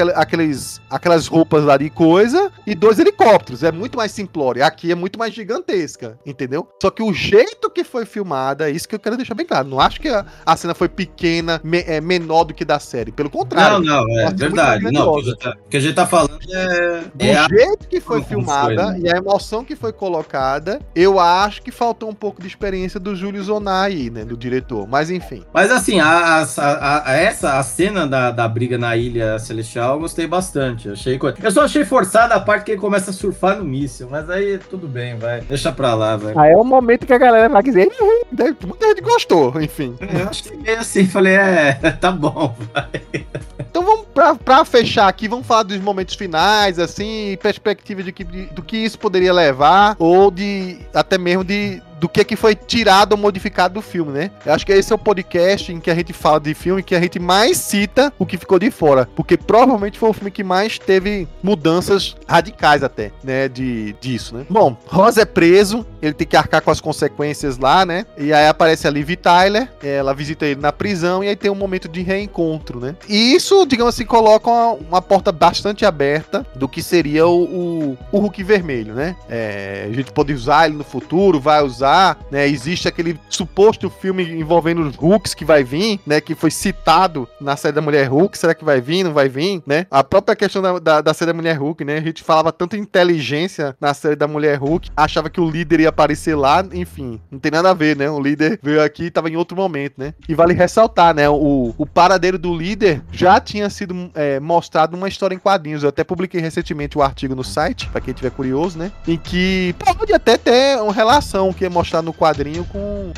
Speaker 2: aquelas roupas lá de coisa e 2 helicópteros. É muito mais simplório. Aqui é muito mais gigantesca, entendeu? Só que o jeito que foi filmada, é isso que eu quero deixar bem claro. Não acho que a cena foi pequena, menor do que da série. Pelo contrário.
Speaker 3: Não, é verdade. Não, o que a gente tá falando
Speaker 2: do jeito que foi filmada e a emoção que foi colocada, eu acho que faltou um pouco de experiência do Júlio Zonar aí, né, do diretor. Mas enfim.
Speaker 3: Mas assim, a cena da briga na Ilha Celestial eu gostei bastante. Eu só achei forçada a parte que ele começa a surfar no míssil, mas aí tudo bem, vai. Deixa pra lá, vai.
Speaker 2: Aí é o momento que a galera vai dizer, muita gente gostou, enfim.
Speaker 3: Eu acho que meio assim, falei, tá bom, vai.
Speaker 2: Então vamos pra fechar aqui, vamos falar dos momentos finais, assim, perspectiva do que isso poderia levar, ou até mesmo do que foi tirado ou modificado do filme, né? Eu acho que esse é o podcast em que a gente fala de filme que a gente mais cita o que ficou de fora, porque provavelmente foi o filme que mais teve mudanças radicais até, né, disso, né? Bom, Ross é preso, ele tem que arcar com as consequências lá, né? E aí aparece a Liv Tyler, ela visita ele na prisão e aí tem um momento de reencontro, né? E isso, digamos assim, coloca uma porta bastante aberta do que seria o Hulk vermelho, né? A gente pode usar ele no futuro, vai usar, né? Existe aquele suposto filme envolvendo os Hulks que vai vir, né? Que foi citado na série da Mulher Hulk. Será que vai vir? Não vai vir, né? A própria questão da série da Mulher Hulk, né? A gente falava tanto inteligência na série da Mulher Hulk, achava que o líder ia aparecer lá, enfim, não tem nada a ver, né? O líder veio aqui e tava em outro momento, né? E vale ressaltar, né? O paradeiro do líder já tinha sido mostrado numa história em quadrinhos. Eu até publiquei recentemente o artigo no site, pra quem tiver curioso, né? Em que pode até ter uma relação que é mostrado no quadrinho com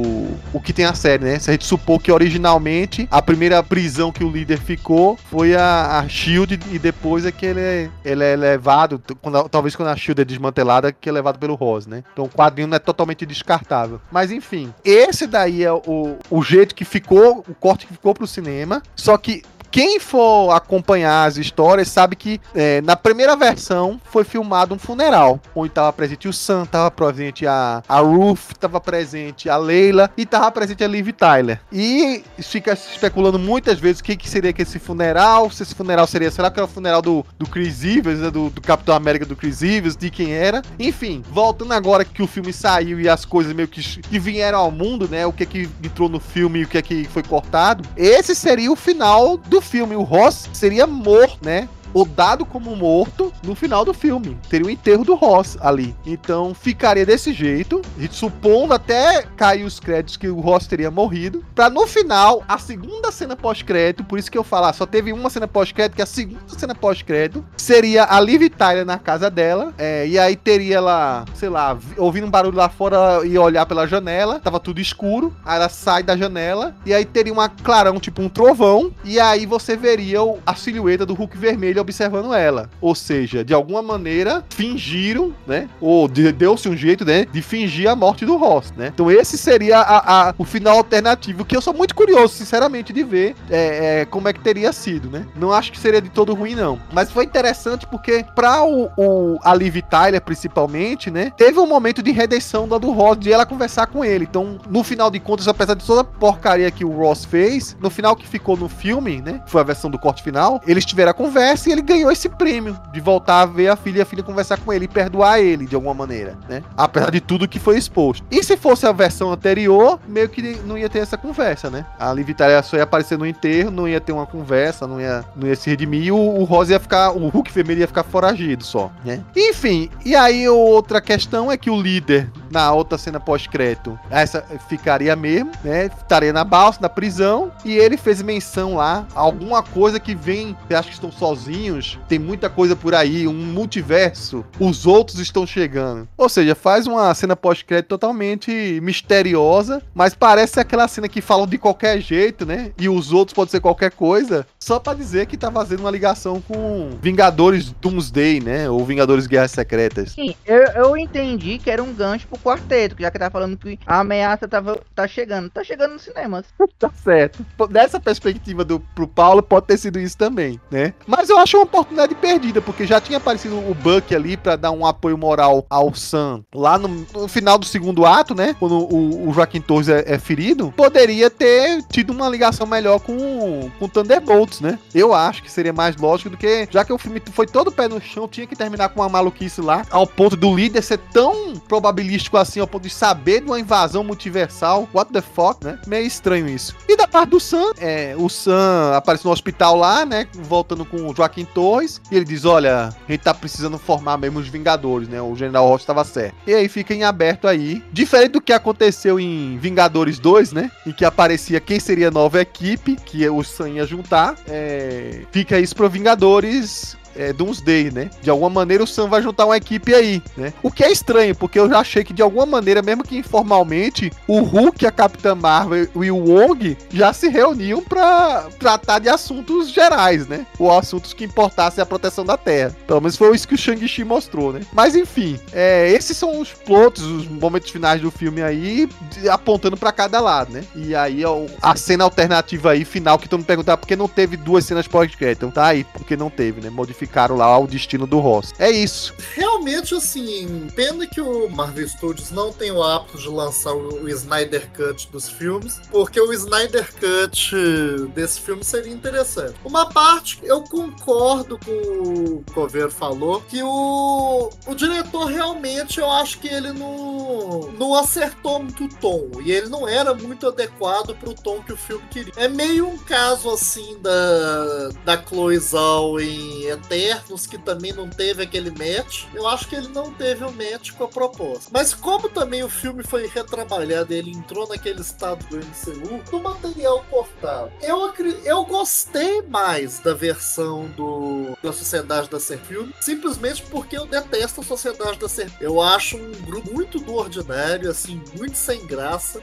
Speaker 2: o que tem a série, né? Se a gente supor que originalmente a primeira prisão que o líder ficou foi a SHIELD e depois é que ele é levado, talvez quando a SHIELD é desmantelada, que é levado pelo Ross, né? Então o quadrinho não é totalmente descartável. Mas enfim, esse daí é o jeito que ficou, o corte que ficou pro cinema, só que quem for acompanhar as histórias sabe que na primeira versão foi filmado um funeral, onde estava presente o Sam, estava presente a Ruth, estava presente a Leila e estava presente a Liv Tyler. E fica especulando muitas vezes o que seria esse funeral, se esse funeral seria, será que era o funeral do Chris Evans, né, do Capitão América do Chris Evans, de quem era. Enfim, voltando agora que o filme saiu e as coisas meio que vieram ao mundo, né, o que entrou no filme e o que foi cortado, esse seria o final do filme. O Ross seria morto, né? Ou dado como morto no final do filme. Teria o enterro do Ross ali. Então ficaria desse jeito, supondo até cair os créditos que o Ross teria morrido, pra no final, a segunda cena pós-crédito, por isso que eu falo, só teve uma cena pós-crédito, que a segunda cena pós-crédito seria a Liv Tyler na casa dela, e aí teria ela, sei lá, ouvindo um barulho lá fora e olhar pela janela, tava tudo escuro, aí ela sai da janela, e aí teria um clarão, tipo um trovão, e aí você veria a silhueta do Hulk vermelho observando ela. Ou seja, de alguma maneira fingiram, né? Ou deu-se um jeito, né? De fingir a morte do Ross, né? Então esse seria o final alternativo, que eu sou muito curioso, sinceramente, de ver como é que teria sido, né? Não acho que seria de todo ruim, não. Mas foi interessante porque pra a Liv Tyler, principalmente, né? Teve um momento de redenção do Ross, de ela conversar com ele. Então, no final de contas, apesar de toda a porcaria que o Ross fez, no final que ficou no filme, né? Foi a versão do corte final, eles tiveram a conversa e ele ganhou esse prêmio de voltar a ver a filha conversar com ele e perdoar ele de alguma maneira, né? Apesar de tudo que foi exposto. E se fosse a versão anterior, meio que não ia ter essa conversa, né? A Liv Tyler só ia aparecer no enterro, não ia ter uma conversa, não ia se redimir, e o Ross ia ficar, o Hulk vermelho ia ficar foragido só, né? Enfim, e aí outra questão é que o líder, na outra cena pós-crédito, essa ficaria mesmo, né? Estaria na balsa, na prisão, e ele fez menção lá, alguma coisa que vem, eu acho que estão sozinhos, tem muita coisa por aí, um multiverso, os outros estão chegando. Ou seja, faz uma cena pós-crédito totalmente misteriosa, mas parece aquela cena que falam de qualquer jeito, né? E os outros pode ser qualquer coisa, só pra dizer que tá fazendo uma ligação com Vingadores Doomsday, né? Ou Vingadores Guerras Secretas.
Speaker 4: Sim, eu entendi que era um gancho pro quarteto, já que tá falando que a ameaça tá chegando nos cinemas.
Speaker 2: Tá certo. Dessa perspectiva pro Paulo, pode ter sido isso também, né? Mas eu acho uma oportunidade perdida, porque já tinha aparecido o Bucky ali pra dar um apoio moral ao Sam lá no final do segundo ato, né? Quando o Joaquim Torres é ferido, poderia ter tido uma ligação melhor com Thunderbolts, né? Eu acho que seria mais lógico do que, já que o filme foi todo pé no chão, tinha que terminar com uma maluquice lá, ao ponto do líder ser tão probabilístico assim, ao ponto de saber de uma invasão multiversal. What the fuck, né? Meio estranho isso. E da parte do Sam, o Sam aparece no hospital lá, né? Voltando com o Joaquim Torres, e ele diz, olha, a gente tá precisando formar mesmo os Vingadores, né? O General Ross estava certo. E aí fica em aberto aí, diferente do que aconteceu em Vingadores 2, né? Em que aparecia quem seria a nova equipe, que o Sam ia juntar, fica isso pro Vingadores Doomsday, né? De alguma maneira o Sam vai juntar uma equipe aí, né? O que é estranho, porque eu já achei que de alguma maneira, mesmo que informalmente, o Hulk, a Capitã Marvel e o Wong já se reuniam pra tratar de assuntos gerais, né? Ou assuntos que importassem a proteção da Terra. Pelo menos foi isso que o Shang-Chi mostrou, né? Mas enfim, esses são os plots, os momentos finais do filme aí, apontando pra cada lado, né? E aí a cena alternativa aí, final, que todo mundo perguntava por que não teve 2 cenas pós-crédito. Então tá aí, porque não teve, né? Modificaram lá o destino do Ross. É isso.
Speaker 6: Realmente, assim, pena que o Marvel Studios não tem o hábito de lançar o Snyder Cut dos filmes, porque o Snyder Cut desse filme seria interessante. Uma parte, eu concordo com o Coveiro falou, que o diretor realmente, eu acho que ele não acertou muito o tom, e ele não era muito adequado pro tom que o filme queria. É meio um caso, assim, da Chloe Zhao em Eternos, que também não teve aquele match. Eu acho que ele não teve o match com a proposta. Mas como também o filme foi retrabalhado, ele entrou naquele estado do MCU, do material cortado. Eu gostei mais da versão da Sociedade da Serpilha, simplesmente porque eu detesto a Sociedade da Serpilha. Eu acho um grupo muito do ordinário, assim, muito sem graça.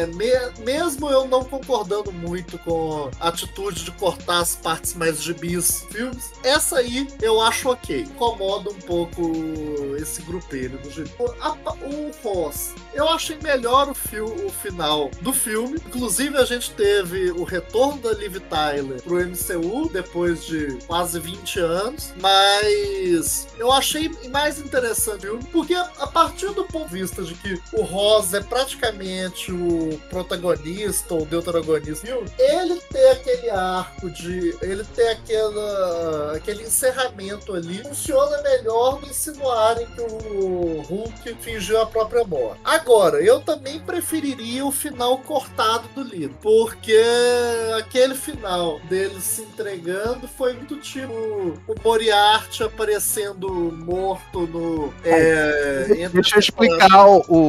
Speaker 6: Mesmo eu não concordando muito com a atitude de cortar as partes mais gibis filmes, essa aí eu acho ok. Incomoda um pouco esse grupelho do gibi. O Ross, eu achei melhor o final do filme. Inclusive, a gente teve o retorno da Liv Tyler pro MCU depois de quase 20 anos, mas eu achei mais interessante o filme, porque a partir do ponto de vista de que o Ross é praticamente o protagonista ou deuteragonista, ele ter aquele arco ele ter aquele encerramento ali, funciona melhor do insinuarem que o Hulk fingiu a própria morte. Agora, eu também preferiria o final cortado do livro, porque aquele final dele se entregando foi muito tipo o Moriarty aparecendo morto no...
Speaker 2: Deixa eu explicar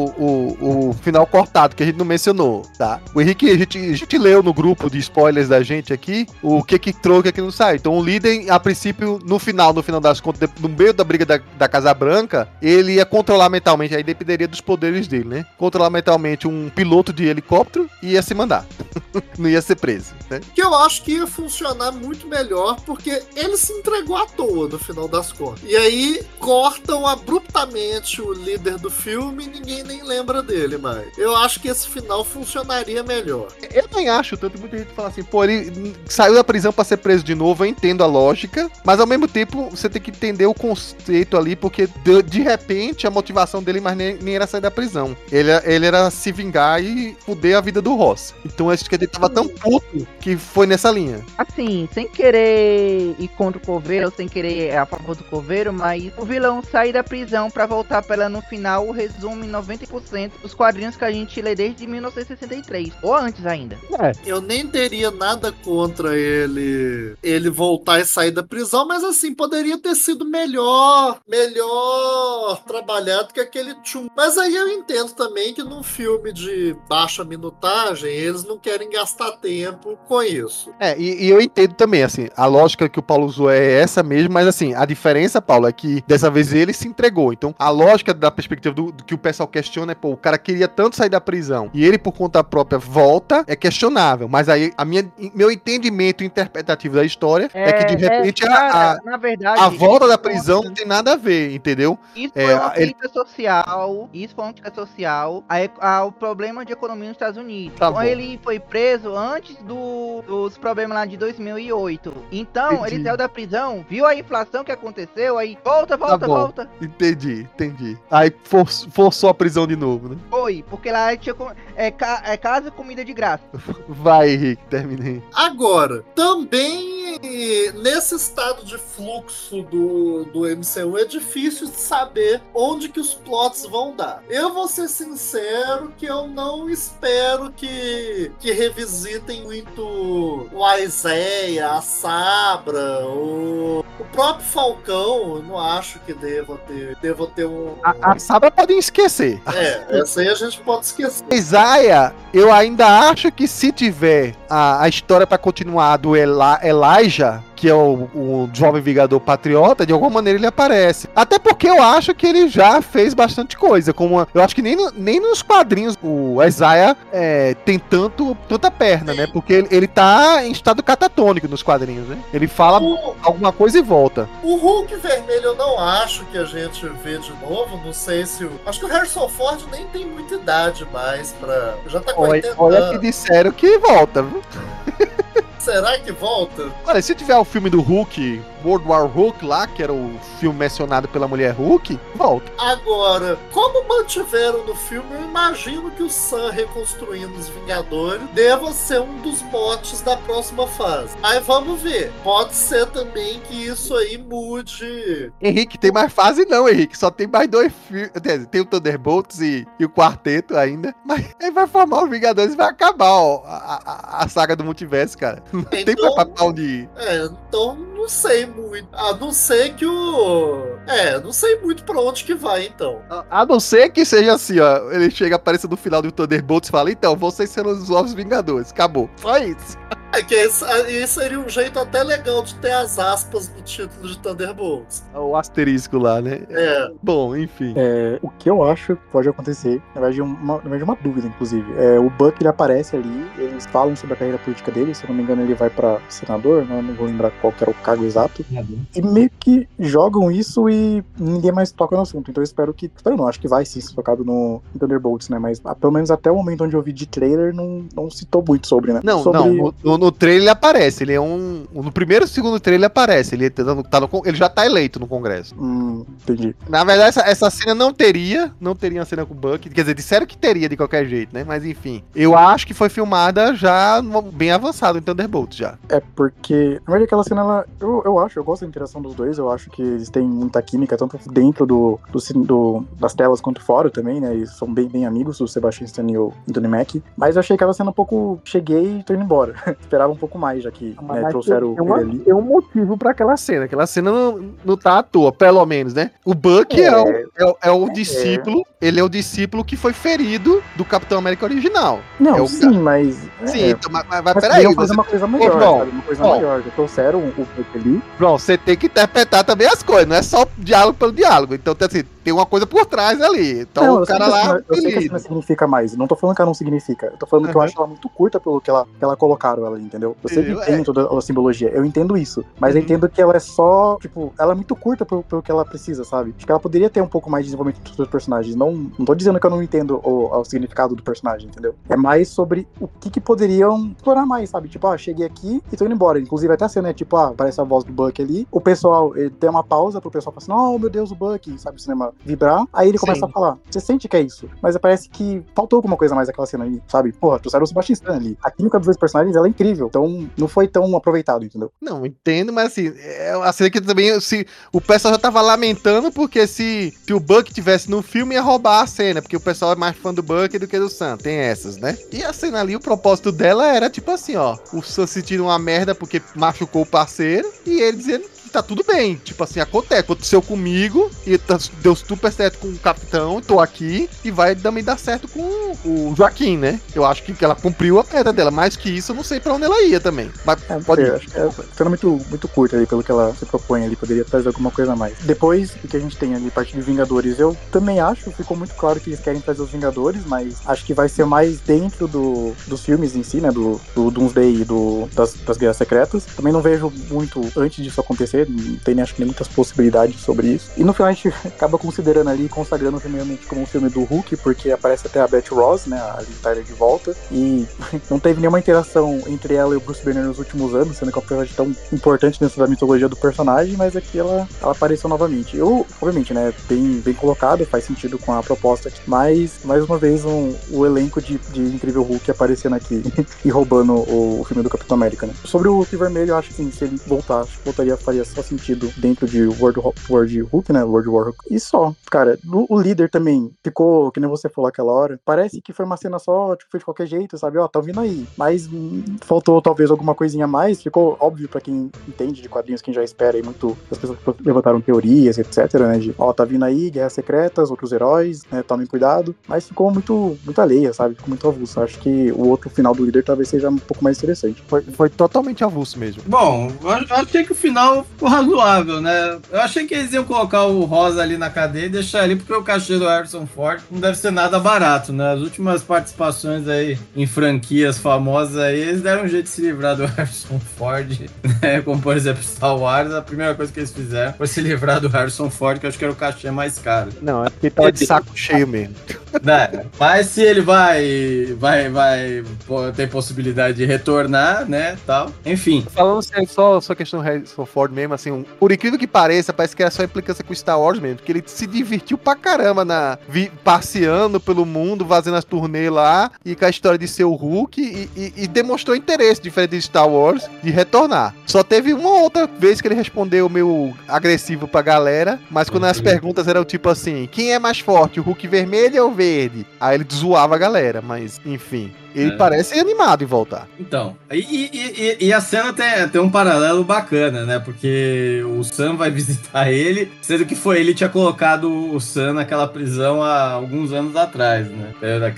Speaker 2: o final cortado, que a gente não mencionou, tá? O Henrique, a gente leu no grupo de spoilers da gente aqui, o que entrou, o que não sai. Então o líder, a princípio, no final das contas, no meio da briga da Casa Branca, ele ia controlar mentalmente, aí dependeria dos poderes dele, né? Controlar mentalmente um piloto de helicóptero e ia se mandar. Não ia ser preso, né?
Speaker 6: Que eu acho que ia funcionar muito melhor, porque ele se entregou à toa no final das contas. E aí cortam abruptamente o líder do filme e ninguém nem lembra dele mais. Eu acho que esse final funcionaria melhor.
Speaker 2: Eu nem acho, tanto muita gente fala assim, pô, ele saiu da prisão pra ser preso de novo, eu entendo a lógica, mas ao mesmo tempo você tem que entender o conceito ali, porque de repente a motivação dele mais nem era sair da prisão. Ele era se vingar e fuder a vida do Ross. Então acho que ele tava tão puto que foi nessa linha.
Speaker 4: Assim, sem querer ir contra o Coveiro, sem querer a favor do Coveiro, mas o vilão sair da prisão pra voltar pra ela no final resume 90% dos quadrinhos que a gente lê desde 1963, ou antes ainda.
Speaker 6: Eu nem teria nada contra ele voltar e sair da prisão, mas assim, poderia ter sido melhor trabalhado que aquele tchum. Mas aí eu entendo também que num filme de baixa minutagem, eles não querem gastar tempo com isso.
Speaker 2: E eu entendo também, assim, a lógica que o Paulo usou é essa mesmo, mas assim, a diferença, Paulo, é que dessa vez ele se entregou. Então, a lógica da perspectiva do que o pessoal questiona é, pô, o cara queria tanto sair da prisão e ele por conta própria volta, é questionável. Mas aí, meu entendimento interpretativo da história é que de repente
Speaker 4: na verdade,
Speaker 2: a volta da prisão não tem nada a ver, entendeu?
Speaker 4: Isso foi uma crítica social, ao problema de economia nos Estados Unidos.
Speaker 2: Tá
Speaker 4: então
Speaker 2: bom.
Speaker 4: ele foi preso antes dos problemas lá de 2008. Então
Speaker 2: Entendi.
Speaker 4: ele saiu da prisão, viu a inflação que aconteceu, aí volta.
Speaker 2: Entendi. Aí forçou a prisão de novo, né?
Speaker 4: Foi, porque lá tinha casa e comida de graça.
Speaker 2: Vai, Henrique, terminei.
Speaker 6: Agora, também nesse estado de fluxo do MCU é difícil de saber onde que os plots vão dar. Eu vou ser sincero que eu não espero que revisitem muito o Isaiah, a Sabra, o próprio Falcão. Eu não acho que deva ter um...
Speaker 2: A Sabra podem esquecer.
Speaker 6: Essa aí a gente pode esquecer.
Speaker 2: Isaiah, eu ainda acho que se tiver a história pra continuar do Elijah, que é o jovem Vingador Patriota, de alguma maneira ele aparece. Até porque eu acho que ele já fez bastante coisa. Eu acho que nem nos quadrinhos o Isaiah tem tanta perna, né? Porque ele tá em estado catatônico nos quadrinhos, né? Ele fala alguma coisa e volta.
Speaker 6: O Hulk vermelho eu não acho que a gente vê de novo. Não sei se... Acho que o Harrison Ford nem tem muita idade mais pra... Já tá com 80
Speaker 2: olha
Speaker 6: anos.
Speaker 2: que disseram que volta, viu?
Speaker 6: Será que volta?
Speaker 2: Olha, se tiver o filme do Hulk, World War Hulk lá, que era o filme mencionado pela mulher Hulk, volta.
Speaker 6: Agora, como mantiveram no filme, eu imagino que o Sam reconstruindo os Vingadores deva ser um dos motes da próxima fase. Aí vamos ver. Pode ser também que isso aí mude.
Speaker 2: Henrique, tem mais fase não, Henrique. Só tem mais 2 filmes. Tem o Thunderbolts e o Quarteto ainda. Mas aí vai formar os Vingadores e vai acabar, ó, a saga do multiverso, cara. Não tem
Speaker 6: Então,
Speaker 2: pra onde ir.
Speaker 6: Então não sei muito. A não ser que não sei muito pra onde que vai, então.
Speaker 2: A não ser que seja assim, ó. Ele chega, aparece no final do Thunderbolts e fala: então, vocês serão os novos Vingadores. Acabou. Só isso.
Speaker 6: É que esse seria um jeito até legal de ter as aspas no título de Thunderbolts.
Speaker 2: O asterisco lá, né? Bom, enfim.
Speaker 5: O que eu acho que pode acontecer, na verdade, uma dúvida, inclusive. O Buck, ele aparece ali, eles falam sobre a carreira política dele, se eu não me engano, ele vai pra senador, né? Não vou lembrar qual que era o cargo exato. E meio que jogam isso e ninguém mais toca no assunto. Então eu espero não, acho que vai sim ser tocado no Thunderbolts, né? Mas pelo menos até o momento onde eu vi de trailer, não citou muito sobre, né?
Speaker 2: No trailer ele aparece, ele é no primeiro e segundo trailer ele aparece, ele já tá eleito no Congresso.
Speaker 5: Entendi.
Speaker 2: Na verdade, essa cena não teria uma cena com o Buck, quer dizer, disseram que teria de qualquer jeito, né? Mas enfim, eu acho que foi filmada já bem avançado em Thunderbolts já.
Speaker 5: Porque, na verdade, aquela cena, eu gosto da interação dos dois, eu acho que eles têm muita química, tanto dentro das telas quanto fora também, né? Eles são bem amigos, o Sebastian Stan e o Anthony Mackie, mas eu achei aquela cena um pouco, cheguei e tô indo embora. Esperava um pouco mais, já que trouxeram ele ali.
Speaker 2: Tem um motivo pra aquela cena não tá à toa, pelo menos, né? O Buck é o discípulo, ele é o discípulo que foi ferido do Capitão América original.
Speaker 5: Não, sim, mas...
Speaker 2: Sim, mas peraí.
Speaker 5: Fazer uma coisa melhor, sabe? Uma coisa maior. Trouxeram o Buck ali.
Speaker 2: Pronto, você tem que interpretar também as coisas, não é só diálogo pelo diálogo. Então, assim, tem uma coisa por trás ali. Então, o cara lá...
Speaker 5: Eu sei que a cena significa mais. Não tô falando que ela não significa. Eu tô falando que eu acho ela muito curta pelo que ela colocaram ela, entendeu? Eu sei que tem toda a simbologia. Eu entendo isso. Mas eu entendo que ela é só, tipo, ela é muito curta pelo que ela precisa, sabe? Acho que ela poderia ter um pouco mais de desenvolvimento dos seus personagens. Não tô dizendo que eu não entendo o significado do personagem, entendeu? É mais sobre o que poderiam explorar mais, sabe? Tipo, cheguei aqui e tô indo embora. Inclusive, até a cena, tipo, aparece a voz do Buck ali. O pessoal, ele tem uma pausa pro pessoal falar assim, oh, meu Deus, o Buck, sabe? O cinema vibrar. Aí ele começa a falar, você sente que é isso? Mas parece que faltou alguma coisa mais naquela cena ali, sabe? Porra, trouxeram o Sebastian Stan ali. A química dos dois personagens, ela é incrível. Então, não foi tão aproveitado, entendeu?
Speaker 2: Não, entendo, mas assim, a cena que também, o pessoal já tava lamentando porque se o Buck tivesse no filme, ia roubar a cena, porque o pessoal é mais fã do Buck do que do Sam. Tem essas, né? E a cena ali, o propósito dela era tipo assim, ó, o Sam sentindo uma merda porque machucou o parceiro e ele dizendo que tá tudo bem, tipo assim, aconteceu comigo e deu super certo com o capitão, tô aqui e vai também dar certo com o Joaquim, né? Eu acho que ela cumpriu a meta dela, mais que isso eu não sei pra onde ela ia também. Mas pode ir.
Speaker 5: Cena muito curta ali, pelo que ela se propõe ali, poderia trazer alguma coisa a mais. Depois, o que a gente tem ali, parte de Vingadores, eu também acho, ficou muito claro que eles querem trazer os Vingadores, mas acho que vai ser mais dentro dos filmes em si, né, do Doomsday e das Guerras Secretas. Também não vejo muito antes disso acontecer, não tem, acho que nem muitas possibilidades sobre isso. E no final a gente acaba considerando ali, consagrando o filme realmente como um filme do Hulk, porque aparece até a Beth Ross, né, a Liv Tyler de volta, e não teve nenhuma interação entre ela e o Bruce Banner nos últimos anos, sendo que é uma personagem tão importante dentro da mitologia do personagem, mas aqui ela apareceu novamente. Obviamente, né, bem colocado, faz sentido com a proposta aqui, mas, mais uma vez, o elenco de Incrível Hulk aparecendo aqui e roubando o filme do Capitão América, né. Sobre o Hulk vermelho, eu acho que sim, se ele voltar, acho que faria faz só sentido dentro de World Hulk, né? World War Hulk. E só, cara, o líder também ficou, que nem você falou aquela hora, parece que foi uma cena só, tipo, foi de qualquer jeito, sabe? Ó, tá vindo aí. Mas faltou talvez alguma coisinha a mais, ficou óbvio pra quem entende de quadrinhos, quem já espera aí muito, as pessoas levantaram teorias, etc, né? De, ó, tá vindo aí, Guerras Secretas, outros heróis, né? Tomem cuidado. Mas ficou muito alheia, sabe? Ficou muito avulso. Acho que o outro final do líder talvez seja um pouco mais interessante.
Speaker 2: Foi totalmente avulso mesmo.
Speaker 3: Bom, eu achei que o final ficou razoável, né? Eu achei que eles iam colocar o Rosa ali na cadeia e deixar ali, porque o cachê do Harrison Ford não deve ser nada barato, né? As últimas participações aí em franquias famosas aí, eles deram um jeito de se livrar do Harrison Ford, né? Como, por exemplo, Star Wars, a primeira coisa que eles fizeram foi se livrar do Harrison Ford, que eu acho que era o cachê mais caro.
Speaker 2: Não, é porque tava de saco cheio mesmo.
Speaker 3: Né? Mas se ele vai ter possibilidade de retornar, né, tal, enfim.
Speaker 2: Falando sério, só questão do Harrison Ford mesmo, assim, por incrível que pareça, parece que era só implicância com Star Wars mesmo, porque ele se divertiu pra caramba passeando pelo mundo, fazendo as turnês lá, e com a história de ser o Hulk, e demonstrou interesse, diferente de Star Wars, de retornar. Só teve uma outra vez que ele respondeu meio agressivo pra galera, mas quando as perguntas eram tipo assim, quem é mais forte, o Hulk vermelho ou verde? Aí ele zoava a galera, mas enfim. Ele parece animado em voltar.
Speaker 3: Então, e a cena tem um paralelo bacana, né? Porque o Sam vai visitar ele, sendo que ele tinha colocado o Sam naquela prisão há alguns anos atrás, né?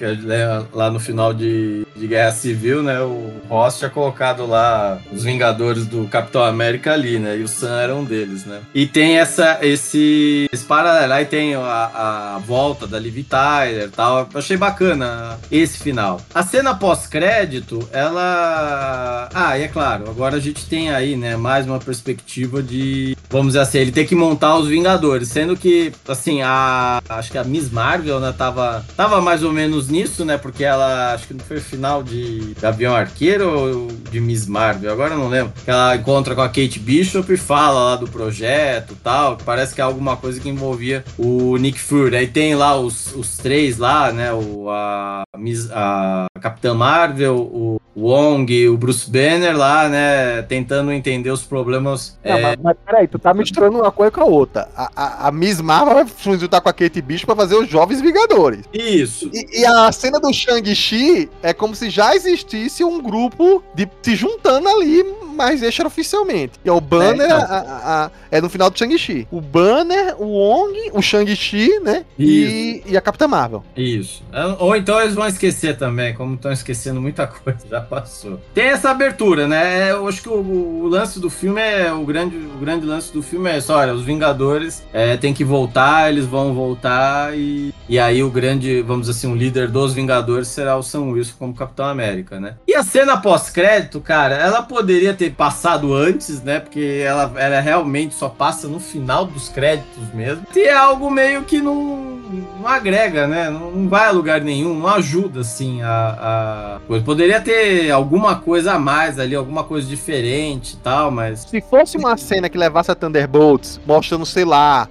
Speaker 3: Lá no final de Guerra Civil, né? O Ross tinha colocado lá os Vingadores do Capitão América ali, né? E o Sam era um deles, né? E tem esse paralelo. Aí tem a volta da Liv Tyler e tal. Eu achei bacana esse final. A cena pós-crédito, ela... e é claro, agora a gente tem aí, né, mais uma perspectiva de, vamos dizer assim, ele ter que montar os Vingadores, sendo que, assim, acho que a Miss Marvel, né, tava mais ou menos nisso, né, porque ela, acho que não foi o final de Gavião Arqueiro ou de Miss Marvel, agora eu não lembro, que ela encontra com a Kate Bishop e fala lá do projeto e tal, parece que é alguma coisa que envolvia o Nick Fury, aí tem lá os três lá, né, a Capitã Marvel, o Wong, o Bruce Banner lá, né, tentando entender os problemas.
Speaker 2: Mas peraí, tu tá misturando uma coisa com a outra. A Miss Marvel vai juntar com a Kate Bishop pra fazer os Jovens Vingadores.
Speaker 3: Isso.
Speaker 2: E a cena do Shang-Chi é como se já existisse um grupo se juntando ali, mas extraoficialmente. E é o Banner, é no final do Shang-Chi. O Banner, o Wong, o Shang-Chi, né? E a Capitã Marvel.
Speaker 3: Isso. Ou então eles vão esquecer também, como estão esquecendo muita coisa, já passou. Tem essa abertura, né? Eu acho que o lance do filme o grande lance do filme é só, olha, os Vingadores tem que voltar, eles vão voltar e aí o grande, vamos dizer assim, o líder dos Vingadores será o Sam Wilson como Capitão América, né? E a cena pós-crédito, cara, ela poderia ter passado antes, né? Porque ela realmente só passa no final dos créditos mesmo. E é algo meio que não agrega, né? Não vai a lugar nenhum, não ajuda, assim, a coisa. Poderia ter alguma coisa a mais ali, alguma coisa diferente e tal, mas...
Speaker 2: Se fosse uma cena que levasse a Thunderbolts, mostrando, sei lá,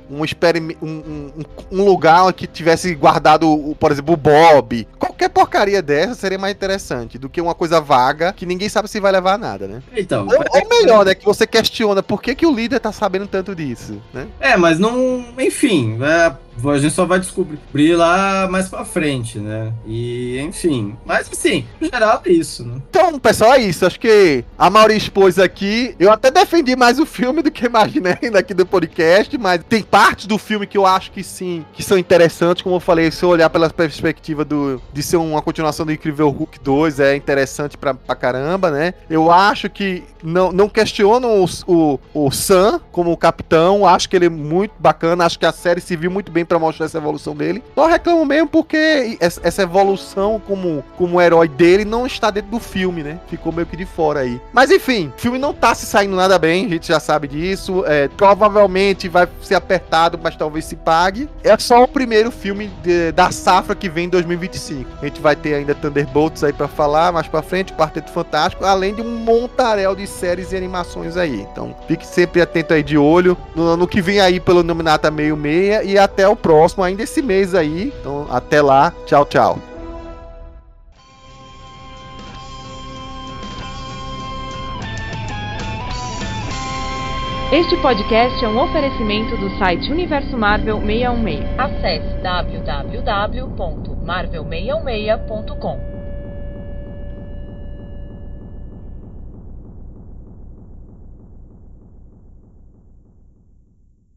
Speaker 2: um lugar que tivesse guardado, por exemplo, o Bob, qualquer porcaria dessa seria mais interessante do que uma coisa vaga que ninguém sabe se vai levar a nada, né?
Speaker 3: Então...
Speaker 2: Ou melhor, né? Que você questiona por que o líder tá sabendo tanto disso, né?
Speaker 3: Mas não... Enfim, a gente só vai descobrir lá mais pra frente, né? E, enfim. Mas, assim, no geral é isso, né?
Speaker 2: Então, pessoal, é isso. Acho que a Mauri expôs aqui. Eu até defendi mais o filme do que imaginei aqui do podcast, mas tem partes do filme que eu acho que sim, que são interessantes. Como eu falei, se eu olhar pela perspectiva de ser uma continuação do Incrível Hulk 2, é interessante pra caramba, né? Eu acho que não questionam o Sam como capitão. Acho que ele é muito bacana. Acho que a série se viu muito bem pra mostrar essa evolução dele. Só reclamo mesmo porque essa evolução como herói dele não está dentro do filme, né? Ficou meio que de fora aí. Mas enfim, o filme não tá se saindo nada bem, a gente já sabe disso. Provavelmente vai ser apertado, mas talvez se pague. É só o primeiro filme da safra que vem em 2025. A gente vai ter ainda Thunderbolts aí pra falar mais pra frente, Quarteto Fantástico, além de um montaréu de séries e animações aí. Então fique sempre atento aí de olho no que vem aí pelo Nominata 66 e até o próximo, ainda esse mês aí. Então até lá, tchau, tchau.
Speaker 1: Este podcast é um oferecimento do site Universo Marvel 616.
Speaker 7: Acesse www.marvel616.com.